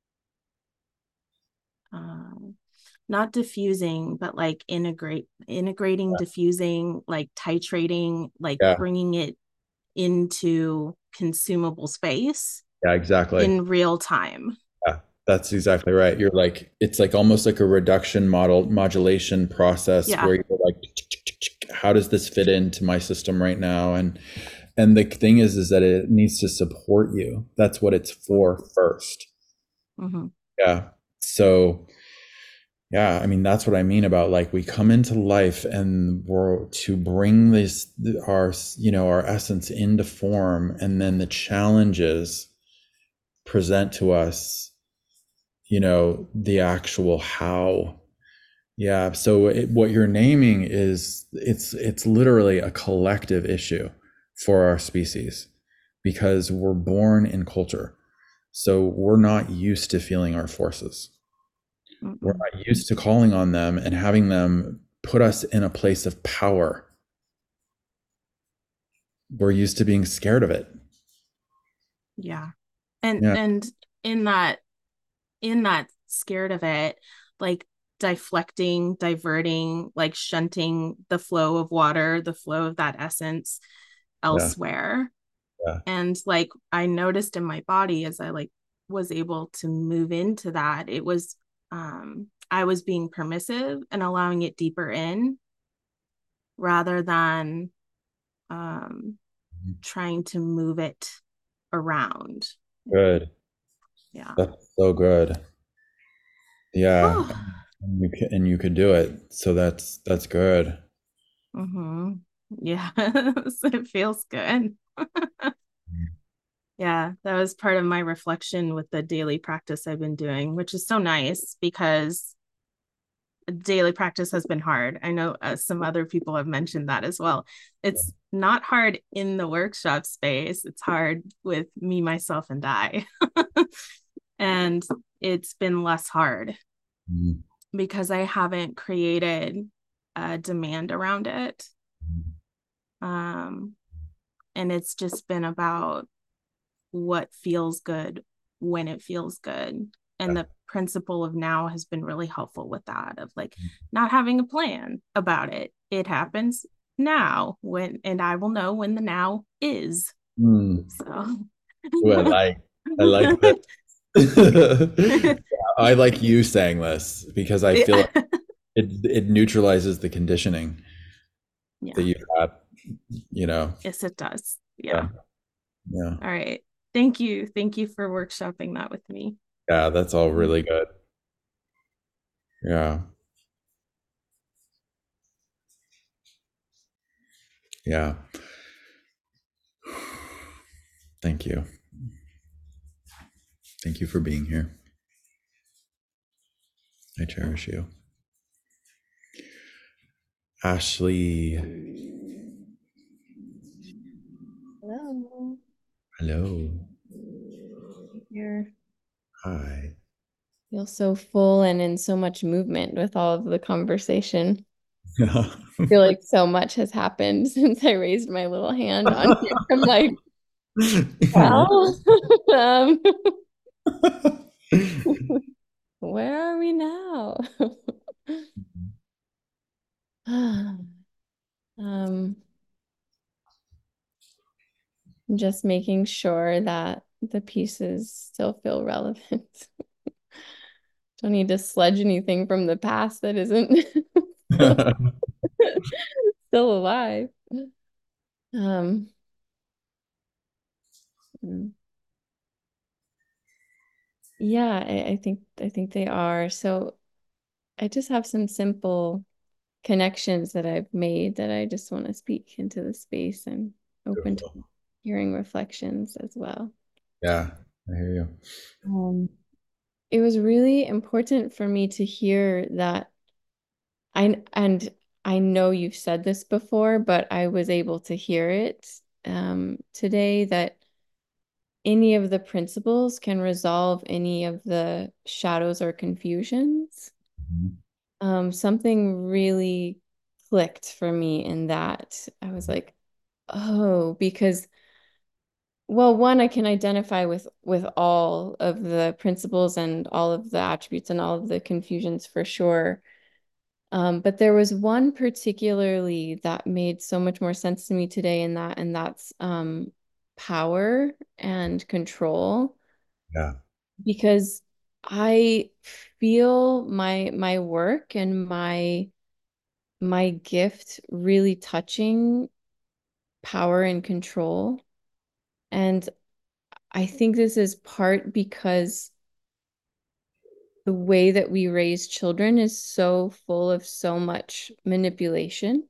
um not diffusing, but like integrate integrating diffusing, like titrating, like yeah, bringing it into consumable space yeah, exactly. in real time. Yeah, that's exactly right. You're like, it's like almost like a reduction model modulation process Yeah. where you're like, how does this fit into my system right now? And and the thing is, is that it needs to support you. That's what it's for first. Mm-hmm. Yeah. So yeah, I mean, that's what I mean about like we come into life and we're to bring this our you know our essence into form, and then the challenges present to us, you know, the actual how. Yeah. So it, what you're naming is it's it's literally a collective issue for our species because we're born in culture. So we're not used to feeling our forces. We're Mm-mm. not used to calling on them and having them put us in a place of power. We're used to being scared of it. Yeah. And Yeah. and in that in that scared of it, like deflecting, diverting, like shunting the flow of water, the flow of that essence Yeah. elsewhere. Yeah. And like I noticed in my body as I like was able to move into that, it was um I was being permissive and allowing it deeper in rather than um trying to move it around. Good. Yeah. That's so good. Yeah. Oh. And you can, and you could do it. So that's that's good. Mm-hmm. Yeah. It feels good. Yeah, that was part of my reflection with the daily practice I've been doing, which is so nice because daily practice has been hard. I know uh, some other people have mentioned that as well. It's not hard in the workshop space. It's hard with me, myself, and I. And it's been less hard Mhm. because I haven't created a demand around it. Um, and it's just been about what feels good when it feels good. And the principle of now has been really helpful with that, of like not having a plan about it. It happens now, when, and I will know when the now is. Mm. So Ooh, I like I like that. I like you saying this because I feel like it it neutralizes the conditioning Yeah. that you have, you know. Yes, it does. Yeah. Yeah. All right. Thank you. Thank you for workshopping that with me. Yeah, that's all really good. Yeah. Yeah. Thank you. Thank you for being here. I cherish you. Ashley. Hello. Hello. Here. Hi. Feel so full and in so much movement with all of the conversation. Yeah. I feel like so much has happened since I raised my little hand on here. I'm like, well, um, where are we now? um, just making sure that the pieces still feel relevant. Don't need to sludge anything from the past that isn't still, still alive. Um, mm. Yeah, I, I think I think they are. So I just have some simple connections that I've made that I just want to speak into the space, and open to Beautiful. hearing reflections as well. Yeah, I hear you. Um, it was really important for me to hear that I and I know you've said this before, but I was able to hear it um, today, that any of the principles can resolve any of the shadows or confusions. Mhm. Um, something really clicked for me in that. I was like, oh, because, well, one, I can identify with with all of the principles and all of the attributes and all of the confusions for sure. Um, but there was one particularly that made so much more sense to me today, in that, and that's um, power and control. Yeah. Because I feel my my work and my my gift really touching power and control. And I think this is part because the way that we raise children is so full of so much manipulation.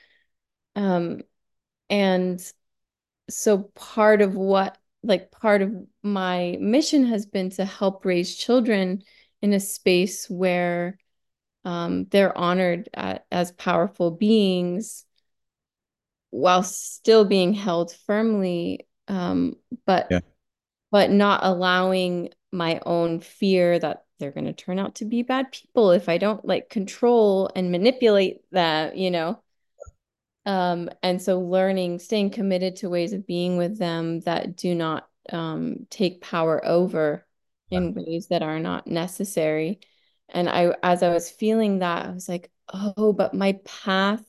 Um, and so part of what, like, part of my mission has been to help raise children in a space where um, they're honored at, as powerful beings, while still being held firmly, um, but Yeah. but not allowing my own fear that they're going to turn out to be bad people if I don't like control and manipulate that, you know. Um, and so learning, staying committed to ways of being with them that do not um, take power over in ways that are not necessary. And I, as I was feeling that, I was like, oh, but my path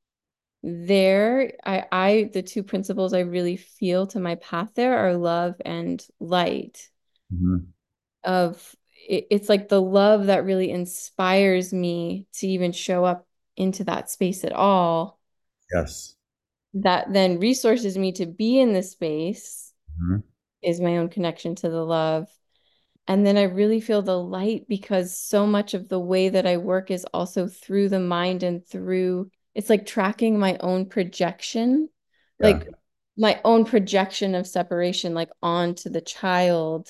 there, I, I, the two principles I really feel to my path there are love and light. Mhm. Of it, it's like the love that really inspires me to even show up into that space at all, Yes. that then resources me to be in the space, Mhm. is my own connection to the love. And then I really feel the light, because so much of the way that I work is also through the mind, and through, it's like tracking my own projection, Yeah. like my own projection of separation, like onto the child.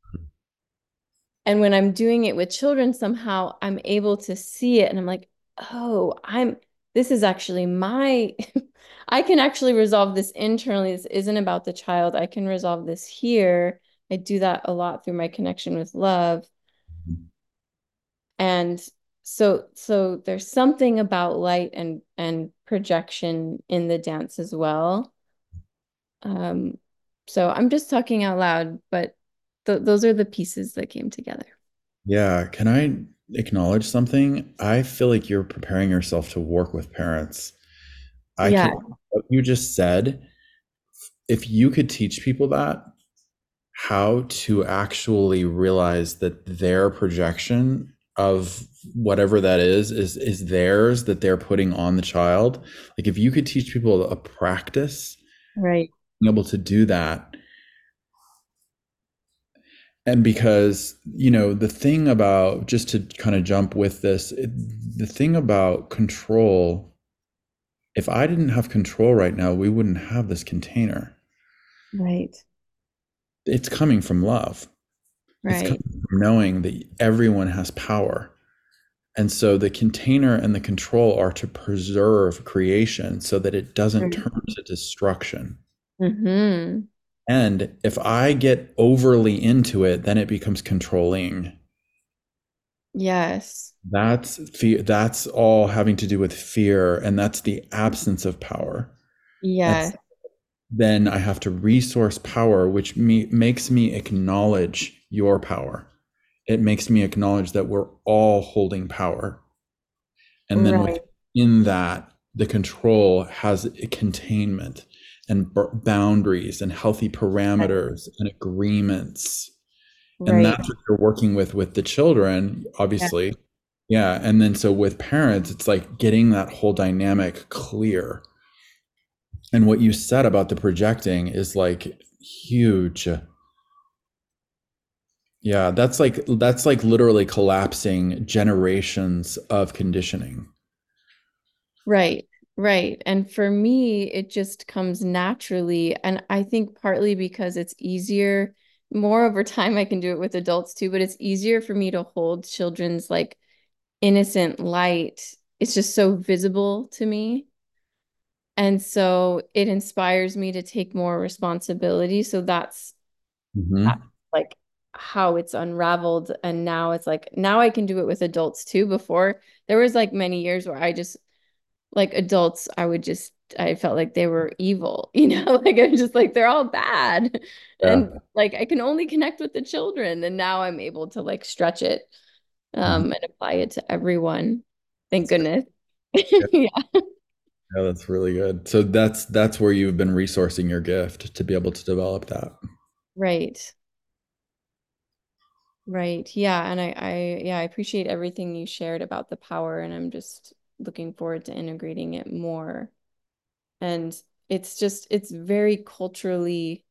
And when I'm doing it with children, somehow I'm able to see it, and I'm like, oh, I'm, this is actually my, I can actually resolve this internally. This isn't about the child. I can resolve this here. I do that a lot through my connection with love. And so, so there's something about light and, and projection in the dance as well. Um, so I'm just talking out loud, but th those are the pieces that came together. Yeah. Can I acknowledge something? I feel like you're preparing yourself to work with parents. I Yeah. can, what you just said, if you could teach people that, how to actually realize that their projection of whatever that is is is theirs, that they're putting on the child. Like if you could teach people a practice, Right. being able to do that. And because, you know, the thing about, just to kind of jump with this, it, the thing about control, if I didn't have control right now, we wouldn't have this container. Right. It's coming from love. It's Right. coming from knowing that everyone has power. And so the container and the control are to preserve creation so that it doesn't Mm. turn to destruction. Mm-hmm. And if I get overly into it, then it becomes controlling. Yes. That's fear. That's all having to do with fear, and that's the absence of power. Yes. And then I have to resource power, which me, makes me acknowledge your power. It makes me acknowledge that we're all holding power. And then Right. within that, the control has a containment and b- boundaries and healthy parameters and agreements. And Right. that's what you're working with with the children, obviously. Yeah. And then so with parents, it's like getting that whole dynamic clear. And what you said about the projecting is like huge. Yeah, that's like that's like literally collapsing generations of conditioning. Right. Right. And for me, it just comes naturally. And I think partly because it's easier, more over time, I can do it with adults too, but it's easier for me to hold children's like innocent light. It's just so visible to me. And so it inspires me to take more responsibility. So that's Mm-hmm. that's like how it's unraveled. And now it's like, now I can do it with adults too. Before there was like many years where I just, like adults, I would just, I felt like they were evil, you know, like I was just like, they're all bad. Yeah. And like I can only connect with the children. And now I'm able to like stretch it Mhm. um and apply it to everyone. Thank That's goodness. Yeah. Yeah. Yeah, that's really good. So that's that's where you've been resourcing your gift to be able to develop that. Right. Right. Yeah. And I, I, yeah, I appreciate everything you shared about the power, and I'm just looking forward to integrating it more. And it's just, it's very culturally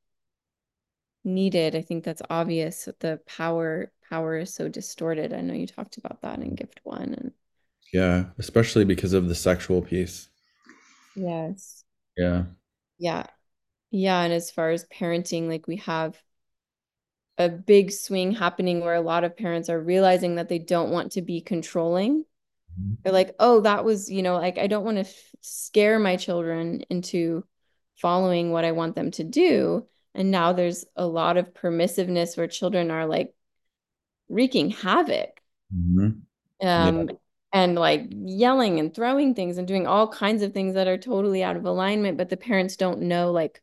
needed. I think that's obvious. The power, power is so distorted. I know you talked about that in Gift One. And Yeah, especially because of the sexual piece. yes. Yeah. Yeah. Yeah. And as far as parenting, like we have a big swing happening where a lot of parents are realizing that they don't want to be controlling. They're like, oh, that was, you know, like I don't want to f- scare my children into following what I want them to do. And now there's a lot of permissiveness where children are like wreaking havoc, Mhm. Yeah. um, and like yelling and throwing things and doing all kinds of things that are totally out of alignment, but the parents don't know like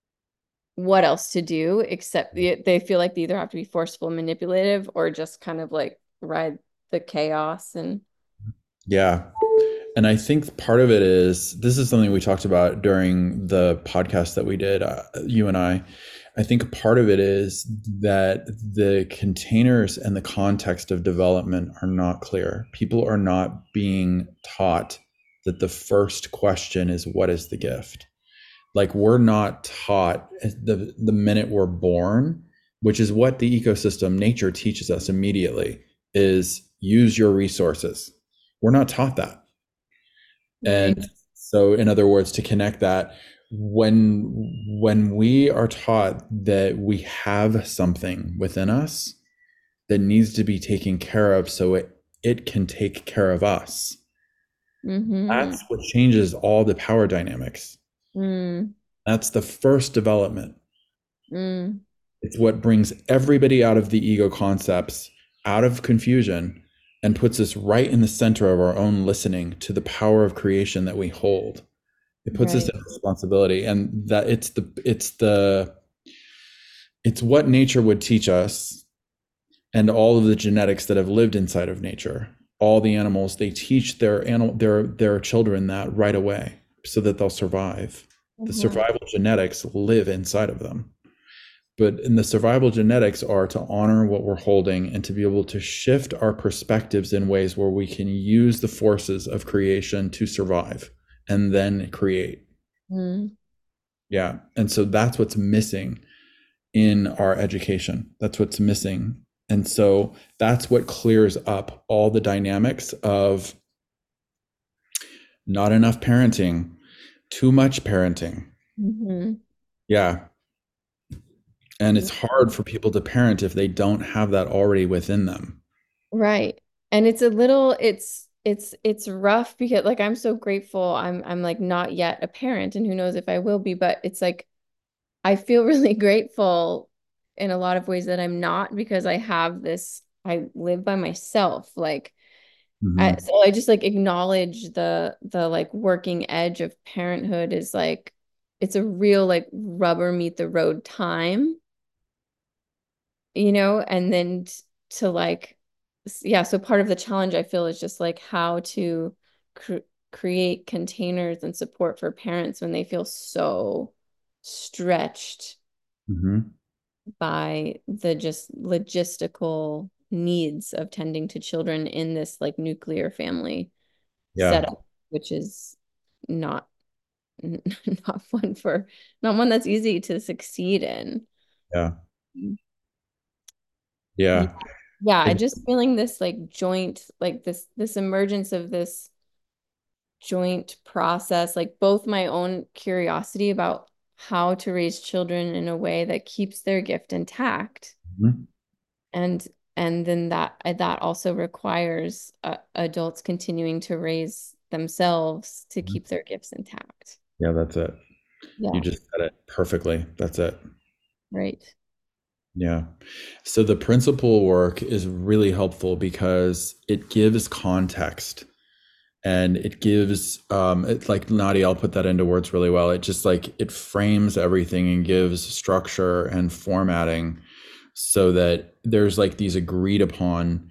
what else to do except they, they feel like they either have to be forceful, manipulative, or just kind of like ride the chaos. And Yeah. And I think part of it is, this is something we talked about during the podcast that we did, uh, you and I. I think part of it is that the containers and the context of development are not clear. People are not being taught that the first question is, what is the gift? Like we're not taught the, the minute we're born, which is what the ecosystem, nature teaches us immediately, is use your resources. We're not taught that. right. And so, in other words, to connect that, when when we are taught that we have something within us that needs to be taken care of so it, it can take care of us, Mm-hmm. that's what changes all the power dynamics. Mm, That's the first development. mm, It's what brings everybody out of the ego concepts, out of confusion, and puts us right in the center of our own listening to the power of creation that we hold. It puts us Right. in responsibility, and that it's the it's the it's what nature would teach us, and all of the genetics that have lived inside of nature. All the animals, they teach their animal their their children that right away so that they'll survive. The Mhm. survival genetics live inside of them. But in the survival genetics are to honor what we're holding and to be able to shift our perspectives in ways where we can use the forces of creation to survive and then create. Mm. Yeah. And so that's what's missing in our education. That's what's missing. And so that's what clears up all the dynamics of not enough parenting, too much parenting. Mhm. Yeah. And it's hard for people to parent if they don't have that already within them. Right. And it's a little it's it's it's rough because like I'm so grateful I'm I'm like not yet a parent and who knows if I will be, but it's like I feel really grateful in a lot of ways that I'm not because I have this I live by myself like I Mhm. so I just like acknowledge the the like working edge of parenthood is like it's a real like rubber meet the road time, you know, and then t- to like s- yeah, so part of the challenge I feel is just like how to cr create containers and support for parents when they feel so stretched Mhm. by the just logistical needs of tending to children in this like nuclear family Yeah. setup, which is not not one for not one that's easy to succeed in. Yeah. Yeah, Yeah. yeah, I Ex- just feeling this like joint, like this this emergence of this joint process, like both my own curiosity about how to raise children in a way that keeps their gift intact Mhm. and and then that that also requires uh, adults continuing to raise themselves to Mhm. keep their gifts intact. Yeah, that's it. You Yeah, just said it perfectly. That's it. right. Yeah. So the principle work is really helpful because it gives context and it gives um it, like Nadia, I'll put that into words really well. It just like it frames everything and gives structure and formatting so that there's like these agreed upon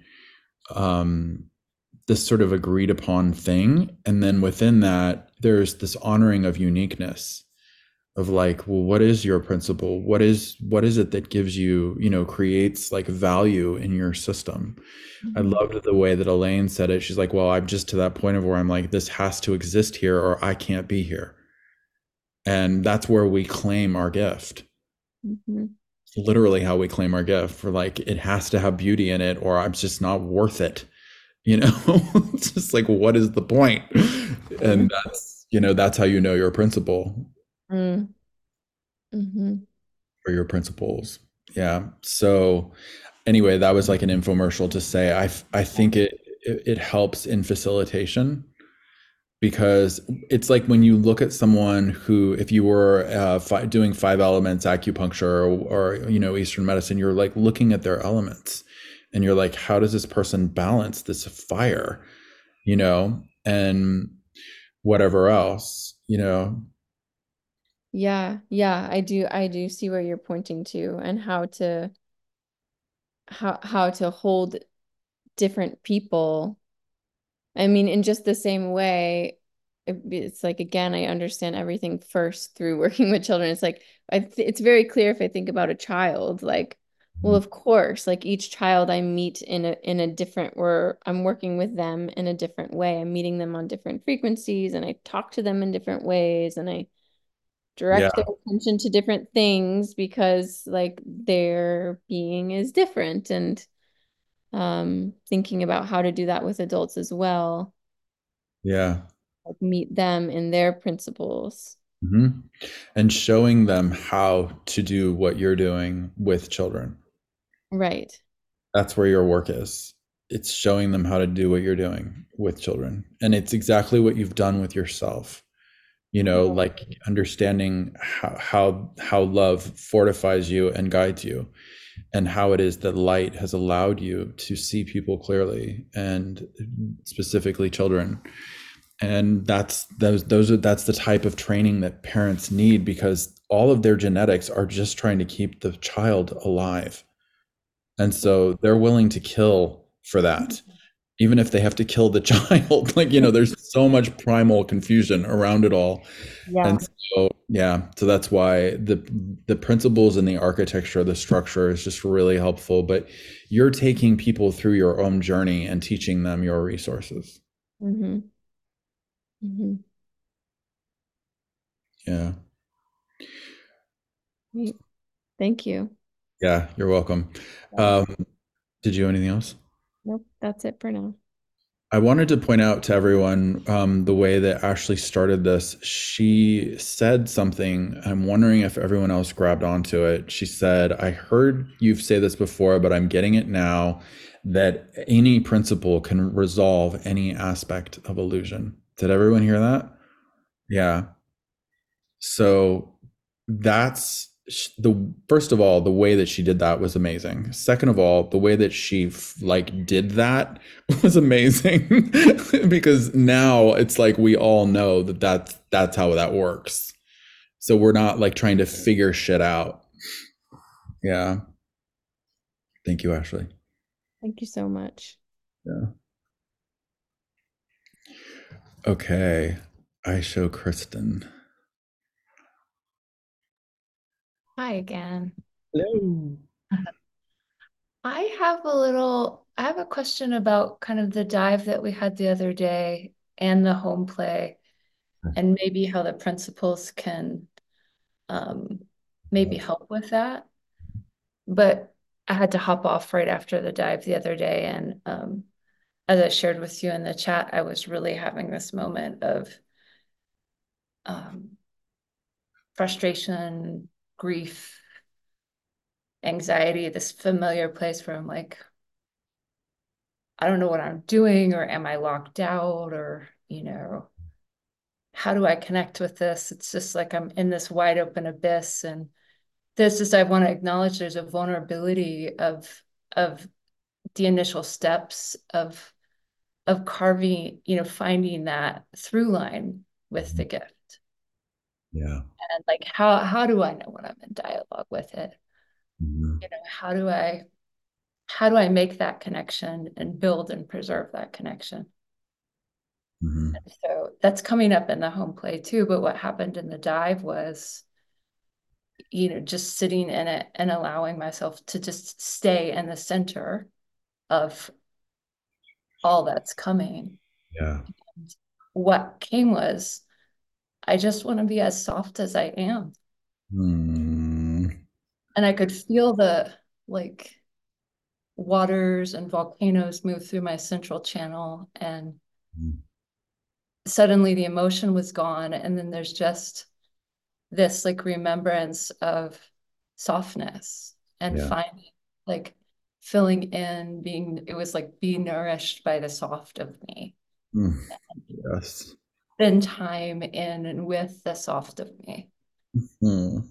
um this sort of agreed upon thing, and then within that there's this honoring of uniqueness of like, well, what is your principle, what is what is it that gives you, you know, creates like value in your system. I Mhm. loved the way that Elaine said it. She's like, well, I'm just to that point of where I'm like, this has to exist here or I can't be here. And that's where we claim our gift. Mhm. Literally how we claim our gift for like, it has to have beauty in it or I'm just not worth it. You know, it's just like, what is the point? And that's, you know, that's how you know your principle Mm. Mhm. or your principles. Yeah. So anyway, that was like an infomercial to say, I, I think it, it, it helps in facilitation because it's like when you look at someone who, if you were uh, fi- doing five elements acupuncture or, or, you know, Eastern medicine, you're like looking at their elements and you're like, how does this person balance this fire, you know, and whatever else, you know? Yeah, yeah, I do I do see where you're pointing to and how to how how to hold different people. I mean, in just the same way, it- it's like again, I understand everything first through working with children. It's like I th it's very clear if I think about a child, like, well, of course, like each child I meet in a in a different where I'm working with them in a different way. I'm meeting them on different frequencies and I talk to them in different ways and I Yeah. direct their attention to different things because like their being is different and um thinking about how to do that with adults as well, Yeah. like meet them in their principles. hmm And showing them how to do what you're doing with children. Right. That's where your work is. It's showing them how to do what you're doing with children. And it's exactly what you've done with yourself. You know, like understanding how how how love fortifies you and guides you. and how it is that light has allowed you to see people clearly, and specifically children. And that's those those are that's the type of training that parents need, because all of their genetics are just trying to keep the child alive. And so they're willing to kill for that, even if they have to kill the child. Like, you know, there's so much primal confusion around it all. Yeah. And so, yeah, so that's why the the principles and the architecture, the structure is just really helpful. But you're taking people through your own journey and teaching them your resources. Mm-hmm. Mm-hmm. Yeah. Great. Thank you. Yeah, you're welcome. Um, did you have anything else? Nope, that's it for now. I wanted to point out to everyone um, the way that Ashley started this. She said something. I'm wondering if everyone else grabbed onto it. She said, I heard you say this before, but I'm getting it now, that any principle can resolve any aspect of illusion. Did everyone hear that? Yeah. So that's the first of all, the way that she did that was amazing. Second of all, the way that she like did that was amazing because now it's like we all know that that's that's how that works. So we're not like trying to figure shit out. Yeah. Thank you, Ashley. Thank you so much. Yeah. Okay. I show Kristen. Hi again. Hello. I have a little, I have a question about kind of the dive that we had the other day and the home play, and maybe how the principles can um, maybe help with that. But I had to hop off right after the dive the other day. And um, as I shared with you in the chat, I was really having this moment of um, frustration, grief, anxiety, this familiar place where I'm like, I don't know what I'm doing, or am I locked out, or, you know, how do I connect with this? It's just like I'm in this wide open abyss. And this is, I want to acknowledge there's a vulnerability of, of the initial steps of, of carving, you know, finding that through line with the gift. Yeah. And like, how, how do I know when I'm in dialogue with it? Mm-hmm. You know, how do I, how do I make that connection and build and preserve that connection? Mm-hmm. And so that's coming up in the home play too. But what happened in the dive was, you know, just sitting in it and allowing myself to just stay in the center of all that's coming. Yeah. And what came was, I just want to be as soft as I am. Mm. And I could feel the like waters and volcanoes move through my central channel, and Mm. suddenly the emotion was gone. And then there's just this like remembrance of softness and Yeah. finding like filling in, being, it was like being nourished by the soft of me. Mm. Yes. Spend time in and with the soft of me. Mm.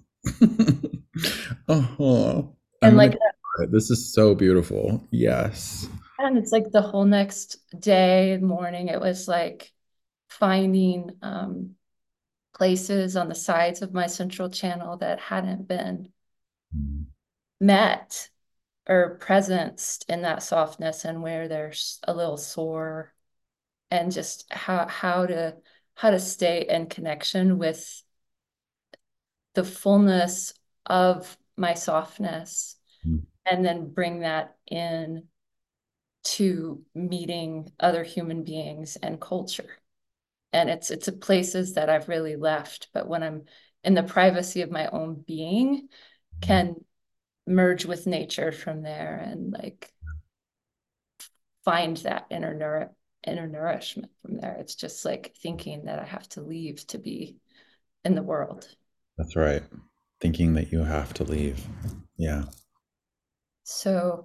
Oh, And I'm like, gonna, this is so beautiful. Yes. and it's like the whole next day and morning, it was like finding um, places on the sides of my central channel that hadn't been Mm. met or presenced in that softness, and where there's a little sore, and just how how to how to stay in connection with the fullness of my softness, Mm. and then bring that in to meeting other human beings and culture. And it's it's a places that I've really left, but when I'm in the privacy of my own being, can merge with nature from there, and like find that inner nour inner nourishment from there. It's just like thinking that I have to leave to be in the world. That's right. Thinking that you have to leave. Yeah. So,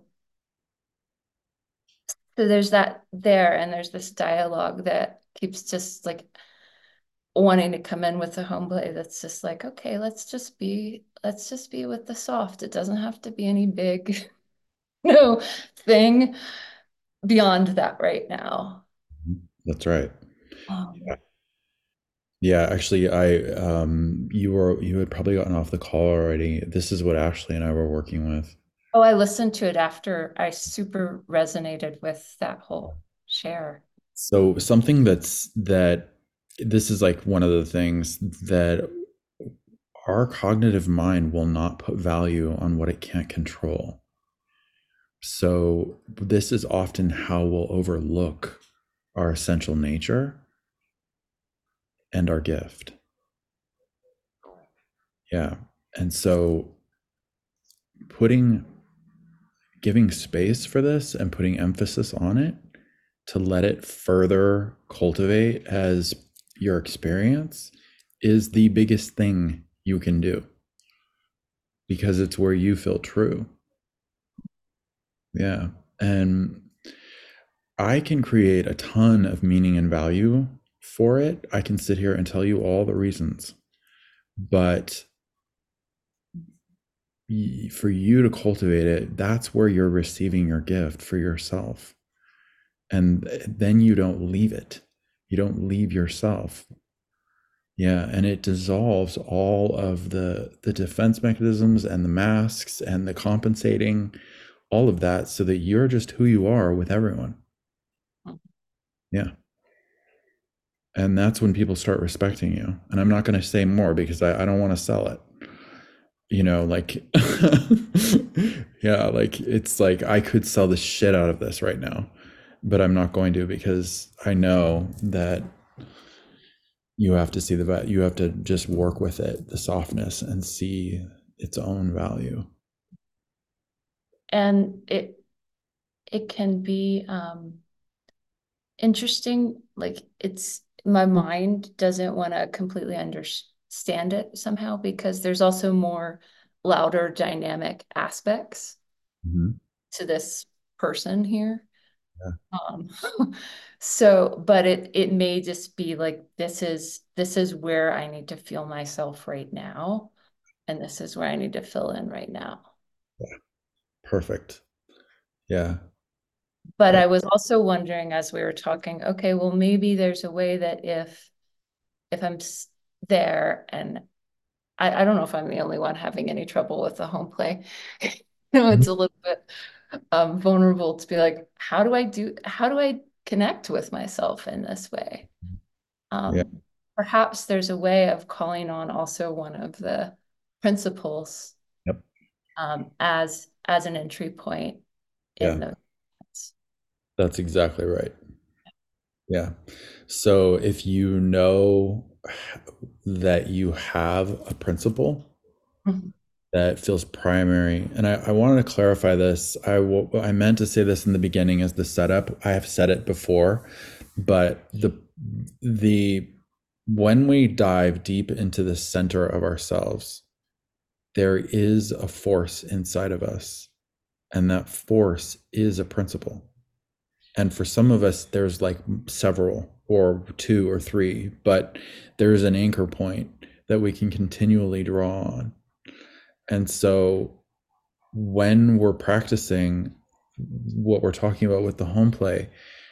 so there's that there, and there's this dialogue that keeps just like wanting to come in with a home play that's just like, okay, let's just be, let's just be with the soft. It doesn't have to be any big, no thing beyond that right now. That's right. Um, Yeah. Yeah, actually, I um, you were you had probably gotten off the call already. This is what Ashley and I were working with. Oh, I listened to it after. I super resonated with that whole share. So something that's that this is like one of the things that our cognitive mind will not put value on what it can't control. So this is often how we'll overlook our essential nature and our gift. Yeah. And so putting giving space for this and putting emphasis on it to let it further cultivate as your experience is the biggest thing you can do, because it's where you feel true. Yeah. And I can create a ton of meaning and value for it. I can sit here and tell you all the reasons, but for you to cultivate it, that's where you're receiving your gift for yourself. And then you don't leave it. You don't leave yourself. Yeah. And it dissolves all of the, the defense mechanisms and the masks and the compensating, all of that, so that you're just who you are with everyone. Yeah. And that's when people start respecting you. And I'm not going to say more because I, I don't want to sell it. You know, like, yeah, like it's like I could sell the shit out of this right now, but I'm not going to, because I know that you have to see the value. You have to just work with it, the softness, and see its own value. And it it can be um, interesting. Like, it's my mind doesn't want to completely understand it somehow, because there's also more louder dynamic aspects Mm-hmm. to this person here. Yeah. Um, so, but it it may just be like, this is this is where I need to feel myself right now, and this is where I need to fill in right now. Yeah. Perfect. Yeah. But Yeah. I was also wondering, as we were talking, okay, well, maybe there's a way that if if I'm there, and I, I don't know if I'm the only one having any trouble with the home play. You know, it's a little bit um, vulnerable to be like, how do I do, how do I connect with myself in this way? Um, Yeah. Perhaps there's a way of calling on also one of the principles Yep. um, as as an entry point in Yeah. the. That's exactly right. Yeah. So if you know that you have a principle Mhm. that feels primary, and I, I wanted to clarify this. I, w- I meant to say this in the beginning as the setup. I have said it before, but the the when we dive deep into the center of ourselves, there is a force inside of us, and that force is a principle. And for some of us, there's like several or two or three, but there's an anchor point that we can continually draw on. And so when we're practicing what we're talking about with the home play,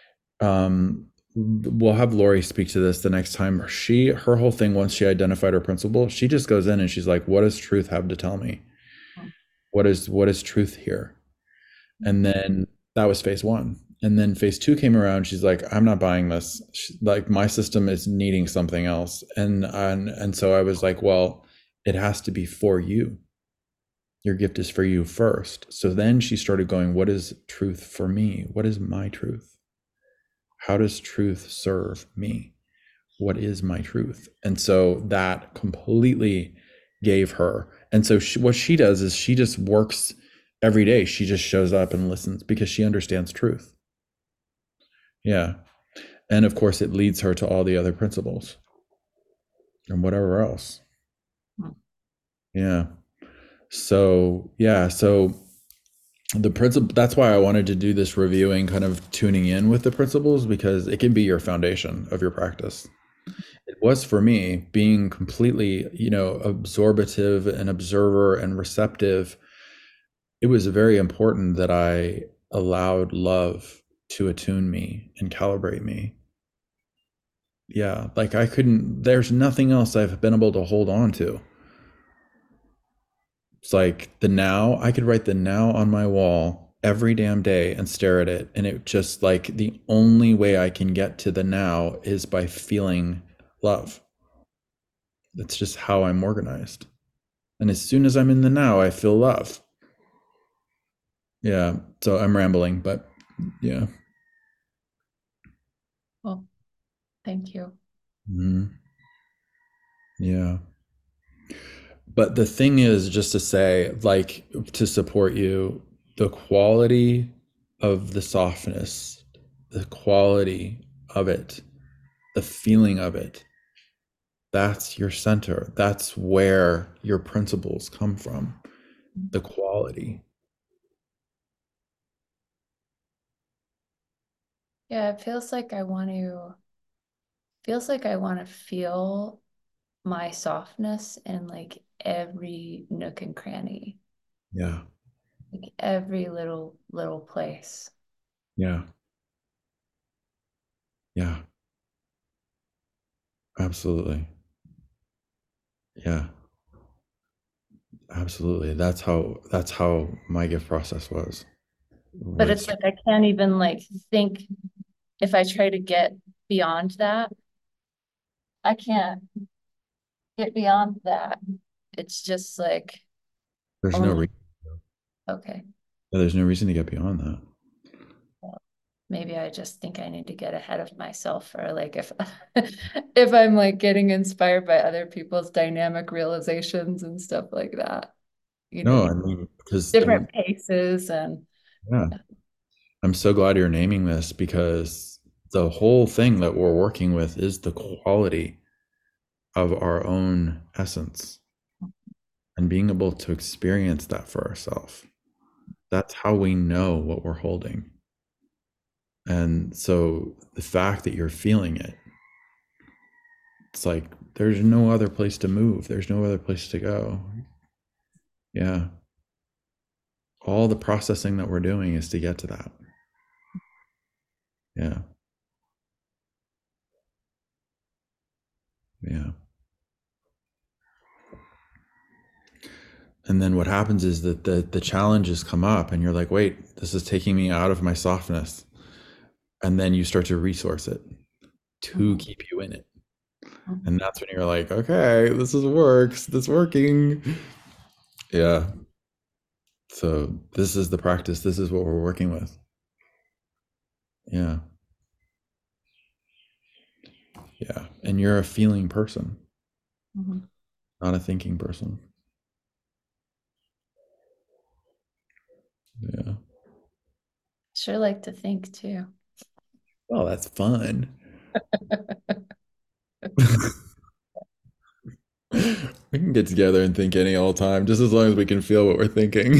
um, we'll have Lori speak to this the next time. She, her whole thing, once she identified her principle, she just goes in and she's like, what does truth have to tell me? What is, what is truth here? And then that was phase one. And then phase two came around. She's like, I'm not buying this. She, like, my system is needing something else. And, and, and so I was like, well, it has to be for you. Your gift is for you first. So then she started going, what is truth for me? What is my truth? How does truth serve me? What is my truth? And so that completely gave her. And so she, what she does is she just works every day. She just shows up and listens because she understands truth. Yeah. And of course, it leads her to all the other principles and whatever else. Yeah. So, yeah. So the principle, that's why I wanted to do this reviewing, kind of tuning in with the principles, because it can be your foundation of your practice. It was for me being completely, you know, absorbative and observer and receptive. It was very important that I allowed love to attune me and calibrate me. Yeah, like I couldn't, there's nothing else I've been able to hold on to. It's like the now, I could write the now on my wall every damn day and stare at it. And it just like the only way I can get to the now is by feeling love. That's just how I'm organized. And as soon as I'm in the now, I feel love. Yeah. So I'm rambling, but yeah. Well, thank you. Mhm. Yeah. But the thing is, just to say, like, to support you, the quality of the softness, the quality of it, the feeling of it, that's your center. That's where your principles come from, the quality. Yeah, it feels like I want to, feels like I want to feel my softness in like every nook and cranny, Yeah. like every little little place. Yeah. Yeah. Absolutely. Yeah. Absolutely. That's how that's how my gift process was. But it's Was like I can't even like think if I try to get beyond that, I can't get beyond that. It's just like there's no only re- okay. there's no reason to get beyond that. Well, maybe I just think I need to get ahead of myself, or like if if I'm like getting inspired by other people's dynamic realizations and stuff like that. You No, know, I mean, because different paces and yeah, I'm so glad you're naming this because the whole thing that we're working with is the quality of our own essence and being able to experience that for ourselves. That's how we know what we're holding. And so the fact that you're feeling it, it's like there's no other place to move, there's no other place to go. Yeah. All the processing that we're doing is to get to that. Yeah. Yeah. And then what happens is that the the challenges come up and you're like, wait, this is taking me out of my softness. And then you start to resource it to keep you in it. And that's when you're like, okay, this is works, this working. Yeah. So this is the practice. This is what we're working with. Yeah. Yeah. And you're a feeling person, mm-hmm. not a thinking person. Yeah. Sure like to think too. Well, that's fun. We can get together and think any old time, just as long as we can feel what we're thinking.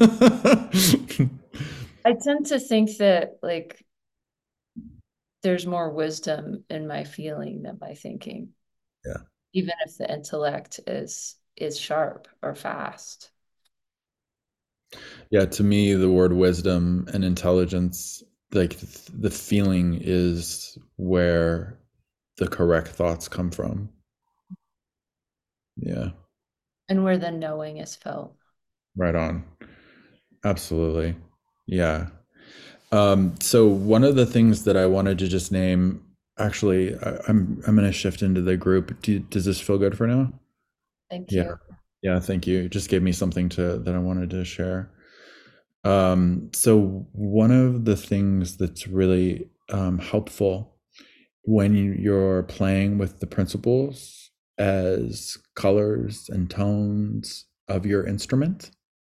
I tend to think that like there's more wisdom in my feeling than my thinking. Yeah. Even if the intellect is is sharp or fast. Yeah, to me, the word wisdom and intelligence, like the feeling is where the correct thoughts come from. Yeah. And where the knowing is felt. Right on. Absolutely. Yeah. Um, so one of the things that I wanted to just name, actually, I, I'm I'm going to shift into the group. Do, does this feel good for now? Thank Yeah. you. Yeah, thank you. It just gave me something to that I wanted to share. Um, so one of the things that's really um, helpful when you're playing with the principles as colors and tones of your instrument,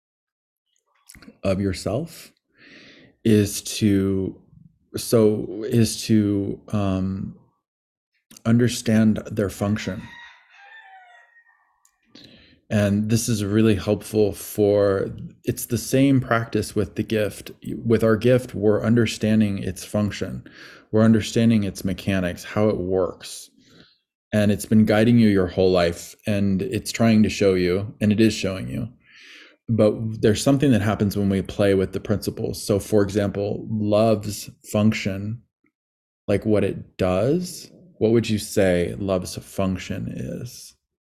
of yourself, is to so is to um, understand their function. And this is really helpful for, it's the same practice with the gift. With our gift, we're understanding its function. We're understanding its mechanics, how it works. and it's been guiding you your whole life, and it's trying to show you, and it is showing you. But there's something that happens when we play with the principles. So for example, love's function, like what it does, what would you say love's function is?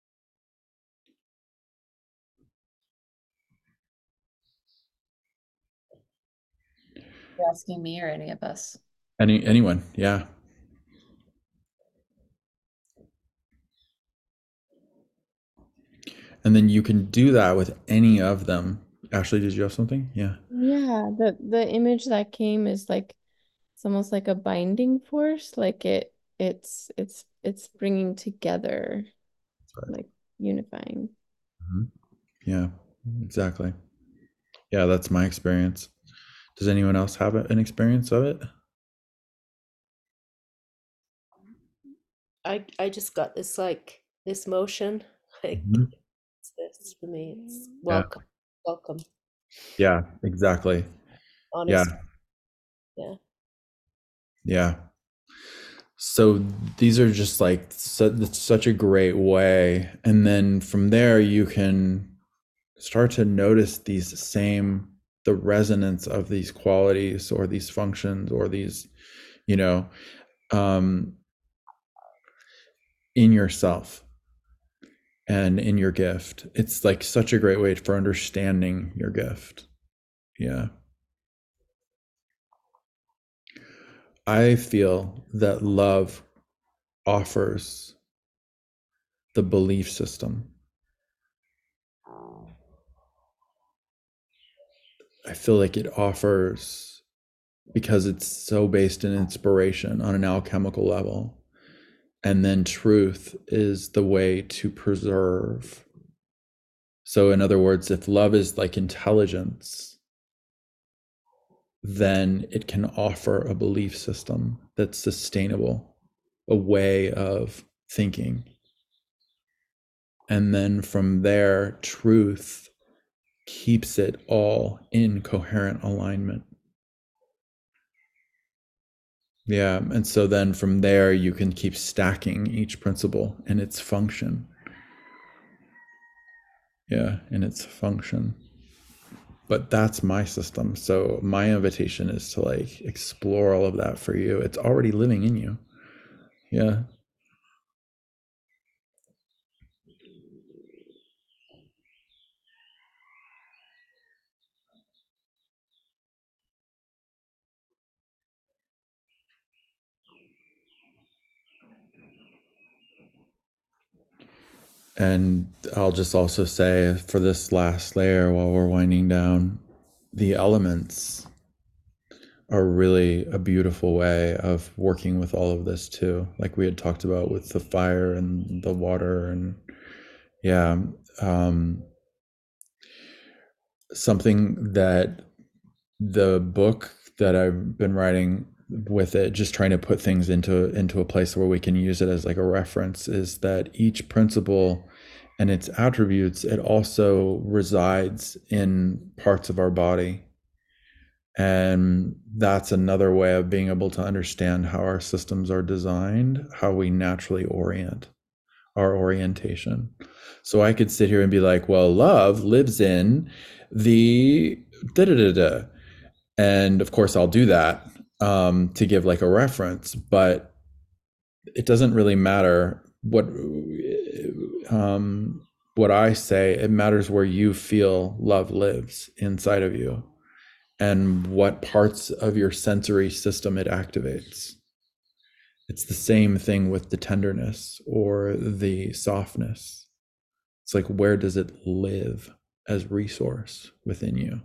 You're asking me or any of us? Any anyone, yeah. And then you can do that with any of them. Ashley, did you have something? Yeah. Yeah, the the image that came is like it's almost like a binding force, like it it's it's it's bringing together, Right. like unifying. Mm-hmm. Yeah, exactly. Yeah, that's my experience. Does anyone else have an experience of it? I I just got this like this motion, like Mhm. it's this for me. It's Yeah. welcome, welcome, Yeah, exactly. Yeah, honest. Yeah. yeah. So these are just like su- such a great way. And then from there, you can start to notice these same, the resonance of these qualities or these functions or these, you know, um, in yourself and in your gift. It's like such a great way for understanding your gift. Yeah. I feel that love offers the belief system. I feel like it offers, because it's so based in inspiration on an alchemical level. And then truth is the way to preserve. So, in other words, if love is like intelligence, then it can offer a belief system that's sustainable, a way of thinking. And then from there, truth keeps it all in coherent alignment. Yeah. And so then from there, you can keep stacking each principle and its function. Yeah. And its function. But that's my system. So my invitation is to like explore all of that for you. It's already living in you. Yeah. And I'll just also say for this last layer while we're winding down, the elements are really a beautiful way of working with all of this too. Like we had talked about with the fire and the water, and yeah, um, something that the book that I've been writing with it, just trying to put things into into a place where we can use it as like a reference, is that each principle and its attributes, it also resides in parts of our body. And that's another way of being able to understand how our systems are designed, how we naturally orient our orientation. So I could sit here and be like, well, love lives in the da da da da. And of course, I'll do that um, to give like a reference, but it doesn't really matter what um, what I say. It matters where you feel love lives inside of you, and what parts of your sensory system it activates. It's the same thing with the tenderness or the softness. It's like, where does it live as resource within you?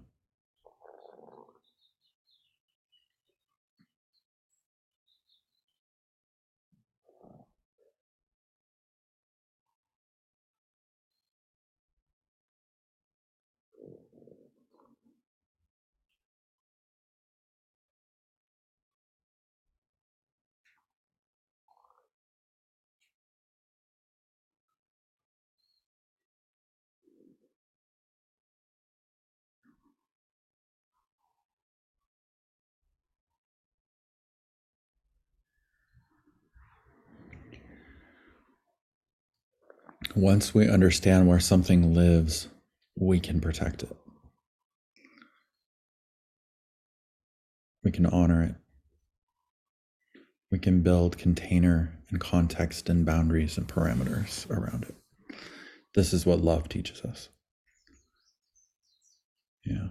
once we understand where something lives, we can protect it. We can honor it. We can build container and context and boundaries and parameters around it. This is what love teaches us. Yeah.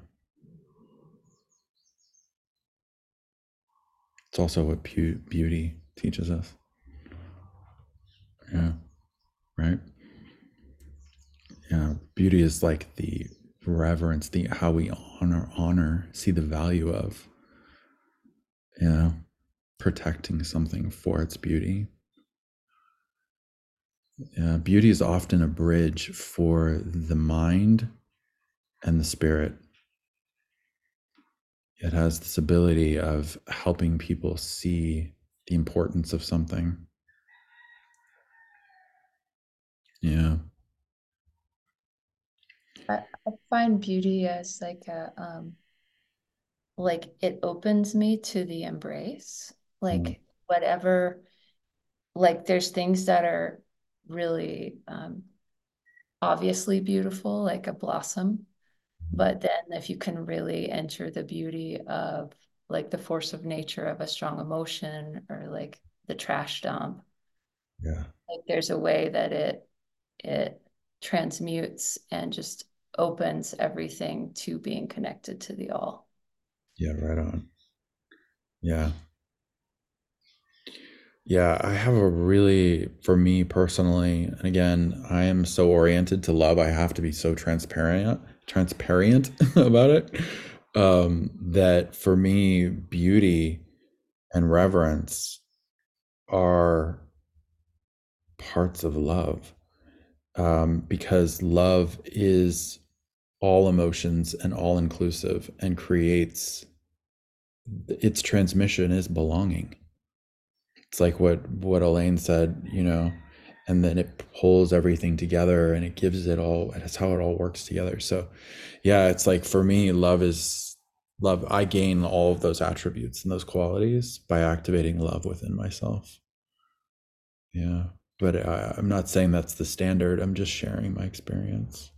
It's also what pu- beauty teaches us. Yeah. Right? Yeah. Beauty is like the reverence, the how we honor, honor, see the value of, you know, protecting something for its beauty. Yeah, beauty is often a bridge for the mind and the spirit. It has this ability of helping people see the importance of something. Yeah. I, I find beauty as like a um like it opens me to the embrace. Like Mm. whatever, like there's things that are really um obviously beautiful, like a blossom. But then if you can really enter the beauty of like the force of nature of a strong emotion or like the trash dump, Yeah. like there's a way that it it transmutes and just opens everything to being connected to the all. Yeah, right on. Yeah. Yeah, I have a really, for me personally, and again, I am so oriented to love, I have to be so transparent, transparent about it. Um, that for me, beauty and reverence are parts of love. Um, because love is all emotions and all inclusive and creates its transmission is belonging. It's like what what Elaine said, you know, and then it pulls everything together and it gives it all, and it's how it all works together. So yeah, it's like for me, love is love. I gain all of those attributes and those qualities by activating love within myself. Yeah, but I, I'm not saying that's the standard. I'm just sharing my experience.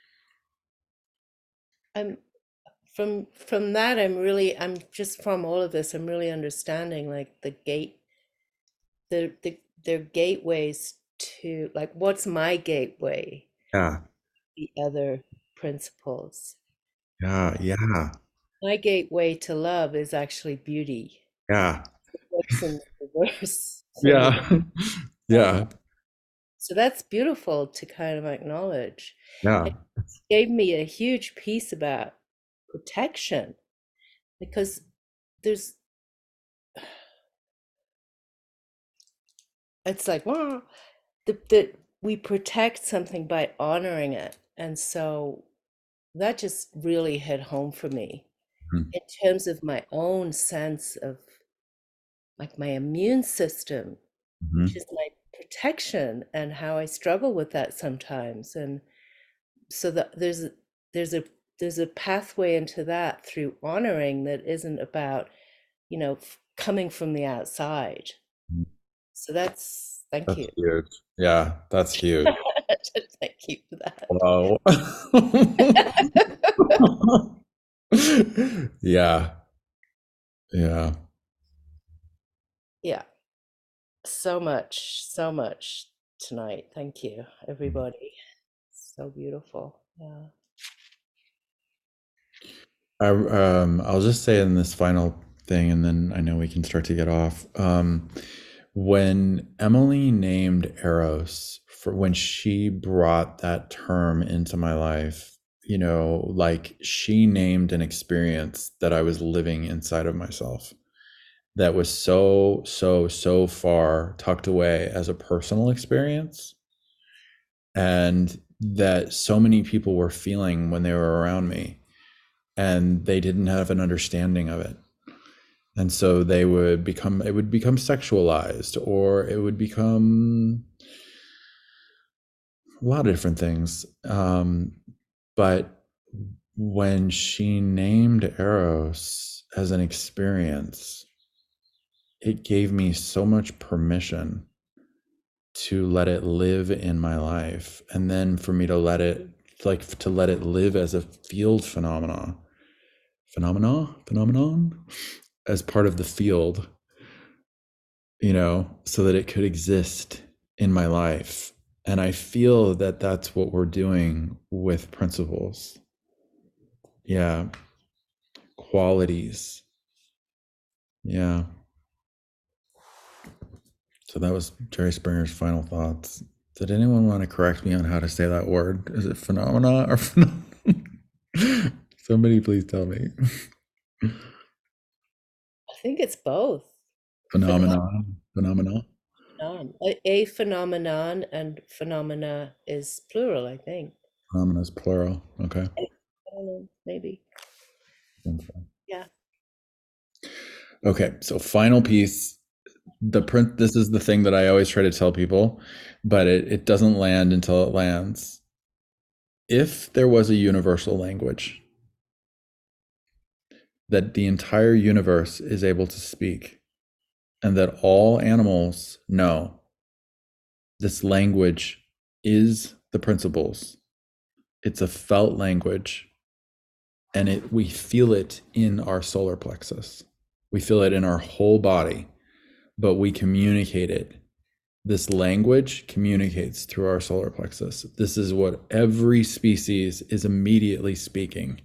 I'm from from that I'm really I'm just from all of this I'm really understanding like the gate the the their gateways to like what's my gateway, Yeah, the other principles. yeah, yeah, My gateway to love is actually beauty. yeah, It works in reverse for me. yeah, yeah, So that's beautiful to kind of acknowledge. yeah, It gave me a huge piece about protection because there's it's like wow, that that we protect something by honoring it, and so that just really hit home for me Mhm. in terms of my own sense of like my immune system, which Mhm. is my protection, and how I struggle with that sometimes. And so that there's a- there's a there's a pathway into that through honoring that isn't about, you know, f- coming from the outside. So that's thank That's you. huge. Yeah, that's huge. Thank you for that. Wow. Yeah, yeah. Yeah, so much, so much tonight. Thank you, everybody. So beautiful. Yeah. I um I'll just say in this final thing, and then I know we can start to get off. Um, when Emily named Eros, for when she brought that term into my life, you know, like she named an experience that I was living inside of myself that was so, so, so far tucked away as a personal experience, and that so many people were feeling when they were around me, and they didn't have an understanding of it. And so they would become, it would become sexualized, or it would become a lot of different things. Um, but when she named Eros as an experience, it gave me so much permission to let it live in my life, and then for me to let it, like to let it live as a field phenomena, phenomena, phenomenon, as part of the field, you know, so that it could exist in my life. And I feel that that's what we're doing with principles. Yeah. Qualities. Yeah. So that was Jerry Springer's final thoughts. Did anyone want to correct me on how to say that word? Is it phenomena or phenomenon? Somebody please tell me. I think it's both. Phenomenon. Phenomenon. Phenomenon. A, a phenomenon, and phenomena is plural, I think. Phenomena is plural. Okay. I don't know, maybe. Yeah. Okay. So final piece. The print. This is the thing that I always try to tell people, but it, it doesn't land until it lands. If there was a universal language that the entire universe is able to speak, and that all animals know, this language is the principles. It's a felt language, and it we feel it in our solar plexus. We feel it in our whole body, but we communicate it. This language communicates through our solar plexus. This is what every species is immediately speaking.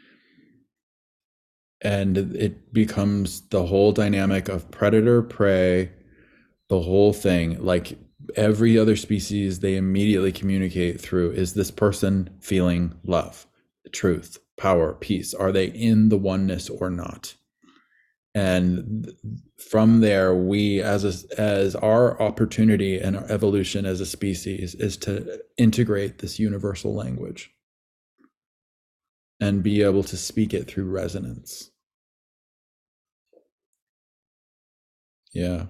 And it becomes the whole dynamic of predator, prey, the whole thing. Like every other species, they immediately communicate through, is this person feeling love, truth, power, peace? Are they in the oneness or not? And from there, we, as a, as our opportunity and our evolution as a species, is to integrate this universal language and be able to speak it through resonance. Yeah.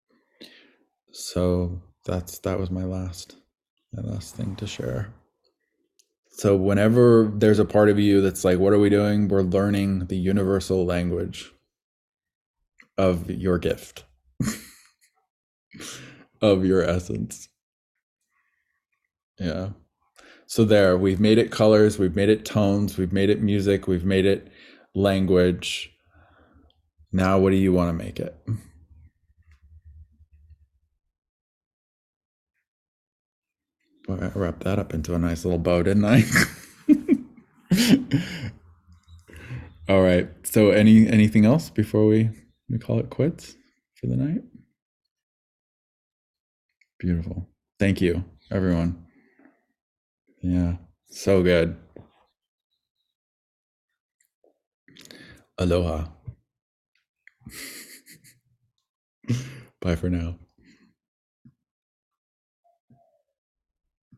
So that's that was my last my last thing to share. So whenever there's a part of you that's like, what are we doing? We're learning the universal language of your gift, of your essence. Yeah. So there, we've made it colors, we've made it tones, we've made it music, we've made it language. Now, what do you want to make it? Boy, I wrapped that up into a nice little bow, didn't I? All right. So any anything else before we, we call it quits for the night? Beautiful. Thank you, everyone. Yeah, so good. Aloha. Bye for now.